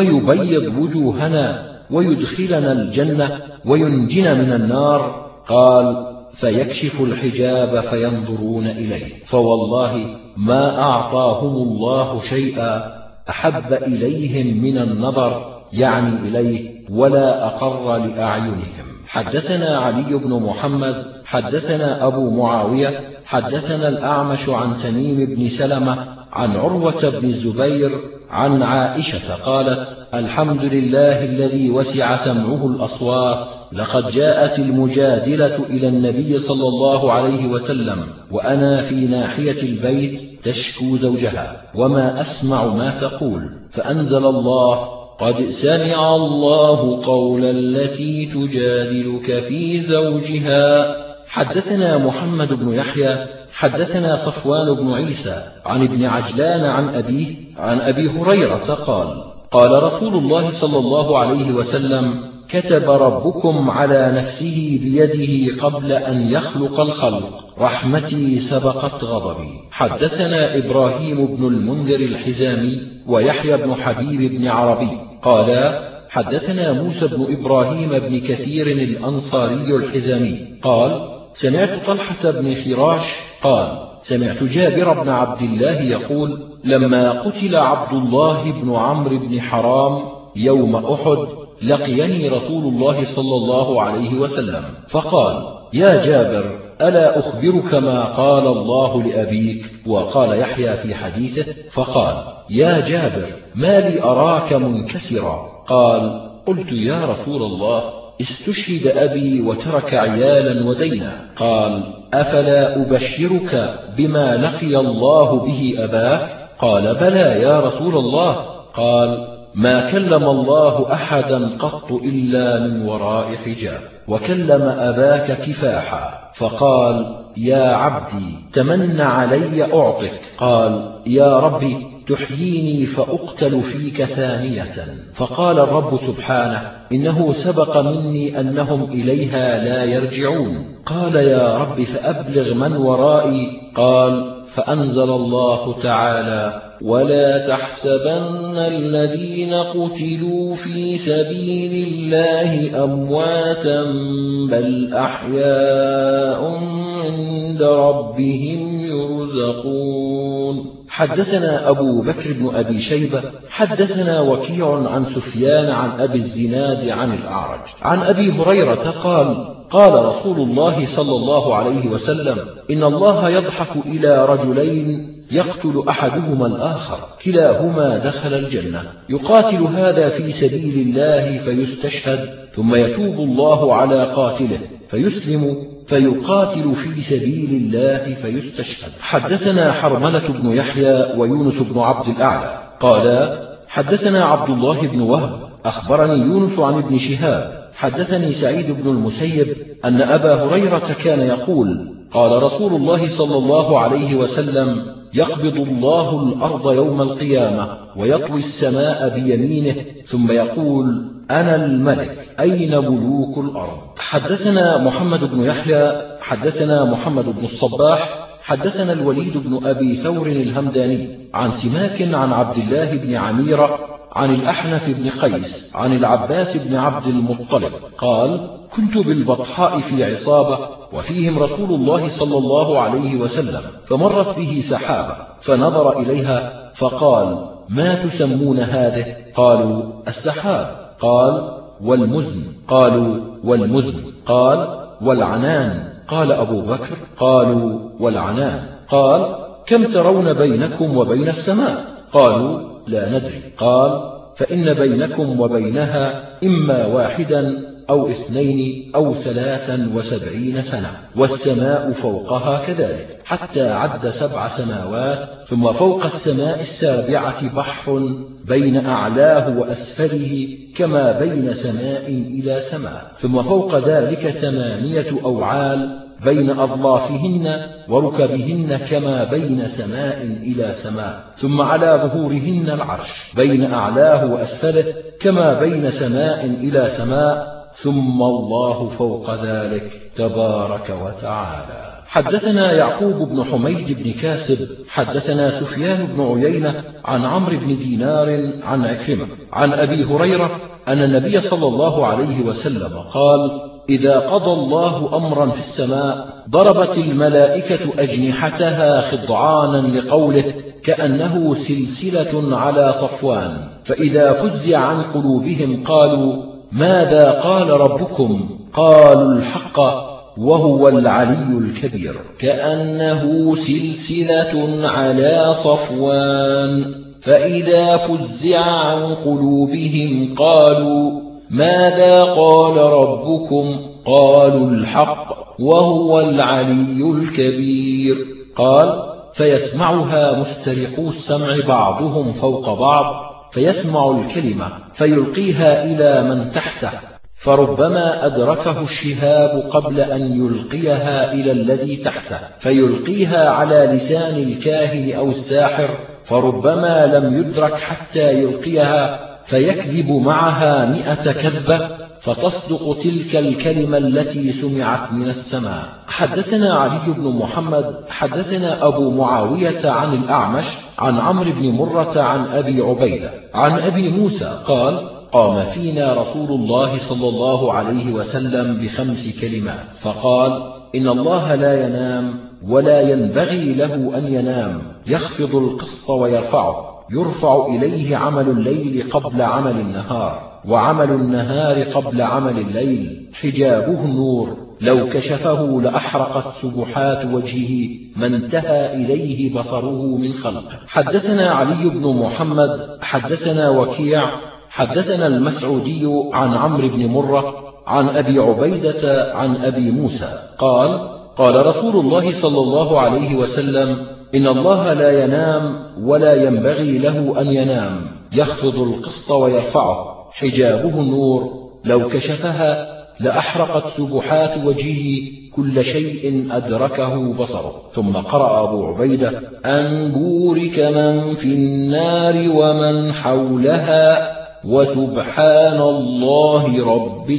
ويبيض وجوهنا ويدخلنا الجنة وينجنا من النار؟ قال: فيكشف الحجاب فينظرون إليه، فوالله ما أعطاهم الله شيئا أحب إليهم من النظر يعني إليه ولا أقر لأعينهم. حدثنا علي بن محمد حدثنا أبو معاوية حدثنا الأعمش عن تميم بن سلمة عن عروة بن الزبير عن عائشة قالت: الحمد لله الذي وسع سمعه الأصوات، لقد جاءت المجادلة إلى النبي صلى الله عليه وسلم وأنا في ناحية البيت تشكو زوجها وما أسمع ما تقول، فأنزل الله: قد سمع الله قول التي تجادلك في زوجها. حدثنا محمد بن يحيى حدثنا صفوان بن عيسى عن ابن عجلان عن أبيه عن أبي هريرة قال: قال رسول الله صلى الله عليه وسلم: كتب ربكم على نفسه بيده قبل أن يخلق الخلق: رحمتي سبقت غضبي. حدثنا إبراهيم بن المنذر الحزامي ويحيى بن حبيب بن عربي قالا: حدثنا موسى بن إبراهيم بن كثير الأنصاري الحزامي قال: سمعت طلحة بن خراش قال: سمعت جابر بن عبد الله يقول: لما قتل عبد الله بن عمرو بن حرام يوم أحد لقيني رسول الله صلى الله عليه وسلم فقال: يا جابر ألا أخبرك ما قال الله لأبيك؟ وقال يحيى في حديثه فقال: يا جابر ما لي أراك منكسرا؟ قال: قلت: يا رسول الله استشهد أبي وترك عيالا ودينا. قال: أفلا أبشرك بما لقي الله به أباك؟ قال: بلى يا رسول الله. قال: ما كلم الله أحدا قط إلا من وراء حجاب، وكلم أباك كفاحا. فقال: يا عبدي تمن علي أعطك. قال: يا ربي تحييني فأقتل فيك ثانية. فقال الرب سبحانه: إنه سبق مني أنهم إليها لا يرجعون. قال: يا رب فأبلغ من ورائي. قال: فأنزل الله تعالى: ولا تحسبن الذين قتلوا في سبيل الله أمواتا بل أحياء عند ربهم يرزقون. حدثنا أبو بكر بن أبي شيبة حدثنا وكيع عن سفيان عن أبي الزناد عن الأعرج عن أبي هريرة قال: قال رسول الله صلى الله عليه وسلم: إن الله يضحك إلى رجلين يقتل أحدهما الآخر كلاهما دخل الجنة، يقاتل هذا في سبيل الله فيستشهد، ثم يتوب الله على قاتله فيسلم فيقاتل في سبيل الله فيستشهد. حدثنا حرملة بن يحيى ويونس بن عبد الأعلى قالا: حدثنا عبد الله بن وهب أخبرني يونس عن ابن شهاب حدثني سعيد بن المسيب أن أبا هريرة كان يقول: قال رسول الله صلى الله عليه وسلم: يقبض الله الأرض يوم القيامة ويطوي السماء بيمينه ثم يقول: أنا الملك أين ملوك الأرض؟ حدثنا محمد بن يحيى حدثنا محمد بن الصباح حدثنا الوليد بن أبي ثور الهمداني عن سماك عن عبد الله بن عميرة عن الأحنف بن قيس عن العباس بن عبد المطلب قال: كنت بالبطحاء في عصابة وفيهم رسول الله صلى الله عليه وسلم، فمرت به سحابة فنظر إليها فقال: ما تسمون هذه؟ قالوا: السحاب. قال: والمزن؟ قالوا: والمزن. قال: والعنان؟ قال أبو بكر: قالوا: والعنان. قال: كم ترون بينكم وبين السماء؟ قالوا: لا ندري. قال: فإن بينكم وبينها إما واحدا أو 2 أو 73 سنة، والسماء فوقها كذلك، حتى عد 7 سماوات، ثم فوق السماء السابعة بحر بين أعلاه وأسفله كما بين سماء إلى سماء، ثم فوق ذلك 8 أوعال بين أظلافهن وركبهن كما بين سماء إلى سماء، ثم على ظهورهن العرش بين أعلاه وأسفله كما بين سماء إلى سماء، ثم الله فوق ذلك تبارك وتعالى. حدثنا يعقوب بن حميد بن كاسب حدثنا سفيان بن عيينة عن عمرو بن دينار عن عكرمة عن أبي هريرة أن النبي صلى الله عليه وسلم قال: إذا قضى الله أمرا في السماء ضربت الملائكة أجنحتها خضعانا لقوله كأنه سلسلة على صفوان، فإذا فزع عن قلوبهم قالوا: ماذا قال ربكم؟ قالوا: الحق وهو العلي الكبير، كأنه سلسلة على صفوان، فإذا فزع عن قلوبهم قالوا: ماذا قال ربكم؟ قالوا: الحق وهو العلي الكبير. قال: فيسمعها مسترقو السمع بعضهم فوق بعض، فيسمع الكلمة فيلقيها إلى من تحته، فربما أدركه الشهاب قبل أن يلقيها إلى الذي تحته، فيلقيها على لسان الكاهن أو الساحر، فربما لم يدرك حتى يلقيها، فيكذب معها 100 كذبة، فتصدق تلك الكلمة التي سمعت من السماء. حدثنا علي بن محمد حدثنا أبو معاوية عن الأعمش عن عمرو بن مرة عن أبي عبيدة عن أبي موسى قال: قام فينا رسول الله صلى الله عليه وسلم ب5 كلمات، فقال: إن الله لا ينام ولا ينبغي له أن ينام، يخفض القسط ويرفعه، يرفع إليه عمل الليل قبل عمل النهار، وعمل النهار قبل عمل الليل، حجابه النور، لو كشفه لأحرقت سبحات وجهه ما انتهى إليه بصره من خلقه. حدثنا علي بن محمد حدثنا وكيع حدثنا المسعودي عن عمرو بن مرة عن أبي عبيدة عن أبي موسى قال: قال رسول الله صلى الله عليه وسلم: إن الله لا ينام ولا ينبغي له أن ينام، يخفض القسط ويرفعه، حجابه النور، لو كشفها لأحرقت سبحات وجهه كل شيء أدركه بصره. ثم قرأ أبو عبيدة: أن بورك من في النار ومن حولها وسبحان الله رب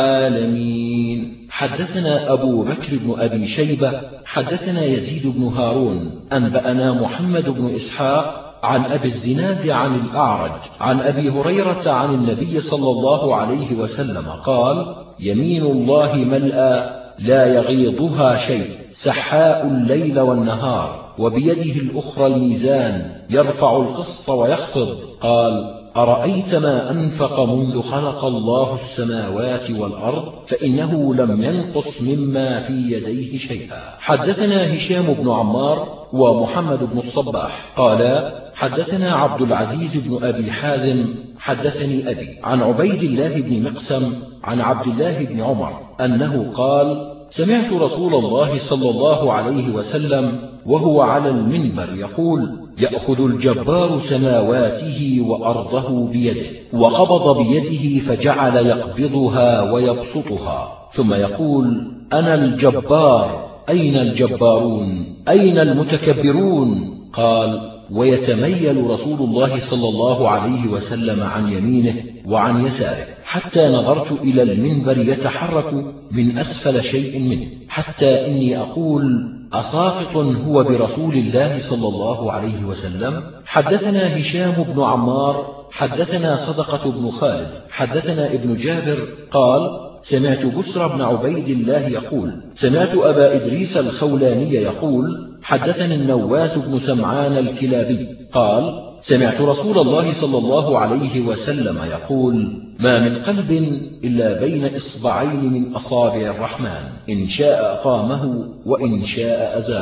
العالمين. حدثنا أبو بكر بن أبي شيبة حدثنا يزيد بن هارون أنبأنا محمد بن إسحاق عن أبي الزناد عن الأعرج عن أبي هريرة عن النبي صلى الله عليه وسلم قال: يمين الله ملأى لا يغيضها شيء، سحاء الليل والنهار، وبيده الأخرى الميزان، يرفع القسط ويخفض. قال: أرأيت ما أنفق منذ خلق الله السماوات والأرض فإنه لم ينقص مما في يديه شيئا. حدثنا هشام بن عمار ومحمد بن الصباح قالا: حدثنا عبد العزيز بن أبي حازم حدثني أبي عن عبيد الله بن مقسم عن عبد الله بن عمر أنه قال: سمعت رسول الله صلى الله عليه وسلم وهو على المنبر يقول: يأخذ الجبار سماواته وأرضه بيده، وقبض بيده فجعل يقبضها ويبسطها، ثم يقول: أنا الجبار، أين الجبارون؟ أين المتكبرون؟ قال: ويتميل رسول الله صلى الله عليه وسلم عن يمينه وعن يساره، حتى نظرت إلى المنبر يتحرك من أسفل شيء منه، حتى إني أقول: أساقط هو برسول الله صلى الله عليه وسلم؟ حدثنا هشام بن عمار حدثنا صدقة بن خالد حدثنا ابن جابر قال: سمعت بسر بن عبيد الله يقول: سمعت أبا إدريس الخولاني يقول: حدثني النواس بن سمعان الكلابي قال: سمعت رسول الله صلى الله عليه وسلم يقول: ما من قلب إلا بين إصبعين من أصابع الرحمن، إن شاء أقامه وإن شاء أزاغه.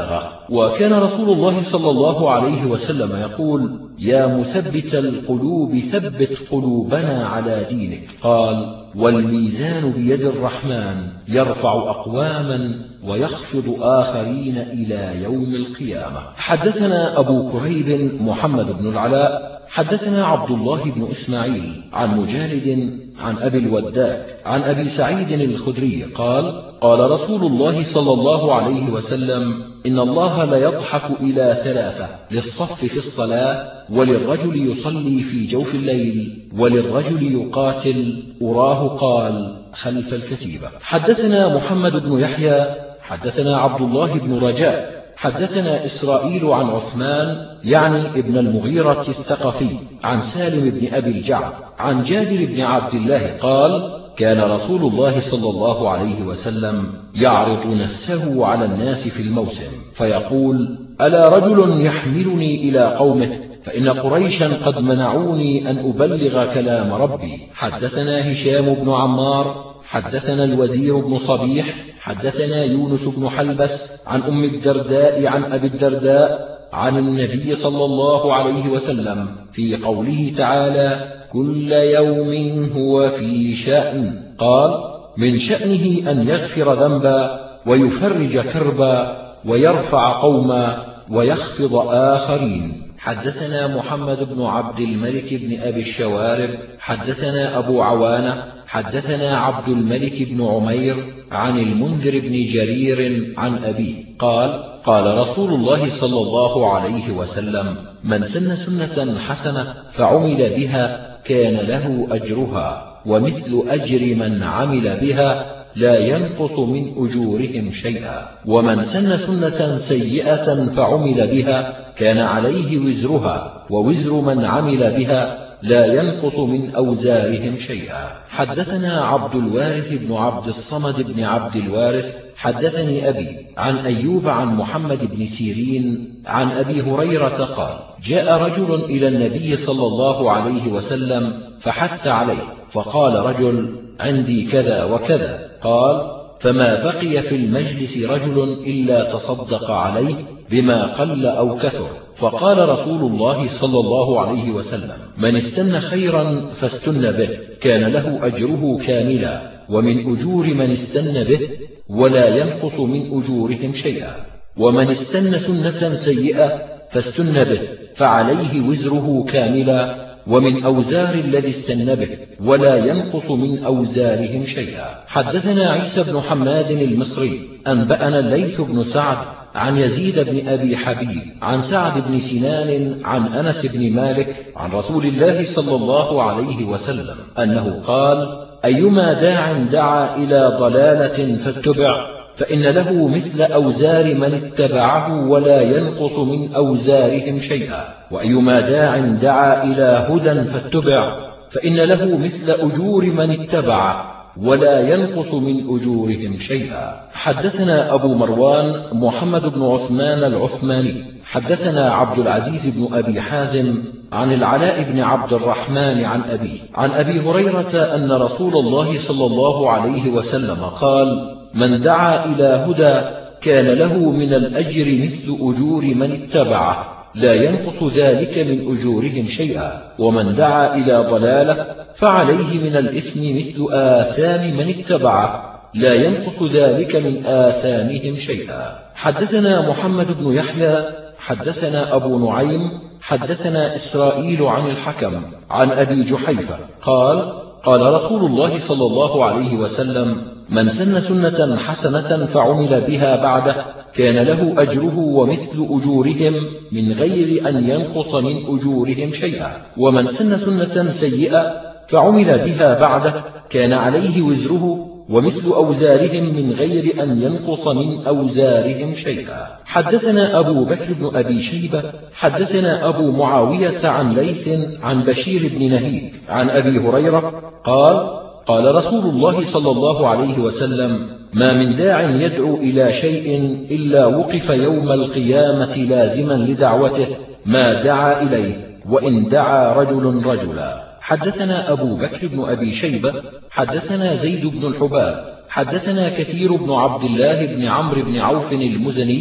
وكان رسول الله صلى الله عليه وسلم يقول: يا مثبت القلوب ثبت قلوبنا على دينك. قال: والميزان بيد الرحمن يرفع أقواما ويخفض آخرين إلى يوم القيامة. حدثنا أبو كريب محمد بن العلاء حدثنا عبد الله بن إسماعيل عن مجالد عن أبي الوداك عن أبي سعيد الخدري قال: قال رسول الله صلى الله عليه وسلم: إن الله ليضحك إلى ثلاثة: للصف في الصلاة، وللرجل يصلي في جوف الليل، وللرجل يقاتل أراه قال خلف الكتيبة. حدثنا محمد بن يحيى حدثنا عبد الله بن رجاء حدثنا إسرائيل عن عثمان يعني ابن المغيرة الثقفي عن سالم بن أبي الجعد عن جابر بن عبد الله قال: كان رسول الله صلى الله عليه وسلم يعرض نفسه على الناس في الموسم فيقول: ألا رجل يحملني إلى قومه، فإن قريشا قد منعوني أن أبلغ كلام ربي. حدثنا هشام بن عمار حدثنا الوزير بن صبيح حدثنا يونس بن حلبس عن أم الدرداء عن أبي الدرداء عن النبي صلى الله عليه وسلم في قوله تعالى: كل يوم هو في شأن. قال: من شأنه أن يغفر ذنبا ويفرج كربا ويرفع قوما ويخفض آخرين. حدثنا محمد بن عبد الملك بن أبي الشوارب حدثنا أبو عوانة حدثنا عبد الملك بن عمير عن المنذر بن جرير عن أبيه قال: قال رسول الله صلى الله عليه وسلم: من سن سنة حسنة فعمل بها كان له أجرها ومثل أجر من عمل بها لا ينقص من أجورهم شيئا، ومن سن سنة سيئة فعمل بها كان عليه وزرها ووزر من عمل بها لا ينقص من أوزارهم شيئا. حدثنا عبد الوارث بن عبد الصمد بن عبد الوارث حدثني أبي عن أيوب عن محمد بن سيرين عن أبي هريرة قال: جاء رجل إلى النبي صلى الله عليه وسلم فحث عليه، فقال رجل: عندي كذا وكذا. قال: فما بقي في المجلس رجل إلا تصدق عليه بما قل أو كثر. فقال رسول الله صلى الله عليه وسلم: من استن خيرا فاستن به كان له أجره كاملا ومن أجور من استن به ولا ينقص من أجورهم شيئا، ومن استن سنة سيئة فاستن به فعليه وزره كاملا ومن أوزار الذي استن به ولا ينقص من أوزارهم شيئا. حدثنا عيسى بن حماد المصري أنبأنا الليث بن سعد عن يزيد بن أبي حبيب عن سعد بن سنان عن أنس بن مالك عن رسول الله صلى الله عليه وسلم أنه قال: أيما داع دعا إلى ضلالة فاتبع فإن له مثل أوزار من اتبعه ولا ينقص من أوزارهم شيئا، وأيما داع دعا إلى هدى فاتبع فإن له مثل أجور من اتبعه ولا ينقص من أجورهم شيئا. حدثنا أبو مروان محمد بن عثمان العثماني حدثنا عبد العزيز بن أبي حازم عن العلاء بن عبد الرحمن عن أبيه عن أبي هريرة أن رسول الله صلى الله عليه وسلم قال: من دعا إلى هدى كان له من الأجر مثل أجور من اتبعه لا ينقص ذلك من أجورهم شيئا، ومن دعا إلى ضلالة فعليه من الإثم مثل آثام من اتبعه لا ينقص ذلك من آثامهم شيئا. حدثنا محمد بن يحيى حدثنا أبو نعيم حدثنا إسرائيل عن الحكم عن أبي جحيفة قال: قال رسول الله صلى الله عليه وسلم: من سن سنة حسنة فعمل بها بعده كان له أجره ومثل أجورهم من غير أن ينقص من أجورهم شيئا، ومن سن سنة سيئة فعمل بها بعده كان عليه وزره ومثل أوزارهم من غير أن ينقص من أوزارهم شيئا. حدثنا أبو بكر بن أبي شيبة حدثنا أبو معاوية عن ليث عن بشير بن نهيد عن أبي هريرة قال: قال رسول الله صلى الله عليه وسلم: ما من داع يدعو إلى شيء إلا وقف يوم القيامة لازما لدعوته ما دعا إليه وإن دعا رجل رجلا. حدثنا أبو بكر بن أبي شيبة حدثنا زيد بن الحباب حدثنا كثير بن عبد الله بن عمرو بن عوف المزني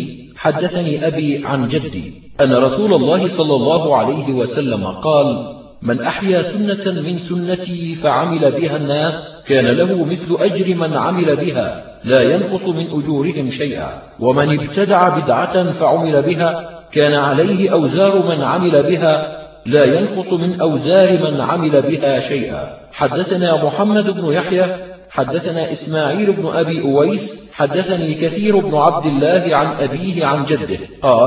حدثني أبي عن جدي أن رسول الله صلى الله عليه وسلم قال: من أحيا سنة من سنتي فعمل بها الناس كان له مثل أجر من عمل بها لا ينقص من أجورهم شيئا، ومن ابتدع بدعة فعمل بها كان عليه أوزار من عمل بها لا ينقص من أوزار من عمل بها شيئا. حدثنا محمد بن يحيى حدثنا إسماعيل بن أبي أويس حدثني كثير بن عبد الله عن أبيه عن جده قال: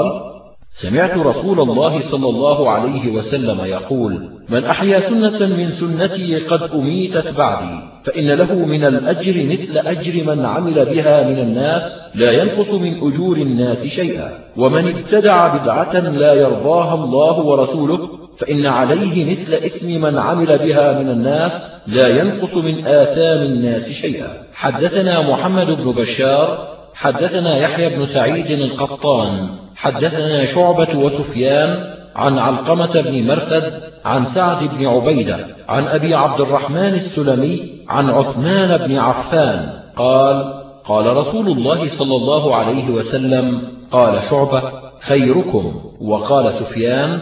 سمعت رسول الله صلى الله عليه وسلم يقول: من أحيا سنة من سنتي قد أميتت بعدي فإن له من الأجر مثل أجر من عمل بها من الناس لا ينقص من أجور الناس شيئا، ومن ابتدع بدعة لا يرضاها الله ورسوله فإن عليه مثل إثم من عمل بها من الناس لا ينقص من آثام الناس شيئا. حدثنا محمد بن بشار حدثنا يحيى بن سعيد القطان حدثنا شعبة وسفيان عن علقمة بن مرثد عن سعد بن عبيدة عن أبي عبد الرحمن السلمي عن عثمان بن عفان قال: قال رسول الله صلى الله عليه وسلم: قال شعبة: خيركم. وقال سفيان: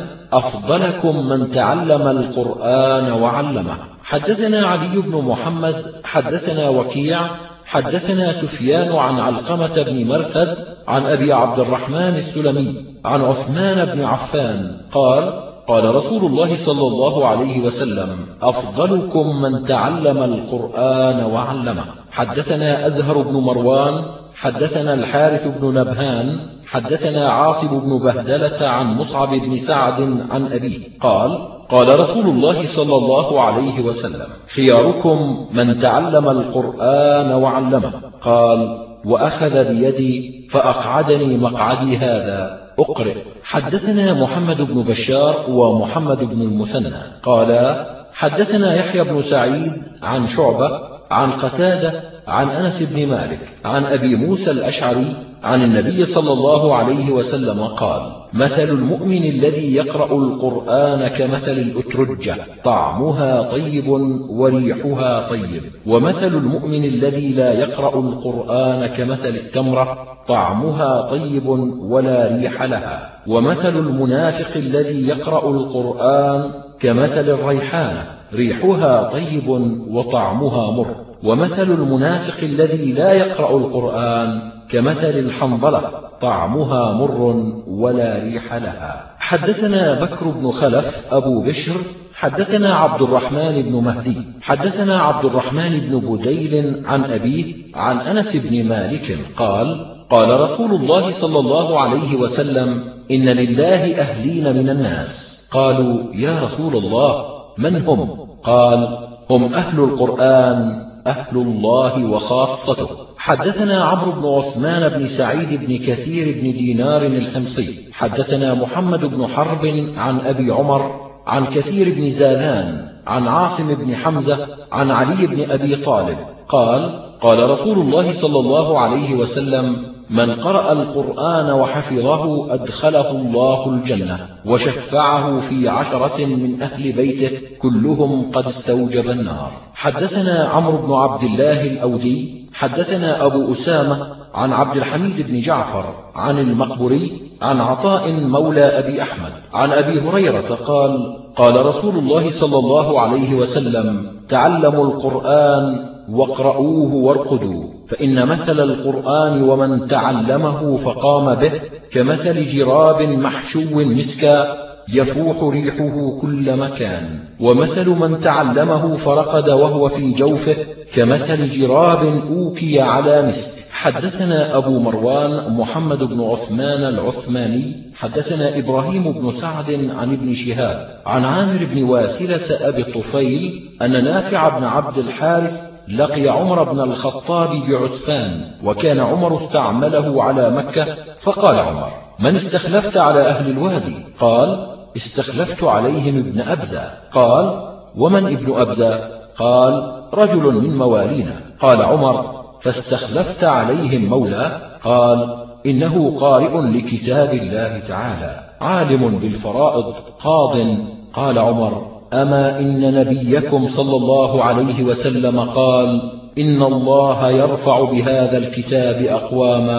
أفضلكم من تعلم القرآن وعلمه. حدثنا علي بن محمد حدثنا وكيع حدثنا سفيان عن علقمة بن مرثد عن أبي عبد الرحمن السلمي عن عثمان بن عفان قال: قال رسول الله صلى الله عليه وسلم: أفضلكم من تعلم القرآن وعلمه. حدثنا أزهر بن مروان حدثنا الحارث بن نبهان حدثنا عاصم بن بهدلة عن مصعب بن سعد عن أبيه قال: قال رسول الله صلى الله عليه وسلم: خياركم من تعلم القرآن وعلمه. قال: وأخذ بيدي فأقعدني مقعدي هذا أقرئ. حدثنا محمد بن بشار ومحمد بن المثنى قال: حدثنا يحيى بن سعيد عن شعبة عن قتادة عن أنس بن مالك عن أبي موسى الأشعري عن النبي صلى الله عليه وسلم قال: مثل المؤمن الذي يقرأ القرآن كمثل الأترجة طعمها طيب وريحها طيب، ومثل المؤمن الذي لا يقرأ القرآن كمثل التمرة طعمها طيب ولا ريح لها، ومثل المنافق الذي يقرأ القرآن كمثل الريحانة ريحها طيب وطعمها مر، ومثل المنافق الذي لا يقرأ القرآن كمثل الحنظلة طعمها مر ولا ريح لها. حدثنا بكر بن خلف أبو بشر حدثنا عبد الرحمن بن مهدي حدثنا عبد الرحمن بن بديل عن أبيه عن أنس بن مالك قال: قال رسول الله صلى الله عليه وسلم: إن لله أهلين من الناس. قالوا: يا رسول الله من هم؟ قال: هم أهل القرآن أهل الله وخاصته. حدثنا عمرو بن عثمان بن سعيد بن كثير بن دينار الحمصي حدثنا محمد بن حرب عن أبي عمر عن كثير بن زادان عن عاصم بن حمزة عن علي بن أبي طالب قال: قال رسول الله صلى الله عليه وسلم: من قرأ القرآن وحفظه أدخله الله الجنة وشفعه في 10 من أهل بيته كلهم قد استوجب النار. حدثنا عمرو بن عبد الله الأودي حدثنا أبو أسامة عن عبد الحميد بن جعفر عن المقبري عن عطاء مولى أبي أحمد عن أبي هريرة قال: قال رسول الله صلى الله عليه وسلم: تعلموا القرآن واقرؤوه وارقدوا، فإن مثل القرآن ومن تعلمه فقام به كمثل جراب محشو مسكا يفوح ريحه كل مكان، ومثل من تعلمه فرقد وهو في جوفه كمثل جراب أوكي على مسك. حدثنا أبو مروان محمد بن عثمان العثماني حدثنا إبراهيم بن سعد عن ابن شهاب عن عامر بن واثلة أبي الطفيل أن نافع بن عبد الحارث لقي عمر بن الخطاب بعسفان، وكان عمر استعمله على مكة، فقال عمر: من استخلفت على أهل الوادي؟ قال: استخلفت عليهم ابن أبزة. قال: ومن ابن أبزة؟ قال: رجل من موالينا. قال عمر: فاستخلفت عليهم مولى؟ قال: إنه قارئ لكتاب الله تعالى عالم بالفرائض قاض. قال عمر: أما إن نبيكم صلى الله عليه وسلم قال: إن الله يرفع بهذا الكتاب أقواما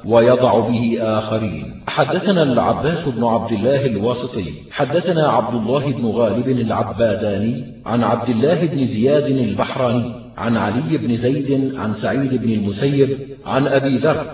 ويضع به آخرين. حدثنا العباس بن عبد الله الواسطي حدثنا عبد الله بن غالب العباداني عن عبد الله بن زياد البحراني عن علي بن زيد عن سعيد بن المسيب عن أبي ذر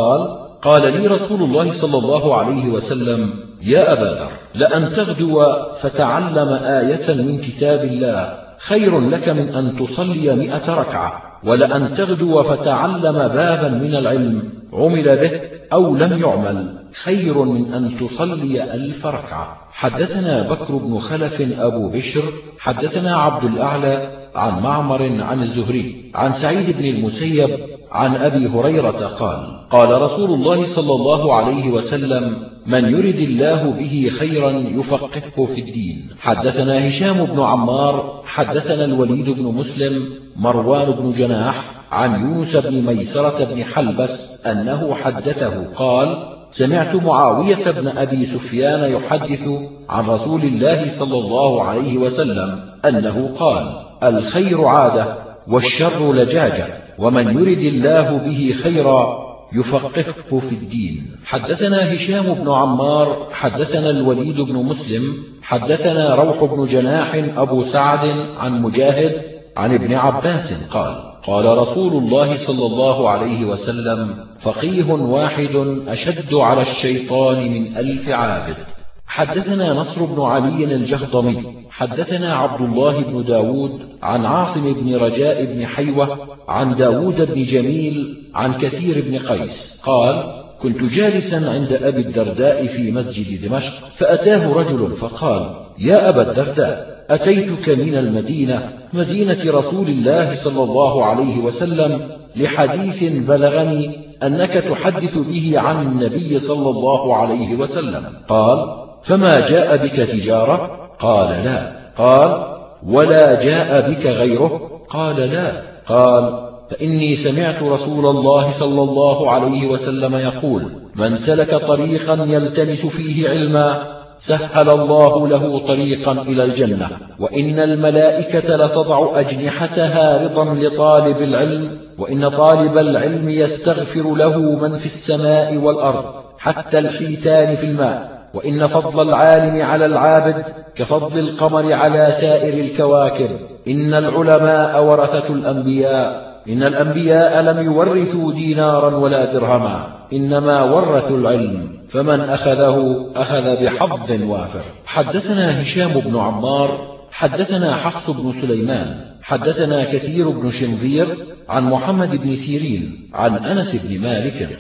قال لي رسول الله صلى الله عليه وسلم: يا أبا ذر، لأن تغدو فتعلم آية من كتاب الله خير لك من أن تصلي 100 ركعة، ولأن تغدو فتعلم بابا من العلم عمل به أو لم يعمل خير من أن تصلي 1000 ركعة. حدثنا بكر بن خلف أبو بشر حدثنا عبد الأعلى عن معمر عن الزهري عن سعيد بن المسيب عن أبي هريرة قال رسول الله صلى الله عليه وسلم: من يرد الله به خيرا يفقهه في الدين. حدثنا هشام بن عمار حدثنا الوليد بن مسلم مروان بن جناح عن يونس بن ميسرة بن حلبس أنه حدثه قال: سمعت معاوية بن أبي سفيان يحدث عن رسول الله صلى الله عليه وسلم أنه قال: الخير عادة والشر لجاجة، ومن يرد الله به خيرا يفقهه في الدين. حدثنا هشام بن عمار حدثنا الوليد بن مسلم حدثنا روح بن جناح أبو سعد عن مجاهد عن ابن عباس قال رسول الله صلى الله عليه وسلم: فقيه واحد أشد على الشيطان من 1000 عابد. حدثنا نصر بن علي الجهضمي حدثنا عبد الله بن داود عن عاصم بن رجاء بن حيوة عن داود بن جميل عن كثير بن قيس قال: كنت جالسا عند أبي الدرداء في مسجد دمشق، فأتاه رجل فقال: يا أبا الدرداء، أتيتك من المدينة مدينة رسول الله صلى الله عليه وسلم لحديث بلغني أنك تحدث به عن النبي صلى الله عليه وسلم. قال: فما جاء بك تجارة؟ قال: لا. قال: ولا جاء بك غيره؟ قال: لا. قال: فإني سمعت رسول الله صلى الله عليه وسلم يقول: من سلك طريقا يلتمس فيه علما سهل الله له طريقا إلى الجنة، وإن الملائكة لتضع أجنحتها رضا لطالب العلم، وإن طالب العلم يستغفر له من في السماء والأرض حتى الحيتان في الماء، وإن فضل العالم على العابد كفضل القمر على سائر الكواكب، إن العلماء ورثة الأنبياء، إن الأنبياء لم يورثوا دينارا ولا درهما، إنما ورثوا العلم، فمن أخذه أخذ بحظ وافر. حدثنا هشام بن عمار حدثنا حفص بن سليمان حدثنا كثير بن شنظير عن محمد بن سيرين عن أنس بن مالك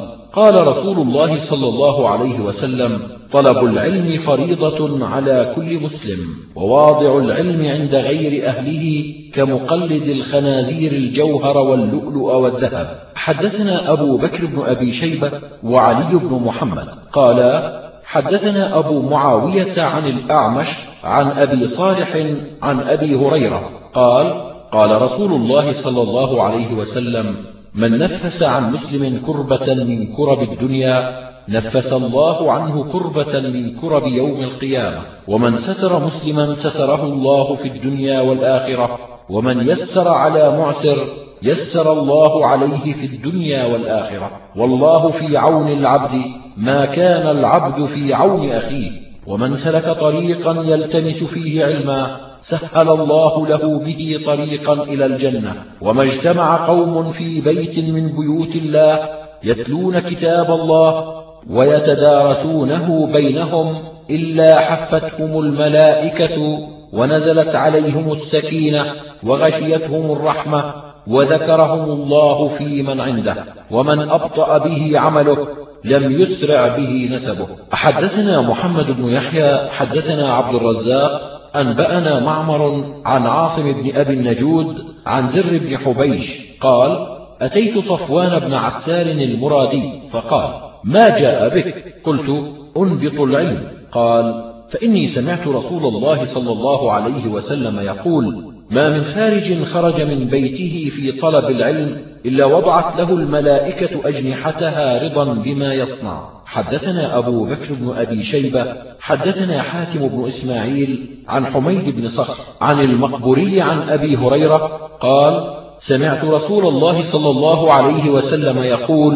قال رسول الله صلى الله عليه وسلم: طلب العلم فريضة على كل مسلم، وواضع العلم عند غير أهله كمقلد الخنازير الجوهر واللؤلؤ والذهب. حدثنا أبو بكر بن أبي شيبة وعلي بن محمد قال: حدثنا أبو معاوية عن الأعمش عن أبي صالح عن أبي هريرة قال رسول الله صلى الله عليه وسلم: من نفس عن مسلم كربة من كرب الدنيا نفس الله عنه كربة من كرب يوم القيامة، ومن ستر مسلما ستره الله في الدنيا والآخرة، ومن يسر على معسر يسر الله عليه في الدنيا والآخرة، والله في عون العبد ما كان العبد في عون أخيه، ومن سلك طريقا يلتمس فيه علما سهل الله له به طريقا إلى الجنة. وما اجتمع قوم في بيت من بيوت الله يتلون كتاب الله ويتدارسونه بينهم إلا حفتهم الملائكة ونزلت عليهم السكينة وغشيتهم الرحمة وذكرهم الله في من عنده، ومن أبطأ به عمله لم يسرع به نسبه. حدثنا محمد بن يحيى حدثنا عبد الرزاق أنبأنا معمر عن عاصم بن أبي النجود عن زر بن حبيش قال: أتيت صفوان بن عسال المرادي فقال: ما جاء بك؟ قلت: أنبط العلم. قال: فإني سمعت رسول الله صلى الله عليه وسلم يقول: ما من خارج خرج من بيته في طلب العلم إلا وضعت له الملائكة أجنحتها رضا بما يصنع. حدثنا أبو بكر بن أبي شيبة حدثنا حاتم بن إسماعيل عن حميد بن صخر عن المقبوري عن أبي هريرة قال: سمعت رسول الله صلى الله عليه وسلم يقول: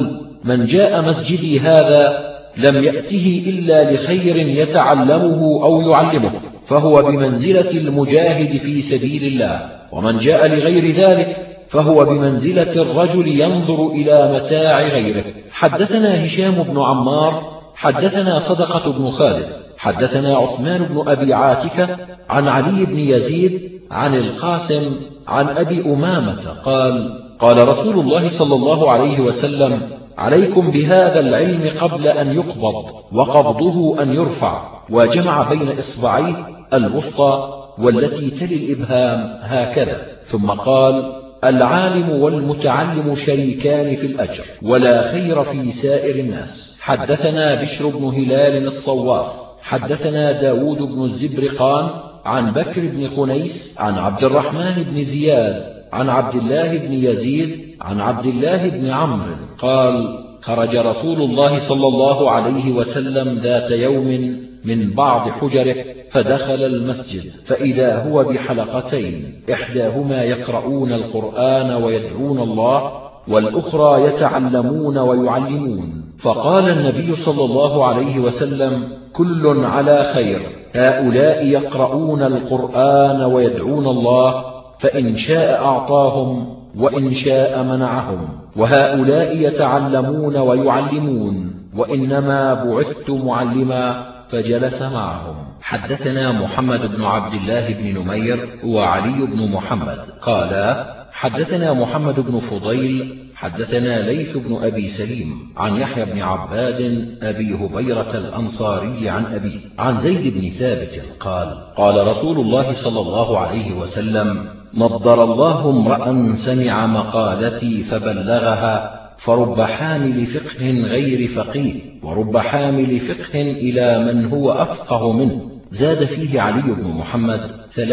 من جاء مسجدي هذا لم يأته إلا لخير يتعلمه أو يعلمه فهو بمنزلة المجاهد في سبيل الله، ومن جاء لغير ذلك فهو بمنزلة الرجل ينظر إلى متاع غيره. حدثنا هشام بن عمار حدثنا صدقة بن خالد حدثنا عثمان بن أبي عاتكة عن علي بن يزيد عن القاسم عن أبي أمامة قال: قال رسول الله صلى الله عليه وسلم: عليكم بهذا العلم قبل أن يقبض، وقبضه أن يرفع. وجمع بين إصبعيه الوسطى والتي تلي الإبهام هكذا، ثم قال: العالم والمتعلم شريكان في الأجر، ولا خير في سائر الناس. حدثنا بشر بن هلال الصواف حدثنا داود بن الزبرقان عن بكر بن خنيس عن عبد الرحمن بن زياد عن عبد الله بن يزيد عن عبد الله بن عمرو قال: خرج رسول الله صلى الله عليه وسلم ذات يوم من بعض حجره فدخل المسجد، فإذا هو بحلقتين، إحداهما يقرؤون القرآن ويدعون الله، والأخرى يتعلمون ويعلمون. فقال النبي صلى الله عليه وسلم: كل على خير، هؤلاء يقرؤون القرآن ويدعون الله، فإن شاء أعطاهم وإن شاء منعهم، وهؤلاء يتعلمون ويعلمون، وإنما بعثت معلما، فجلس معهم. حدثنا محمد بن عبد الله بن نمير وعلي بن محمد قالا: حدثنا محمد بن فضيل حدثنا ليث بن أبي سليم عن يحيى بن عباد أبي هبيرة الأنصاري عن أبيه عن زيد بن ثابت قال: قال رسول الله صلى الله عليه وسلم: نضر الله امرأ سمع مقالتي فبلغها، فرب حامل فقه غير فقيه، ورب حامل فقه إلى من هو أفقه منه. زاد فيه علي بن محمد: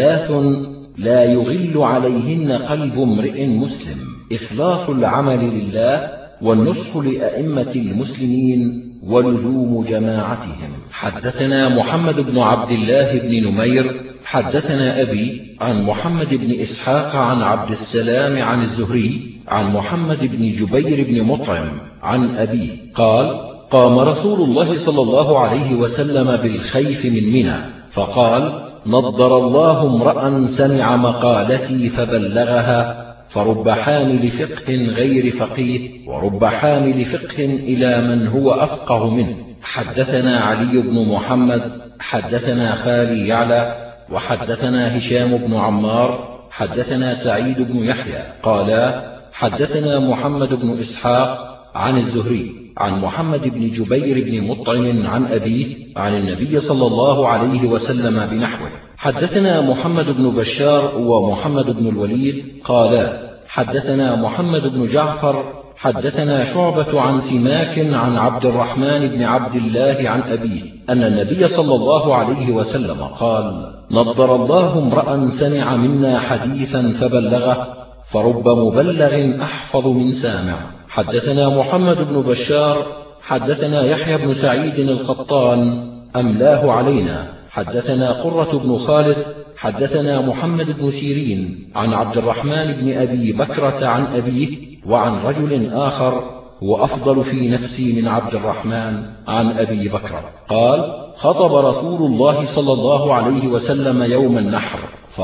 3 لا يغل عليهن قلب امرئ مسلم: إخلاص العمل لله، والنصح لأئمة المسلمين، ولزوم جماعتهم. حدثنا محمد بن عبد الله بن نمير حدثنا أبي عن محمد بن إسحاق عن عبد السلام عن الزهري عن محمد بن جبير بن مطعم عن أبيه قال: قام رسول الله صلى الله عليه وسلم بالخيف من منى فقال: نضر الله امرأ سمع مقالتي فبلغها، فرب حامل فقه غير فقيه، ورب حامل فقه إلى من هو أفقه منه. حدثنا علي بن محمد حدثنا خالي يعلى وحدثنا هشام بن عمار حدثنا سعيد بن يحيى قالا: حدثنا محمد بن إسحاق عن الزهري عن محمد بن جبير بن مطعم عن أبيه عن النبي صلى الله عليه وسلم بنحوه. حدثنا محمد بن بشار ومحمد بن الوليد قالا: حدثنا محمد بن جعفر حدثنا شعبة عن سماك عن عبد الرحمن بن عبد الله عن أبيه أن النبي صلى الله عليه وسلم قال: نضر الله امرأ سمع منا حديثا فبلغه، فرب مبلغ أحفظ من سامع. حدثنا محمد بن بشار حدثنا يحيى بن سعيد القطان أملاه علينا. حدثنا قرة بن خالد حدثنا محمد بن سيرين عن عبد الرحمن بن أبي بكرة عن أبيه وعن رجل آخر هو أفضل في نفسي من عبد الرحمن عن أبي بكرة قال: خطب رسول الله صلى الله عليه وسلم يوم النحر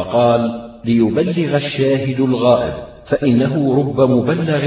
فقال: ليبلغ الشاهد الغائب، فإنه رب مبلغ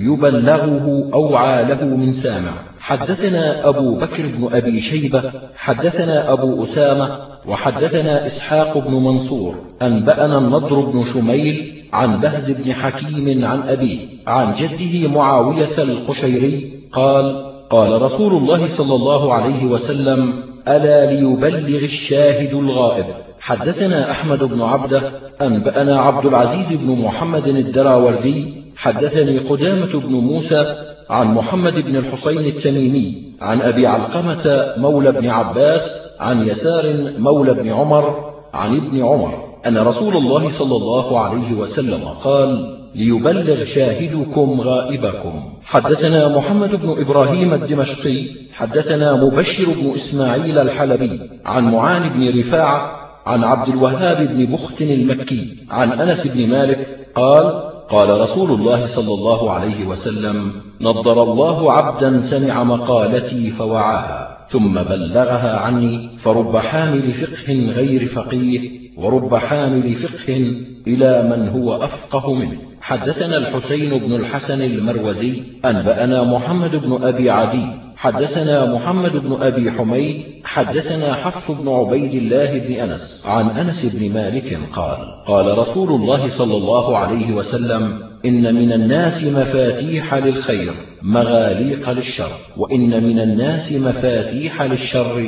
يبلغه أوعى له من سامع. حدثنا أبو بكر بن أبي شيبة حدثنا أبو أسامة وحدثنا إسحاق بن منصور أنبأنا النضر بن شميل عن بهز بن حكيم عن أبيه عن جده معاوية القشيري قال: قال رسول الله صلى الله عليه وسلم: ألا ليبلغ الشاهد الغائب. حدثنا أحمد بن عبده أنبأنا عبد العزيز بن محمد الدراوردي حدثني قدامة بن موسى عن محمد بن الحسين التميمي عن أبي علقمة مولى بن عباس عن يسار مولى بن عمر عن ابن عمر أن رسول الله صلى الله عليه وسلم قال: ليبلغ شاهدكم غائبكم. حدثنا محمد بن إبراهيم الدمشقي حدثنا مبشر بن إسماعيل الحلبي عن معان بن رفاعة عن عبد الوهاب بن بخت المكي عن أنس بن مالك قال: قال رسول الله صلى الله عليه وسلم: نضر الله عبدا سمع مقالتي فوعاها ثم بلغها عني، فرب حامل فقه غير فقيه، ورب حامل فقه إلى من هو أفقه منه. حدثنا الحسين بن الحسن المروزي أنبأنا محمد بن أبي عدي حدثنا محمد بن أبي حميد حدثنا حفص بن عبيد الله بن أنس عن أنس بن مالك قال: قال رسول الله صلى الله عليه وسلم: إن من الناس مفاتيح للخير مغاليق للشر، وإن من الناس مفاتيح للشر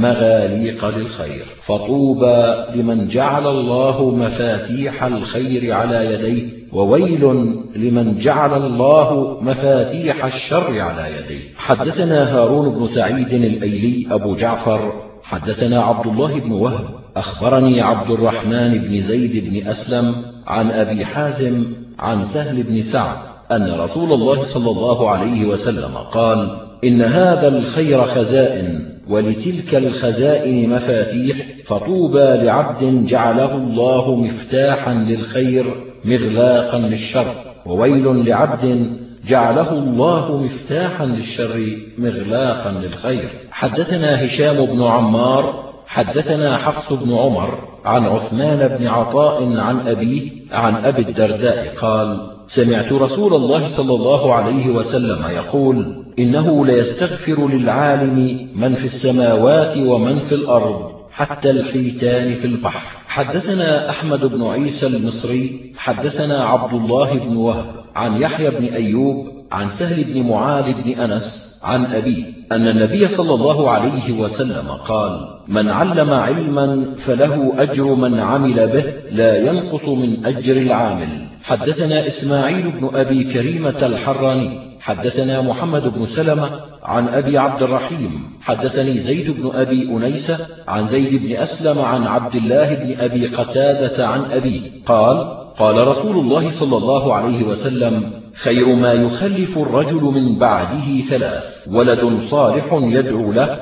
مغاليق للخير، فطوبى لمن جعل الله مفاتيح الخير على يديه، وويل لمن جعل الله مفاتيح الشر على يديه. حدثنا هارون بن سعيد الأيلي أبو جعفر حدثنا عبد الله بن وهب أخبرني عبد الرحمن بن زيد بن أسلم عن أبي حازم عن سهل بن سعد أن رسول الله صلى الله عليه وسلم قال: إن هذا الخير خزائن، ولتلك الخزائن مفاتيح، فطوبى لعبد جعله الله مفتاحا للخير مغلاقا للشر، وويل لعبد جعله الله مفتاحا للشر مغلاقا للخير. حدثنا هشام بن عمار حدثنا حفص بن عمر عن عثمان بن عطاء عن أبيه عن أبي الدرداء قال: سمعت رسول الله صلى الله عليه وسلم يقول: إنه ليستغفر للعالم من في السماوات ومن في الأرض حتى الحيتان في البحر. حدثنا أحمد بن عيسى المصري حدثنا عبد الله بن وهب عن يحيى بن أيوب عن سهل بن معاذ بن أنس عن أبيه أن النبي صلى الله عليه وسلم قال: من علم علما فله أجر من عمل به، لا ينقص من أجر العامل. حدثنا إسماعيل بن أبي كريمة الحراني حدثنا محمد بن سلمة عن أبي عبد الرحيم حدثني زيد بن أبي أنيسة عن زيد بن أسلم عن عبد الله بن أبي قتادة عن أبيه قال: قال رسول الله صلى الله عليه وسلم: خير ما يخلف الرجل من بعده ثلاث: ولد صالح يدعو له،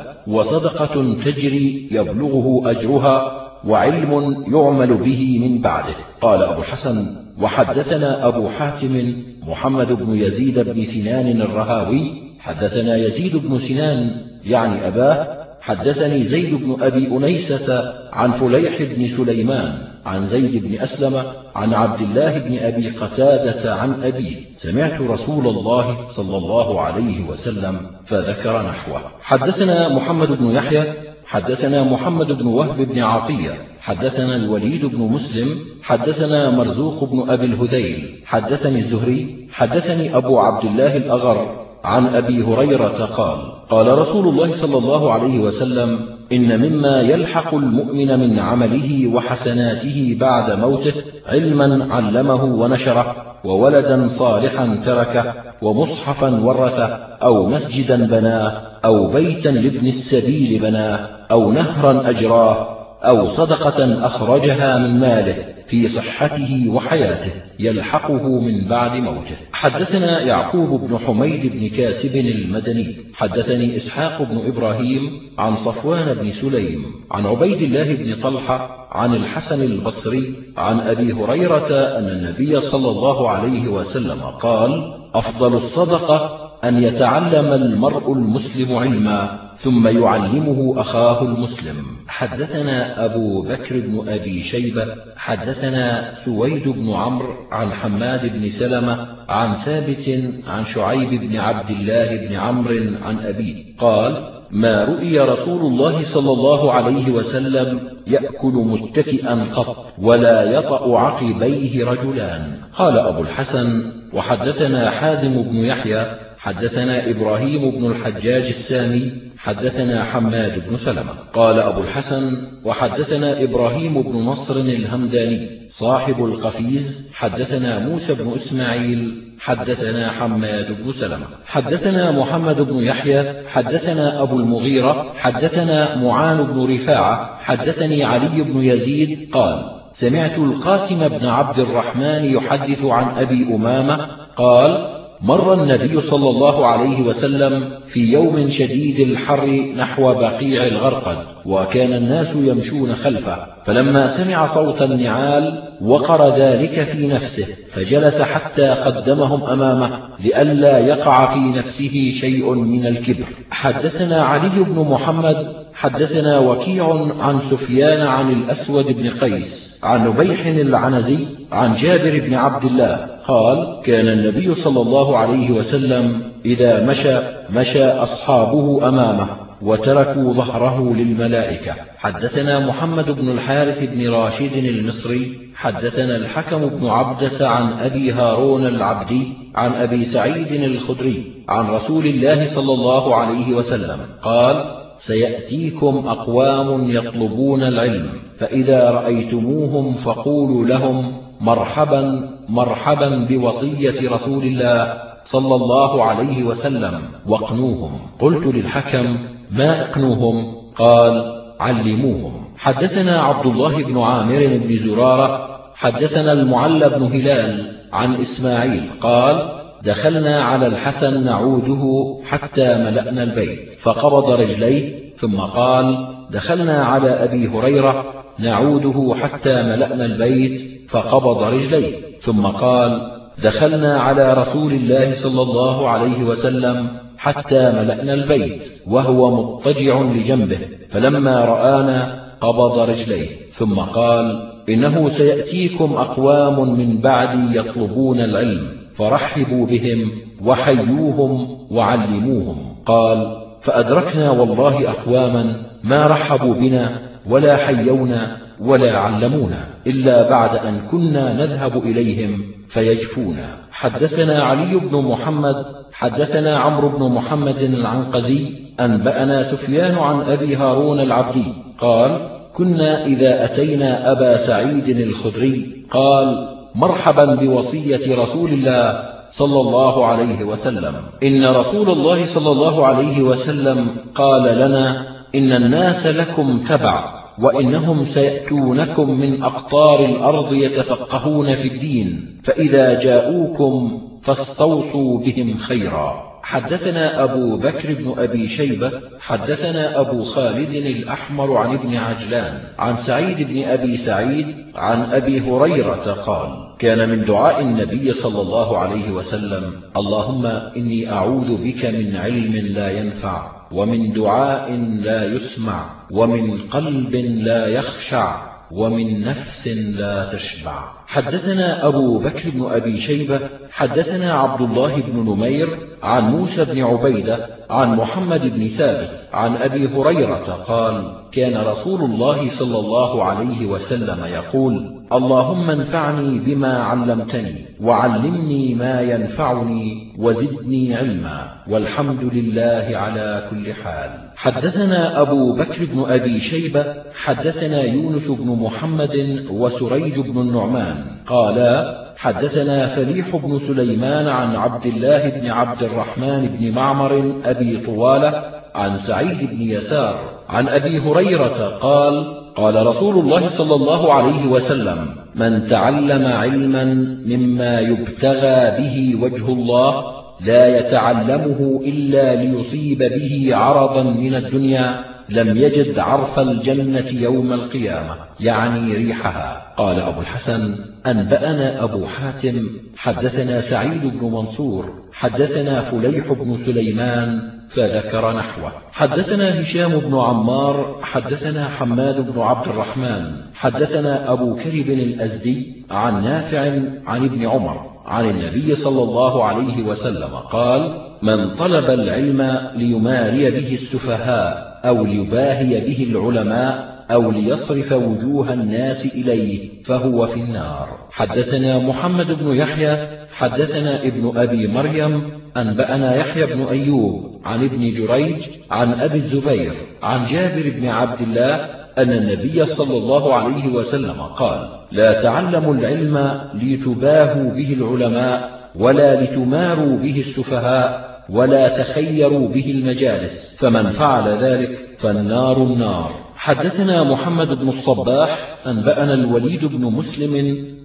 وصدقة تجري يبلغه أجرها، وعلم يعمل به من بعده. قال أبو الحسن: وحدثنا أبو حاتم محمد بن يزيد بن سنان الرهاوي حدثنا يزيد بن سنان يعني أباه حدثني زيد بن أبي أنيسة عن فليح بن سليمان عن زيد بن أسلم عن عبد الله بن أبي قتادة عن أبيه: سمعت رسول الله صلى الله عليه وسلم، فذكر نحوه. حدثنا محمد بن يحيى حدثنا محمد بن وهب بن عطية حدثنا الوليد بن مسلم حدثنا مرزوق بن أبي الهذيل حدثني الزهري حدثني أبو عبد الله الأغر عن أبي هريرة قال: قال رسول الله صلى الله عليه وسلم: إن مما يلحق المؤمن من عمله وحسناته بعد موته علما علمه ونشره، وولدا صالحا تركه، ومصحفا ورثه، أو مسجدا بناه، أو بيتا لابن السبيل بناه، أو نهرا أجراه، أو صدقة أخرجها من ماله في صحته وحياته يلحقه من بعد موته. حدثنا يعقوب بن حميد بن كاسب المدني حدثني إسحاق بن إبراهيم عن صفوان بن سليم عن عبيد الله بن طلحة عن الحسن البصري عن أبي هريرة أن النبي صلى الله عليه وسلم قال: أفضل الصدقة أن يتعلم المرء المسلم علما ثم يعلمه أخاه المسلم. حدثنا أبو بكر بن أبي شيبة حدثنا سويد بن عمرو عن حماد بن سلمة عن ثابت عن شعيب بن عبد الله بن عمرو عن أبيه قال: ما رؤي رسول الله صلى الله عليه وسلم يأكل متكئا قط، ولا يطأ عقبيه رجلان. قال أبو الحسن: وحدثنا حازم بن يحيى حدثنا إبراهيم بن الحجاج السامي حدثنا حماد بن سلمة. قال أبو الحسن: وحدثنا إبراهيم بن نصر الهمداني صاحب القفيز حدثنا موسى بن إسماعيل حدثنا حماد بن سلمة. حدثنا محمد بن يحيى حدثنا أبو المغيرة حدثنا معان بن رفاعة حدثني علي بن يزيد قال: سمعت القاسم بن عبد الرحمن يحدث عن أبي أمامة قال: مر النبي صلى الله عليه وسلم في يوم شديد الحر نحو بقيع الغرقد، وكان الناس يمشون خلفه، فلما سمع صوت النعال وقر ذلك في نفسه، فجلس حتى قدمهم أمامه لئلا يقع في نفسه شيء من الكبر. حدثنا علي بن محمد حدثنا وكيع عن سفيان عن الأسود بن قيس عن نبيح العنزي عن جابر بن عبد الله قال: كان النبي صلى الله عليه وسلم إذا مشى أصحابه أمامه وتركوا ظهره للملائكة. حدثنا محمد بن الحارث بن راشد المصري حدثنا الحكم بن عبدة عن أبي هارون العبدي عن أبي سعيد الخدري عن رسول الله صلى الله عليه وسلم قال: سيأتيكم أقوام يطلبون العلم، فإذا رأيتموهم فقولوا لهم مرحبا مرحبا بوصية رسول الله صلى الله عليه وسلم واقنوهم. قلت للحكم: ما اقنوهم؟ قال: علموهم. حدثنا عبد الله بن عامر بن زرارة حدثنا المعلى بن هلال عن إسماعيل قال: دخلنا على الحسن نعوده حتى ملأنا البيت، فقبض رجليه، ثم قال: دخلنا على أبي هريرة نعوده حتى ملأنا البيت، فقبض رجليه، ثم قال: دخلنا على رسول الله صلى الله عليه وسلم حتى ملأنا البيت وهو مضطجع لجنبه، فلما رآنا قبض رجليه، ثم قال: إنه سيأتيكم أقوام من بعدي يطلبون العلم، فرحبوا بهم وحيوهم وعلموهم. قال: فأدركنا والله أقواما ما رحبوا بنا ولا حيونا ولا علمونا إلا بعد أن كنا نذهب إليهم فيجفونا. حدثنا علي بن محمد حدثنا عمرو بن محمد العنقزي أنبأنا سفيان عن أبي هارون العبدي قال: كنا إذا أتينا أبا سعيد الخدري قال: مرحبا بوصية رسول الله صلى الله عليه وسلم، إن رسول الله صلى الله عليه وسلم قال لنا: إن الناس لكم تبع، وإنهم سيأتونكم من أقطار الأرض يتفقهون في الدين، فإذا جاءوكم فاستوصوا بهم خيرا. حدثنا أبو بكر بن أبي شيبة حدثنا أبو خالد الأحمر عن ابن عجلان عن سعيد بن أبي سعيد عن أبي هريرة قال: كان من دعاء النبي صلى الله عليه وسلم: اللهم إني أعوذ بك من علم لا ينفع، ومن دعاء لا يسمع، ومن قلب لا يخشع، ومن نفس لا تشبع. حدثنا أبو بكر بن أبي شيبة حدثنا عبد الله بن نمير عن موسى بن عبيدة عن محمد بن ثابت عن أبي هريرة قال: كان رسول الله صلى الله عليه وسلم يقول: اللهم انفعني بما علمتني، وعلمني ما ينفعني، وزدني علما، والحمد لله على كل حال. حدثنا أبو بكر بن أبي شيبة حدثنا يونس بن محمد وسريج بن النعمان قالا: حدثنا فليح بن سليمان عن عبد الله بن عبد الرحمن بن معمر أبي طوالة عن سعيد بن يسار عن أبي هريرة قال: قال رسول الله صلى الله عليه وسلم: من تعلم علما مما يبتغى به وجه الله لا يتعلمه إلا ليصيب به عرضا من الدنيا لم يجد عرف الجنة يوم القيامة، يعني ريحها. قال أبو الحسن: أنبأنا أبو حاتم حدثنا سعيد بن منصور حدثنا فليح بن سليمان فذكر نحوه. حدثنا هشام بن عمار حدثنا حماد بن عبد الرحمن حدثنا أبو كرب الأزدي عن نافع عن ابن عمر عن النبي صلى الله عليه وسلم قال: من طلب العلم ليماري به السفهاء أو ليباهي به العلماء أو ليصرف وجوه الناس إليه فهو في النار. حدثنا محمد بن يحيى حدثنا ابن أبي مريم أنبأنا يحيى بن أيوب عن ابن جريج عن أبي الزبير عن جابر بن عبد الله أن النبي صلى الله عليه وسلم قال: لا تعلموا العلم لتباهوا به العلماء ولا لتماروا به السفهاء ولا تخيروا به المجالس، فمن فعل ذلك فالنار النار. حدثنا محمد بن الصباح أنبأنا الوليد بن مسلم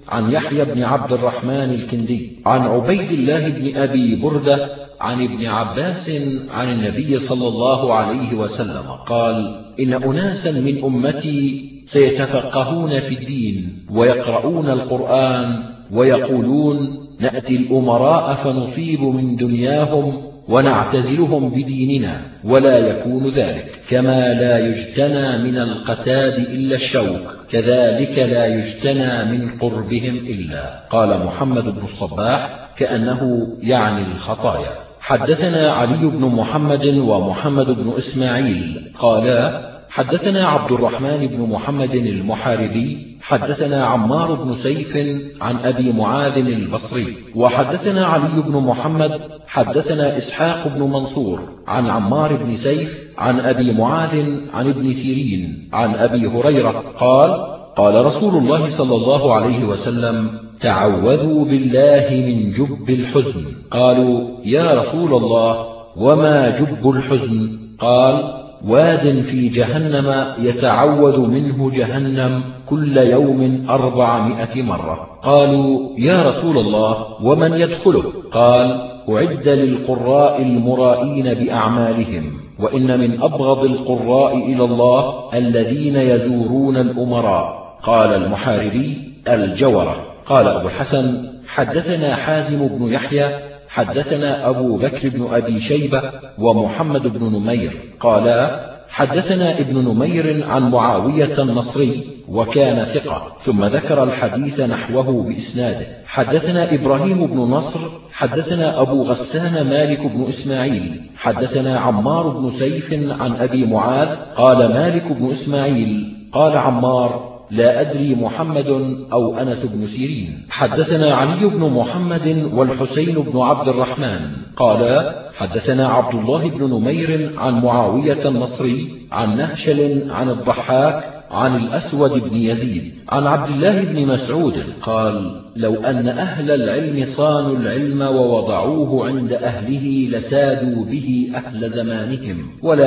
عن يحيى بن عبد الرحمن الكندي عن عبيد الله بن أبي بردة عن ابن عباس عن النبي صلى الله عليه وسلم قال: إن أناسا من أمتي سيتفقهون في الدين ويقرؤون القرآن ويقولون: نأتي الأمراء فنصيب من دنياهم ونعتزلهم بديننا، ولا يكون ذلك. كما لا يجتنى من القتاد إلا الشوك، كذلك لا يجتنى من قربهم إلا. قال محمد بن الصباح كأنه يعني الخطايا. حدثنا علي بن محمد ومحمد بن إسماعيل قالا: حدثنا عبد الرحمن بن محمد المحاربي حدثنا عمار بن سيف عن أبي معاذ البصري، وحدثنا علي بن محمد حدثنا إسحاق بن منصور عن عمار بن سيف عن أبي معاذ عن ابن سيرين عن أبي هريرة قال: قال رسول الله صلى الله عليه وسلم: تعوذوا بالله من جب الحزن. قالوا: يا رسول الله، وما جب الحزن؟ قال: واد في جهنم يتعوذ منه جهنم كل يوم 400 مرة. قالوا: يا رسول الله، ومن يدخله؟ قال: أعد للقراء المرائين بأعمالهم، وإن من أبغض القراء إلى الله الذين يزورون الأمراء. قال المحاربي: الجورة. قال أبو الحسن: حدثنا حازم بن يحيى حدثنا أبو بكر بن أبي شيبة ومحمد بن نمير قالا: حدثنا ابن نمير عن معاوية النصري وكان ثقة، ثم ذكر الحديث نحوه بإسناده. حدثنا إبراهيم بن نصر حدثنا أبو غسان مالك بن إسماعيل حدثنا عمار بن سيف عن أبي معاذ قال مالك بن إسماعيل قال عمار: لا أدري محمد أو أنس بن سيرين. حدثنا علي بن محمد والحسين بن عبد الرحمن قال: حدثنا عبد الله بن نمير عن معاوية النصري عن نهشل عن الضحاك عن الأسود بن يزيد عن عبد الله بن مسعود قال: لو أن أهل العلم صانوا العلم ووضعوه عند أهله لسادوا به أهل زمانهم،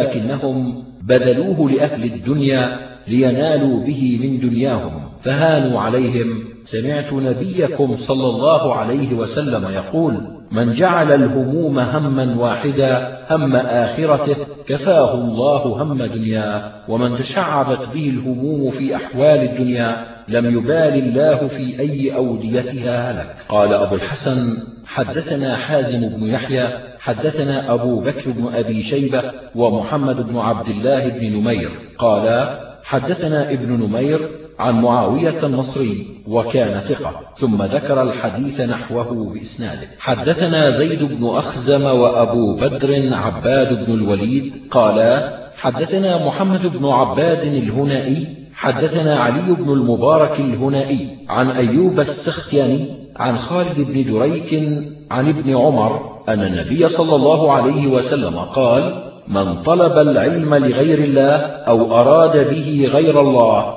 ولكنهم بذلوه لأهل الدنيا لينالوا به من دنياهم فهانوا عليهم. سمعت نبيكم صلى الله عليه وسلم يقول: من جعل الهموم هما واحدا هم آخرته كفاه الله هم دنياه، ومن تشعبت به الهموم في أحوال الدنيا لم يبال الله في أي أوديتها هلك. قال أبو الحسن: حدثنا حازم بن يحيى حدثنا أبو بكر بن أبي شيبة ومحمد بن عبد الله بن نمير قالا: حدثنا ابن نمير عن معاوية النصري وكان ثقة، ثم ذكر الحديث نحوه بإسناده. حدثنا زيد بن أخزم وأبو بدر عباد بن الوليد قالا: حدثنا محمد بن عباد الهنائي حدثنا علي بن المبارك الهنائي عن أيوب السختياني عن خالد بن دريك عن ابن عمر أن النبي صلى الله عليه وسلم قال: من طلب العلم لغير الله أو أراد به غير الله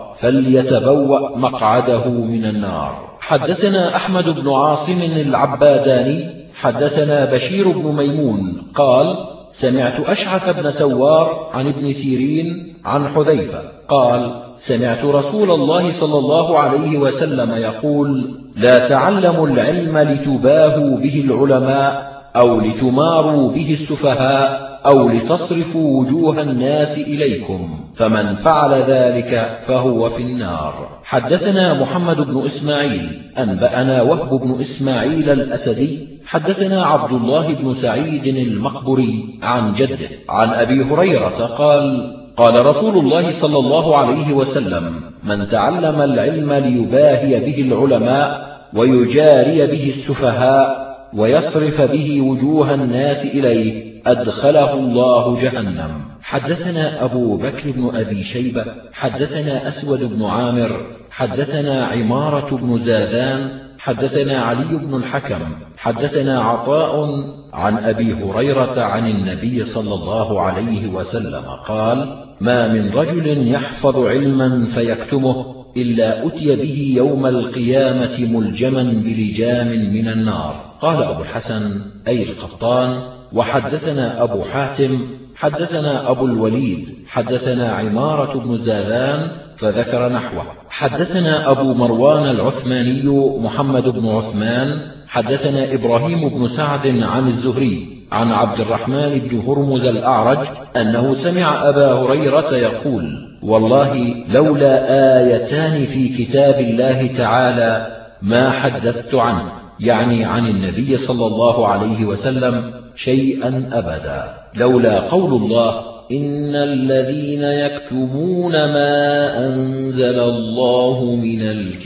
فليتبوأ مقعده من النار. حدثنا أحمد بن عاصم العباداني حدثنا بشير بن ميمون قال: سمعت أشعث بن سوار عن ابن سيرين عن حذيفة قال: سمعت رسول الله صلى الله عليه وسلم يقول: لا تعلموا العلم لتباهوا به العلماء أو لتماروا به السفهاء أو لتصرفوا وجوه الناس إليكم، فمن فعل ذلك فهو في النار. حدثنا محمد بن إسماعيل أنبأنا وهب بن إسماعيل الأسدي حدثنا عبد الله بن سعيد المقبري عن جده عن أبي هريرة قال: قال رسول الله صلى الله عليه وسلم: من تعلم العلم ليباهي به العلماء ويجاري به السفهاء ويصرف به وجوه الناس إليه أدخله الله جهنم. حدثنا أبو بكر بن أبي شيبة حدثنا أسود بن عامر حدثنا عمارة بن زادان حدثنا علي بن الحكم حدثنا عطاء عن أبي هريرة عن النبي صلى الله عليه وسلم قال: ما من رجل يحفظ علما فيكتمه إلا أتي به يوم القيامة ملجما بلجام من النار. قال أبو الحسن أي القطان: وحدثنا أبو حاتم حدثنا أبو الوليد حدثنا عمارة بن زادان فذكر نحوه. حدثنا أبو مروان العثماني محمد بن عثمان حدثنا إبراهيم بن سعد عن الزهري عن عبد الرحمن بن هرمز الأعرج أنه سمع أبا هريرة يقول: والله لولا آيتان في كتاب الله تعالى ما حدثت عنه، يعني عن النبي صلى الله عليه وسلم، شيئا أبدا. لولا قول الله: إن الذين يكتمون ما أنزل الله من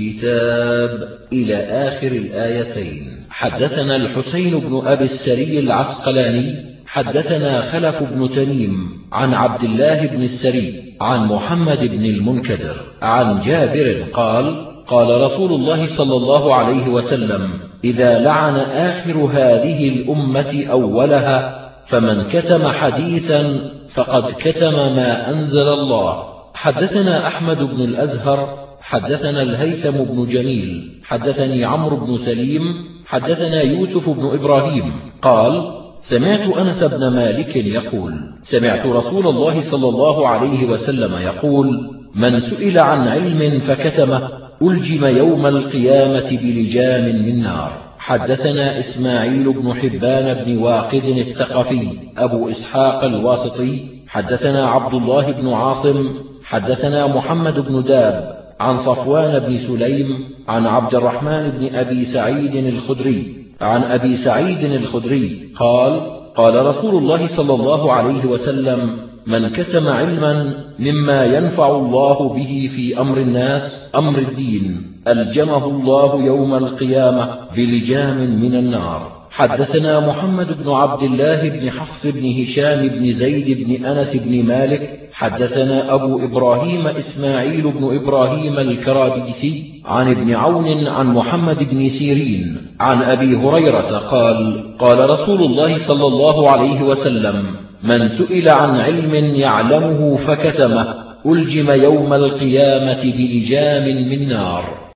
الكتاب إلى آخر الآيتين. حدثنا الحسين بن أبي السري العسقلاني حدثنا خلف بن تميم عن عبد الله بن السري عن محمد بن المنكدر عن جابر قال: قال رسول الله صلى الله عليه وسلم: إذا لعن آخر هذه الأمة أولها، فمن كتم حديثا فقد كتم ما أنزل الله. حدثنا أحمد بن الأزهر حدثنا الهيثم بن جميل حدثني عمرو بن سليم حدثنا يوسف بن إبراهيم قال: سمعت أنس بن مالك يقول: سمعت رسول الله صلى الله عليه وسلم يقول: من سئل عن علم فكتمه ألجم يوم القيامة بلجام من نار. حدثنا إسماعيل بن حبان بن واقد الثقفي أبو إسحاق الواسطي حدثنا عبد الله بن عاصم حدثنا محمد بن داب عن صفوان بن سليم عن عبد الرحمن بن أبي سعيد الخدري عن أبي سعيد الخدري قال: قال رسول الله صلى الله عليه وسلم: من كتم علما مما ينفع الله به في أمر الناس أمر الدين ألجمه الله يوم القيامة بلجام من النار. حدثنا محمد بن عبد الله بن حفص بن هشام بن زيد بن أنس بن مالك حدثنا أبو إبراهيم إسماعيل بن إبراهيم الكرابيسي عن ابن عون عن محمد بن سيرين عن أبي هريرة قال: قال رسول الله صلى الله عليه وسلم: من سئل عن علم يعلمه فكتمه ألجم يوم القيامة بلجام من نار.